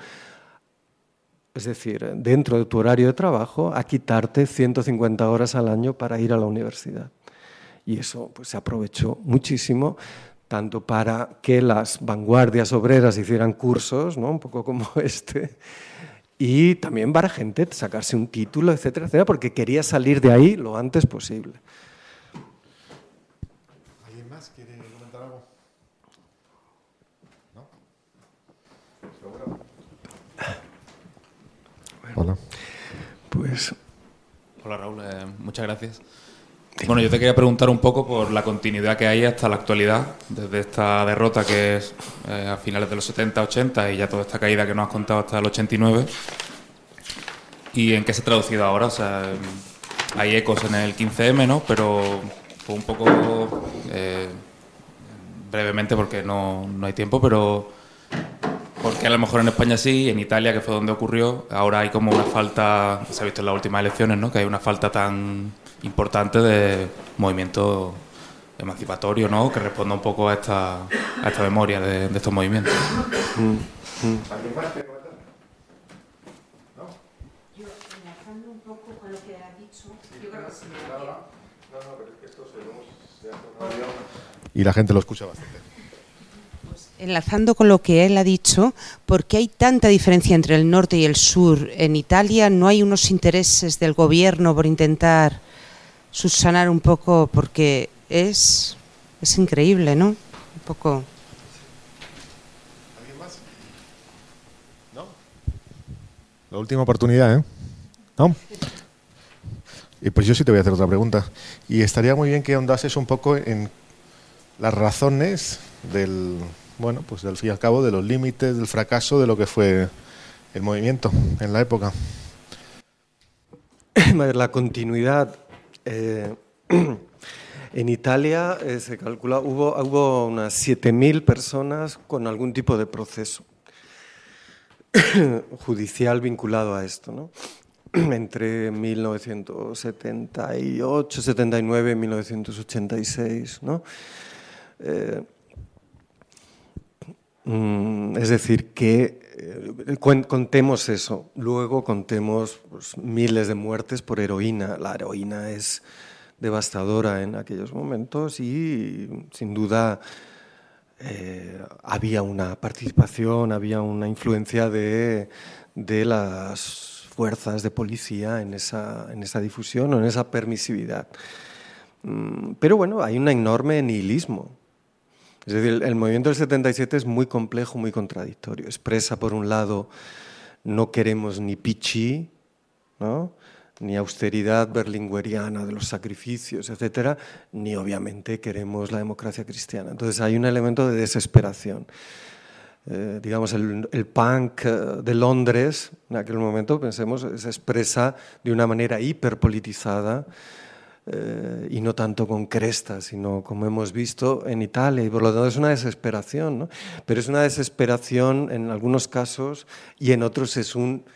es decir, dentro de tu horario de trabajo, a quitarte ciento cincuenta horas al año para ir a la universidad. Y eso pues, se aprovechó muchísimo tanto para que las vanguardias obreras hicieran cursos, ¿no? Un poco como este, y también para gente sacarse un título, etcétera, etcétera, porque quería salir de ahí lo antes posible. ¿Alguien más quiere comentar algo? ¿No? ¿Seguro? Hola. Pues... Hola Raúl, eh, muchas gracias. Bueno, yo te quería preguntar un poco por la continuidad que hay hasta la actualidad, desde esta derrota que es eh, a finales de los setenta, ochenta y ya toda esta caída que nos has contado hasta el ochenta y nueve. ¿Y en qué se ha traducido ahora? O sea, hay ecos en el quince eme, ¿no? Pero fue un poco eh, brevemente porque no, no hay tiempo, pero porque a lo mejor en España sí, en Italia, que fue donde ocurrió, ahora hay como una falta, se ha visto en las últimas elecciones, ¿no? Que hay una falta tan importante de movimiento emancipatorio, ¿no? Que responda un poco a esta, a esta memoria de, de estos movimientos. Mm, mm. ¿Alguien más quiere comentar? ¿No? Yo, enlazando un poco con lo que ha dicho, yo creo que sí. No, no, no, pero es que esto se hace un audio y la gente lo escucha bastante. Pues, enlazando con lo que él ha dicho, ¿por qué hay tanta diferencia entre el norte y el sur? En Italia no hay unos intereses del gobierno por intentar subsanar un poco, porque es, es increíble, ¿no? Un poco. ¿Alguien más? ¿No? La última oportunidad, ¿eh? ¿No? Y pues yo sí te voy a hacer otra pregunta. Y estaría muy bien que ahondases un poco en las razones del, bueno, pues del fin y al cabo, de los límites, del fracaso de lo que fue el movimiento en la época. La continuidad. Eh, en Italia eh, se calcula, hubo, hubo unas siete mil personas con algún tipo de proceso judicial vinculado a esto, ¿no? Entre mil novecientos setenta y ocho, setenta y nueve y mil novecientos ochenta y seis, ¿no? Eh, mm, es decir, que eh, contemos eso, luego contemos pues, miles de muertes por heroína. La heroína es devastadora en aquellos momentos y sin duda eh, había una participación, había una influencia de, de las fuerzas de policía en esa, en esa difusión o en esa permisividad. Pero bueno, hay un enorme nihilismo. Es decir, el movimiento del setenta y siete es muy complejo, muy contradictorio. Expresa, por un lado, no queremos ni pichi, ¿no? Ni austeridad berlingueriana de los sacrificios, etcétera, ni obviamente queremos la democracia cristiana. Entonces hay un elemento de desesperación. Eh, digamos, el, el punk de Londres, en aquel momento, pensemos, se expresa de una manera hiperpolitizada, Eh, y no tanto con crestas, sino como hemos visto en Italia, y por lo tanto es una desesperación, ¿no? Pero es una desesperación en algunos casos y en otros es un,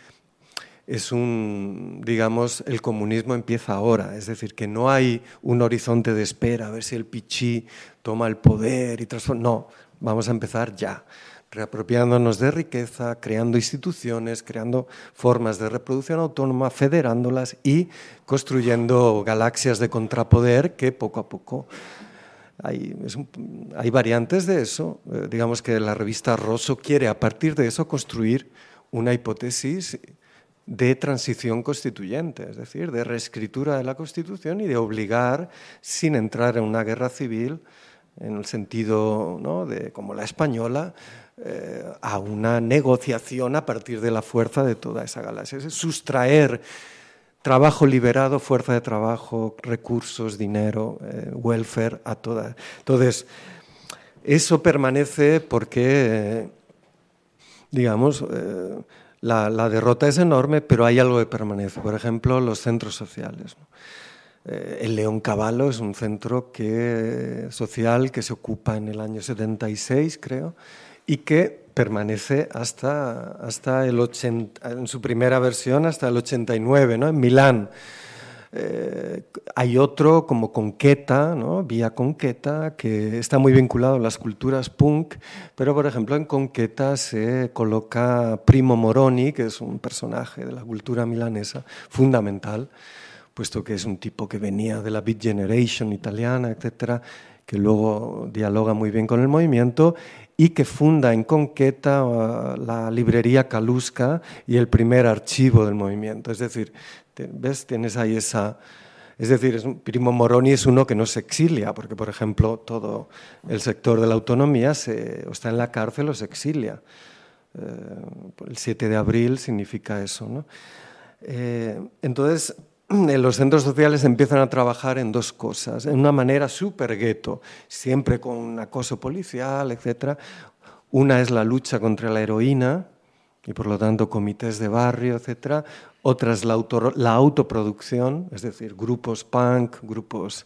es un, digamos, el comunismo empieza ahora, es decir, que no hay un horizonte de espera, a ver si el pichí toma el poder y transforma, no, vamos a empezar ya. Reapropiándonos de riqueza, creando instituciones, creando formas de reproducción autónoma, federándolas y construyendo galaxias de contrapoder que poco a poco hay, es un, hay variantes de eso. Eh, digamos que la revista Rosso quiere a partir de eso construir una hipótesis de transición constituyente, es decir, de reescritura de la Constitución y de obligar, sin entrar en una guerra civil, en el sentido, ¿no?, de como la española, eh, a una negociación a partir de la fuerza de toda esa galaxia. Es sustraer trabajo liberado, fuerza de trabajo, recursos, dinero, eh, welfare, a toda. Entonces, eso permanece porque, eh, digamos, eh, la, la derrota es enorme, pero hay algo que permanece. Por ejemplo, los centros sociales, ¿no? El Leoncavallo es un centro que, social que se ocupa en el año setenta y seis, creo, y que permanece hasta, hasta el ochenta, en su primera versión hasta el ochenta y nueve, ¿no? En Milán. Eh, hay otro como Conqueta, ¿no? Vía Conqueta, que está muy vinculado a las culturas punk, pero por ejemplo en Conqueta se coloca Primo Moroni, que es un personaje de la cultura milanesa fundamental, puesto que es un tipo que venía de la Beat Generation italiana, etcétera, que luego dialoga muy bien con el movimiento y que funda en Conqueta uh, la librería Kaluska y el primer archivo del movimiento. Es decir, te, ¿ves? Tienes ahí esa... Es decir, es, Primo Moroni es uno que no se exilia, porque, por ejemplo, todo el sector de la autonomía se, o está en la cárcel o se exilia. Eh, el siete de abril significa eso, ¿no? Eh, entonces, los centros sociales empiezan a trabajar en dos cosas, en una manera súper gueto, siempre con acoso policial, etcétera. Una es la lucha contra la heroína, y por lo tanto comités de barrio, etcétera. Otra es la, auto, la autoproducción, es decir, grupos punk, grupos...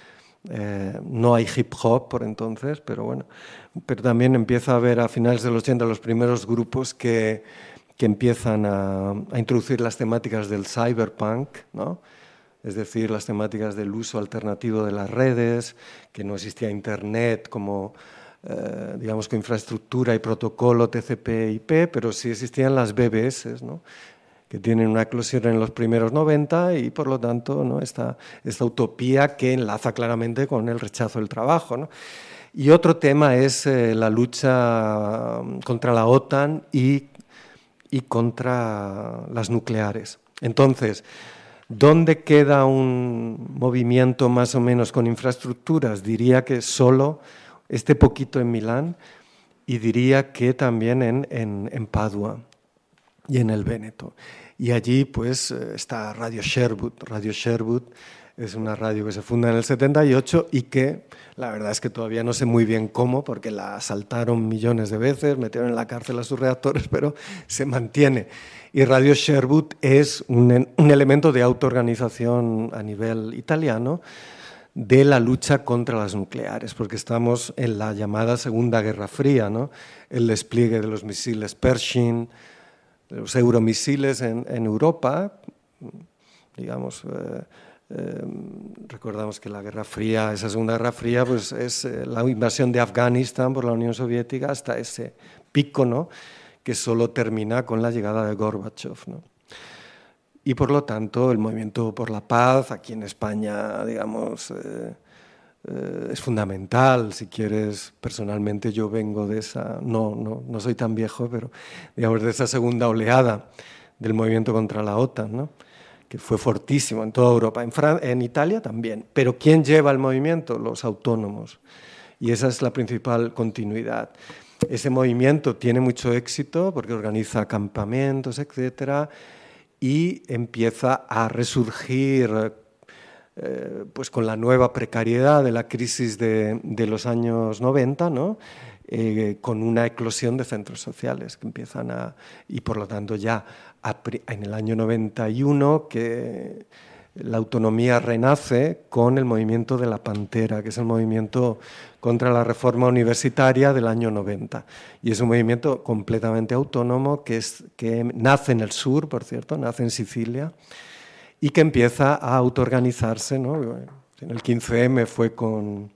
Eh, no hay hip hop por entonces, pero bueno, pero también empieza a haber a finales de los ochenta los primeros grupos que, que empiezan a, a introducir las temáticas del cyberpunk, ¿no? Es decir, las temáticas del uso alternativo de las redes, que no existía internet como... Eh, digamos, con infraestructura y protocolo T C P I P, pero sí existían las B B S, ¿no? Que tienen una eclosión en los primeros noventa y, por lo tanto, ¿no? esta, esta utopía que enlaza claramente con el rechazo del trabajo, ¿no? Y otro tema es eh, la lucha contra la OTAN y, y contra las nucleares. Entonces, ¿dónde queda un movimiento más o menos con infraestructuras? Diría que solo... este poquito en Milán y diría que también en, en, en Padua y en el Véneto. Y allí pues está Radio Sherwood. Radio Sherwood es una radio que se funda en el setenta y ocho y que la verdad es que todavía no sé muy bien cómo, porque la asaltaron millones de veces, metieron en la cárcel a sus reactores, pero se mantiene. Y Radio Sherwood es un, un elemento de autoorganización a nivel italiano, de la lucha contra las nucleares, porque estamos en la llamada Segunda Guerra Fría, ¿no? El despliegue de los misiles Pershing, de los euromisiles en, en Europa, digamos, eh, eh, recordamos que la Guerra Fría, esa Segunda Guerra Fría, pues es eh, la invasión de Afganistán por la Unión Soviética hasta ese pico, ¿no? Que solo termina con la llegada de Gorbachev, ¿no? Y por lo tanto el movimiento por la paz aquí en España, digamos, eh, eh, es fundamental. Si quieres, personalmente yo vengo de esa, no, no, no soy tan viejo, pero digamos de esa segunda oleada del movimiento contra la OTAN, ¿no? Que fue fortísimo en toda Europa, en, Fran- en Italia también. Pero ¿quién lleva el movimiento? Los autónomos. Y esa es la principal continuidad. Ese movimiento tiene mucho éxito porque organiza campamentos, etcétera, y empieza a resurgir eh, pues con la nueva precariedad de la crisis de, de los años noventa, ¿no? Eh, con una eclosión de centros sociales que empiezan a... y por lo tanto ya a, en el año noventa y uno que la autonomía renace con el movimiento de la Pantera, que es el movimiento contra la reforma universitaria del año noventa. Y es un movimiento completamente autónomo que, es, que nace en el sur, por cierto, nace en Sicilia, y que empieza a autoorganizarse, ¿no? En el quince eme fue con,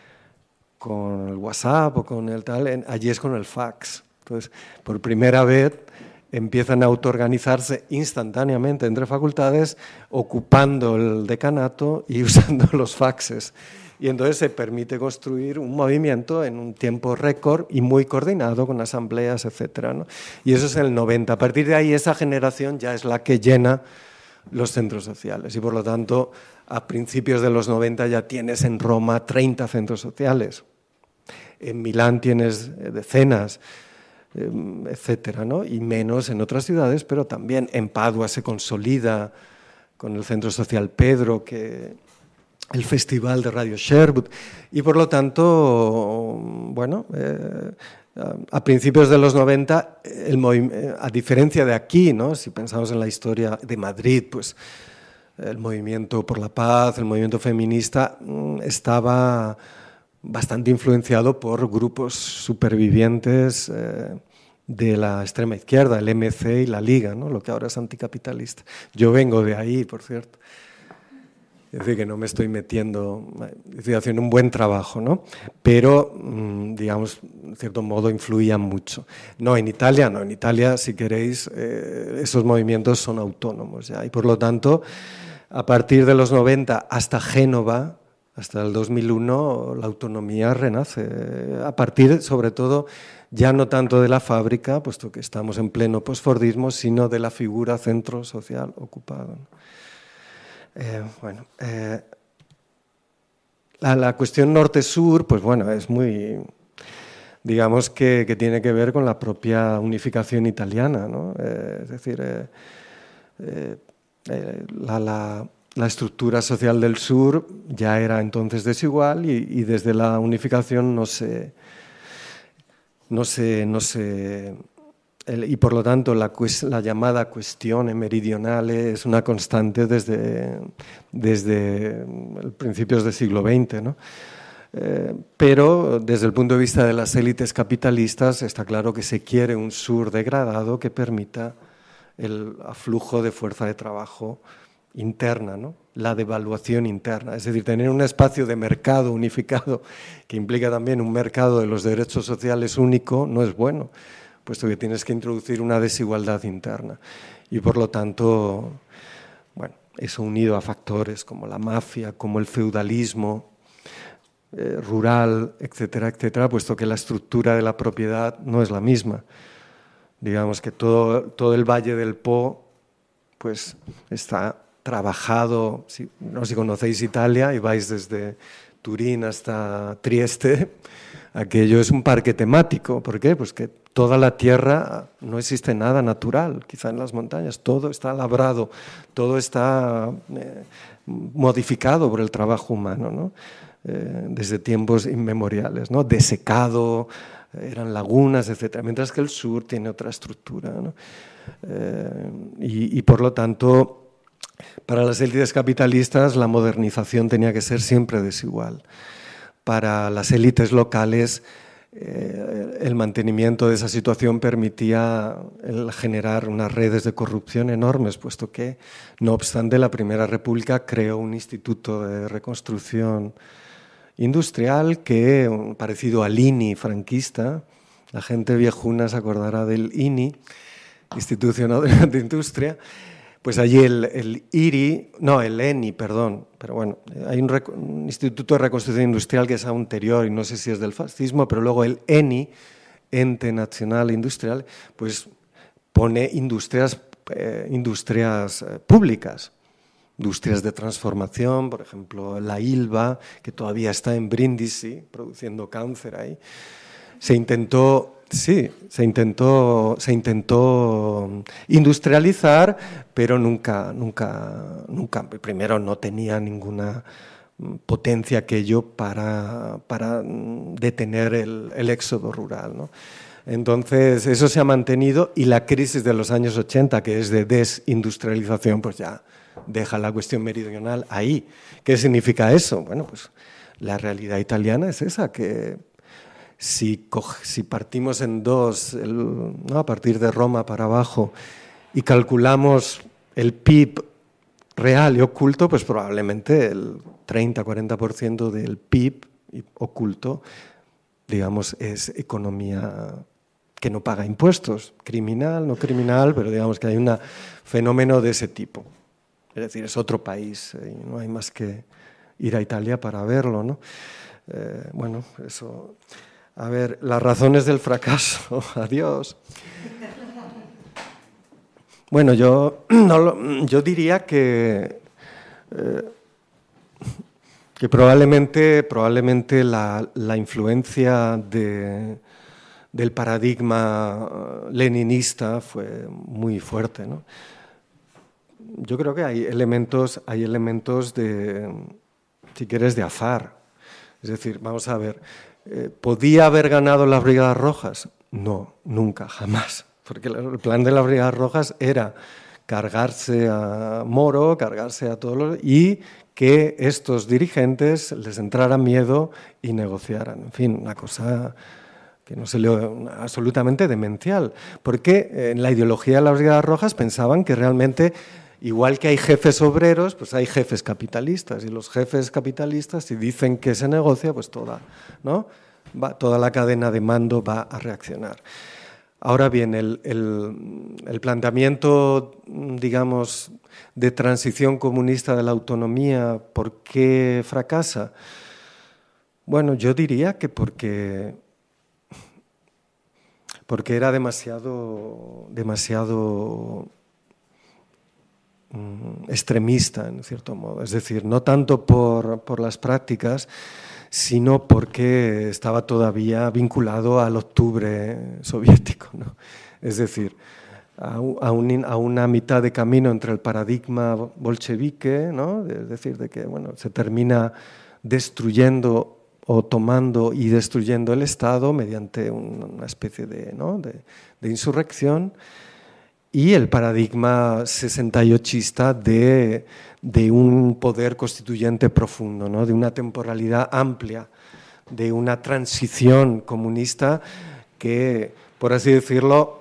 con el WhatsApp o con el tal, en, allí es con el fax. Entonces, por primera vez empiezan a autoorganizarse instantáneamente entre facultades, ocupando el decanato y usando los faxes. Y entonces se permite construir un movimiento en un tiempo récord y muy coordinado con asambleas, etcétera, ¿no? Y eso es el noventa. A partir de ahí, esa generación ya es la que llena los centros sociales. Y por lo tanto, a principios de los noventa ya tienes en Roma treinta centros sociales. En Milán tienes decenas, etcétera, ¿no? Y menos en otras ciudades, pero también en Padua se consolida con el Centro Social Pedro, que el Festival de Radio Sherwood, y por lo tanto, bueno, eh, a principios de los noventa, el a diferencia de aquí, ¿no? Si pensamos en la historia de Madrid, pues el movimiento por la paz, el movimiento feminista, estaba bastante influenciado por grupos supervivientes eh, de la extrema izquierda, el eme ce y la Liga, ¿no? Lo que ahora es anticapitalista. Yo vengo de ahí, por cierto. Es decir, que no me estoy metiendo, estoy haciendo un buen trabajo, ¿no? Pero, digamos, en cierto modo influían mucho. No, en Italia, no, en Italia, si queréis, eh, esos movimientos son autónomos, ¿ya? Y por lo tanto, a partir de los noventa hasta Génova, hasta el dos mil uno la autonomía renace, a partir, sobre todo, ya no tanto de la fábrica, puesto que estamos en pleno posfordismo, sino de la figura centro social ocupado. Eh, bueno, eh, la, la cuestión norte-sur, pues bueno, es muy, digamos que, que tiene que ver con la propia unificación italiana, ¿no? Eh, es decir, eh, eh, eh, la, la, la estructura social del sur ya era entonces desigual y, y desde la unificación no se, no se, no se el, y por lo tanto la, la llamada cuestión meridional es una constante desde, desde principios del siglo veinte, ¿no? Eh, pero desde el punto de vista de las élites capitalistas está claro que se quiere un sur degradado que permita el aflujo de fuerza de trabajo interna, ¿no? La devaluación interna, es decir, tener un espacio de mercado unificado que implica también un mercado de los derechos sociales único no es bueno, puesto que tienes que introducir una desigualdad interna y por lo tanto, bueno, eso unido a factores como la mafia, como el feudalismo eh, rural, etcétera, etcétera, puesto que la estructura de la propiedad no es la misma. Digamos que todo, todo el Valle del Po pues, está trabajado, si, no sé si conocéis Italia y vais desde Turín hasta Trieste, aquello es un parque temático. ¿Por qué? Pues que toda la tierra, no existe nada natural, quizá en las montañas, todo está labrado, todo está eh, modificado por el trabajo humano, ¿no? Eh, desde tiempos inmemoriales, ¿no? Desecado, eran lagunas, etcétera, mientras que el sur tiene otra estructura, ¿no? Eh, y, y por lo tanto, para las élites capitalistas la modernización tenía que ser siempre desigual. Para las élites locales eh, el mantenimiento de esa situación permitía el generar unas redes de corrupción enormes, puesto que, no obstante, la Primera República creó un instituto de reconstrucción industrial que, parecido al I N I franquista, la gente viejuna se acordará del I N I, Instituto Nacional de Industria, pues allí el, el I R I, no, el E N I, perdón, pero bueno, hay un, un Instituto de Reconstrucción Industrial que es anterior y no sé si es del fascismo, pero luego el E N I, Ente Nacional Industrial, pues pone industrias, eh, industrias eh, públicas. Industrias de transformación, por ejemplo, la Ilva, que todavía está en Brindisi, produciendo cáncer ahí. Se intentó, sí, se intentó, se intentó industrializar, pero nunca, nunca, nunca, primero no tenía ninguna potencia aquello para, para detener el, el éxodo rural, ¿no? Entonces, eso se ha mantenido y la crisis de los años ochenta, que es de desindustrialización, pues ya deja la cuestión meridional ahí. ¿Qué significa eso? Bueno, pues la realidad italiana es esa, que si, coge, si partimos en dos, el, ¿no? a partir de Roma para abajo, y calculamos el P I B real y oculto, pues probablemente el treinta a cuarenta por ciento del P I B oculto, digamos, es economía que no paga impuestos, criminal, no criminal, pero digamos que hay un fenómeno de ese tipo. Es decir, es otro país, eh, y no hay más que ir a Italia para verlo, ¿no? Eh, bueno, eso. A ver, las razones del fracaso. Adiós. Bueno, yo, no lo, yo diría que, eh, que probablemente, probablemente la, la influencia de, del paradigma leninista fue muy fuerte, ¿no? Yo creo que hay elementos, hay elementos de, si quieres, de azar. Es decir, vamos a ver, eh, ¿podía haber ganado las Brigadas Rojas? No, nunca, jamás. Porque el plan de las Brigadas Rojas era cargarse a Moro, cargarse a todos los... y que estos dirigentes les entrara miedo y negociaran. En fin, una cosa que no se le absolutamente demencial. Porque en la ideología de las Brigadas Rojas pensaban que realmente, igual que hay jefes obreros, pues hay jefes capitalistas. Y los jefes capitalistas, si dicen que se negocia, pues toda, ¿no? Va, toda la cadena de mando va a reaccionar. Ahora bien, el, el, el planteamiento, digamos, de transición comunista de la autonomía, ¿por qué fracasa? Bueno, yo diría que porque, porque era demasiado, demasiado mm, extremista, en cierto modo. Es decir, no tanto por, por las prácticas, sino porque estaba todavía vinculado al octubre soviético, ¿no? Es decir, a, a, un, a una mitad de camino entre el paradigma bolchevique, ¿no? Es decir, de que bueno, se termina destruyendo o tomando y destruyendo el Estado mediante una especie de, ¿no? de, de insurrección, y el paradigma sesentayochista de, de un poder constituyente profundo, ¿no? De una temporalidad amplia, de una transición comunista que, por así decirlo,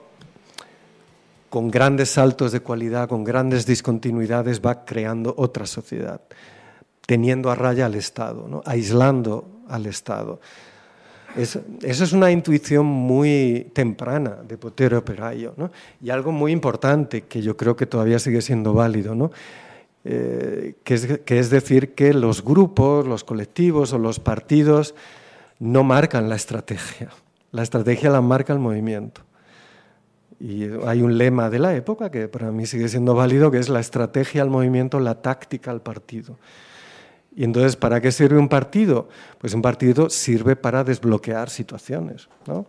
con grandes saltos de cualidad, con grandes discontinuidades, va creando otra sociedad, teniendo a raya al Estado, ¿no? Aislando al Estado. Es, eso es una intuición muy temprana de Potere Operaio, ¿no? Y algo muy importante que yo creo que todavía sigue siendo válido, ¿no? Eh, que, es, que es decir que los grupos, los colectivos o los partidos no marcan la estrategia. La estrategia la marca el movimiento. Y hay un lema de la época que para mí sigue siendo válido, que es la estrategia al movimiento, la táctica al partido. Y entonces, ¿para qué sirve un partido? Pues un partido sirve para desbloquear situaciones, ¿no?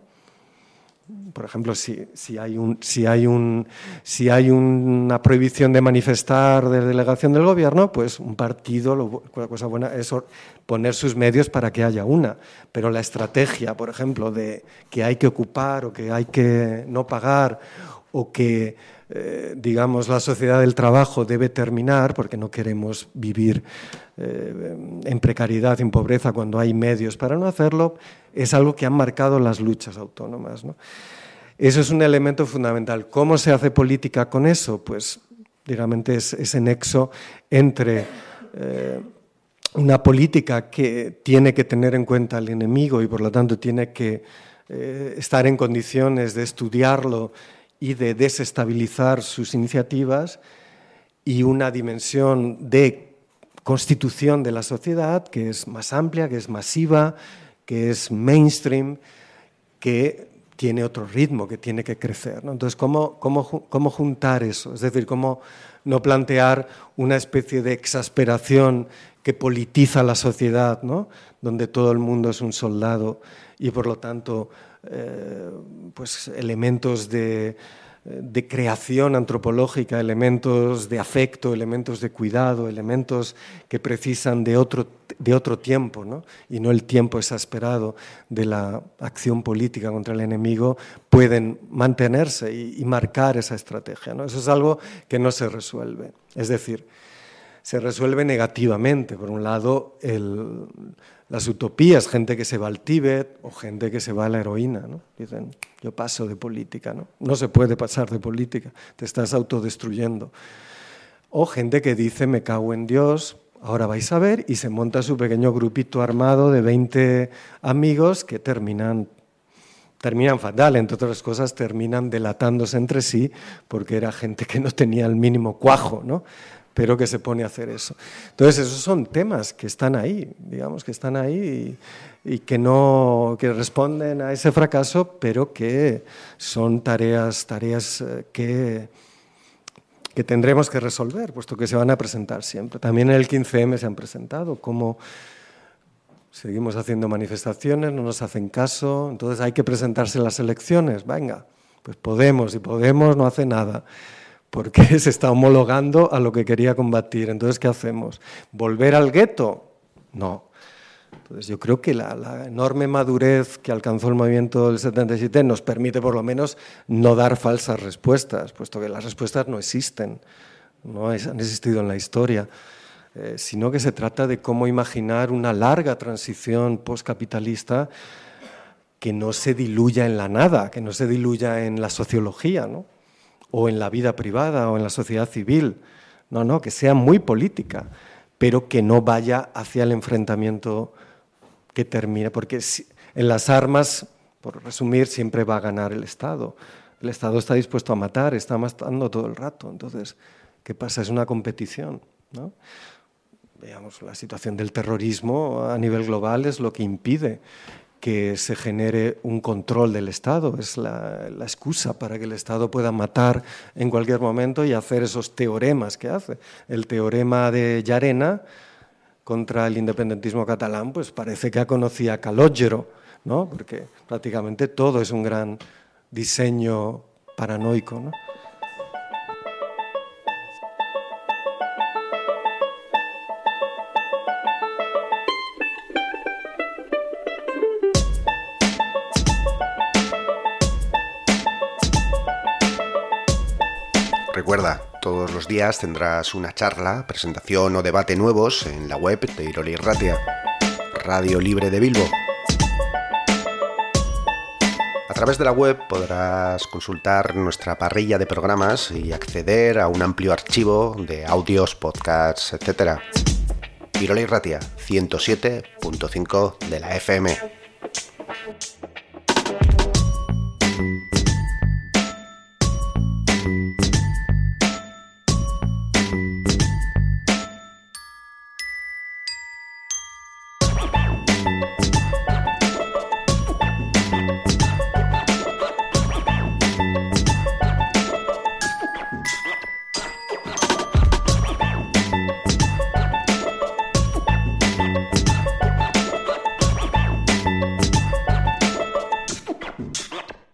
Por ejemplo, si, si, hay un, si, hay un, si hay una prohibición de manifestar de delegación del gobierno, pues un partido, lo, la cosa buena es poner sus medios para que haya una. Pero la estrategia, por ejemplo, de que hay que ocupar o que hay que no pagar o que, eh, digamos, la sociedad del trabajo debe terminar porque no queremos vivir eh, en precariedad, en pobreza, cuando hay medios para no hacerlo, es algo que han marcado las luchas autónomas, ¿no? Eso es un elemento fundamental. ¿Cómo se hace política con eso? Pues, digamos, es ese nexo entre eh, una política que tiene que tener en cuenta al enemigo y, por lo tanto, tiene que eh, estar en condiciones de estudiarlo y de desestabilizar sus iniciativas, y una dimensión de constitución de la sociedad que es más amplia, que es masiva, que es mainstream, que tiene otro ritmo, que tiene que crecer, ¿no? Entonces, ¿cómo, cómo, cómo juntar eso? Es decir, ¿cómo no plantear una especie de exasperación que politiza la sociedad, ¿no? Donde todo el mundo es un soldado y, por lo tanto, eh, pues elementos de, de creación antropológica, elementos de afecto, elementos de cuidado, elementos que precisan de otro, de otro tiempo, ¿no? Y no el tiempo exasperado de la acción política contra el enemigo, pueden mantenerse y, y marcar esa estrategia, ¿no? Eso es algo que no se resuelve. Es decir, se resuelve negativamente. Por un lado, el, las utopías, gente que se va al Tíbet o gente que se va a la heroína, ¿no? Dicen, yo paso de política, ¿no? No se puede pasar de política, te estás autodestruyendo. O gente que dice, me cago en Dios, ahora vais a ver, y se monta su pequeño grupito armado de veinte amigos que terminan, terminan fatal, entre otras cosas, terminan delatándose entre sí porque era gente que no tenía el mínimo cuajo, ¿no? Pero que se pone a hacer eso. Entonces, esos son temas que están ahí, digamos, que están ahí y, y que no, que responden a ese fracaso, pero que son tareas, tareas que, que tendremos que resolver, puesto que se van a presentar siempre. También en el quince eme se han presentado, como seguimos haciendo manifestaciones, no nos hacen caso, entonces hay que presentarse en las elecciones, venga, pues Podemos, y Podemos no hace nada, porque se está homologando a lo que quería combatir. Entonces, ¿qué hacemos? ¿Volver al gueto? No. Entonces, yo creo que la, la enorme madurez que alcanzó el movimiento del setenta y siete nos permite, por lo menos, no dar falsas respuestas, puesto que las respuestas no existen, no han existido en la historia, eh, sino que se trata de cómo imaginar una larga transición postcapitalista que no se diluya en la nada, que no se diluya en la sociología, ¿no? O en la vida privada o en la sociedad civil. No, no, que sea muy política, pero que no vaya hacia el enfrentamiento que termine, porque en las armas, por resumir, siempre va a ganar el Estado. El Estado está dispuesto a matar, está matando todo el rato. Entonces, ¿Qué pasa? Es una competición, ¿no? Veamos, la situación del terrorismo a nivel global es lo que impide que se genere un control del Estado, es la, la excusa para que el Estado pueda matar en cualquier momento y hacer esos teoremas que hace. El teorema de Llarena contra el independentismo catalán, pues parece que ha conocido a Calogero, ¿no? Porque prácticamente todo es un gran diseño paranoico, ¿no? Recuerda, todos los días tendrás una charla, presentación o debate nuevos en la web de Irola Irratia, Radio Libre de Bilbo. A través de la web podrás consultar nuestra parrilla de programas y acceder a un amplio archivo de audios, podcasts, etcétera. Irola Irratia, ciento siete punto cinco de la F M.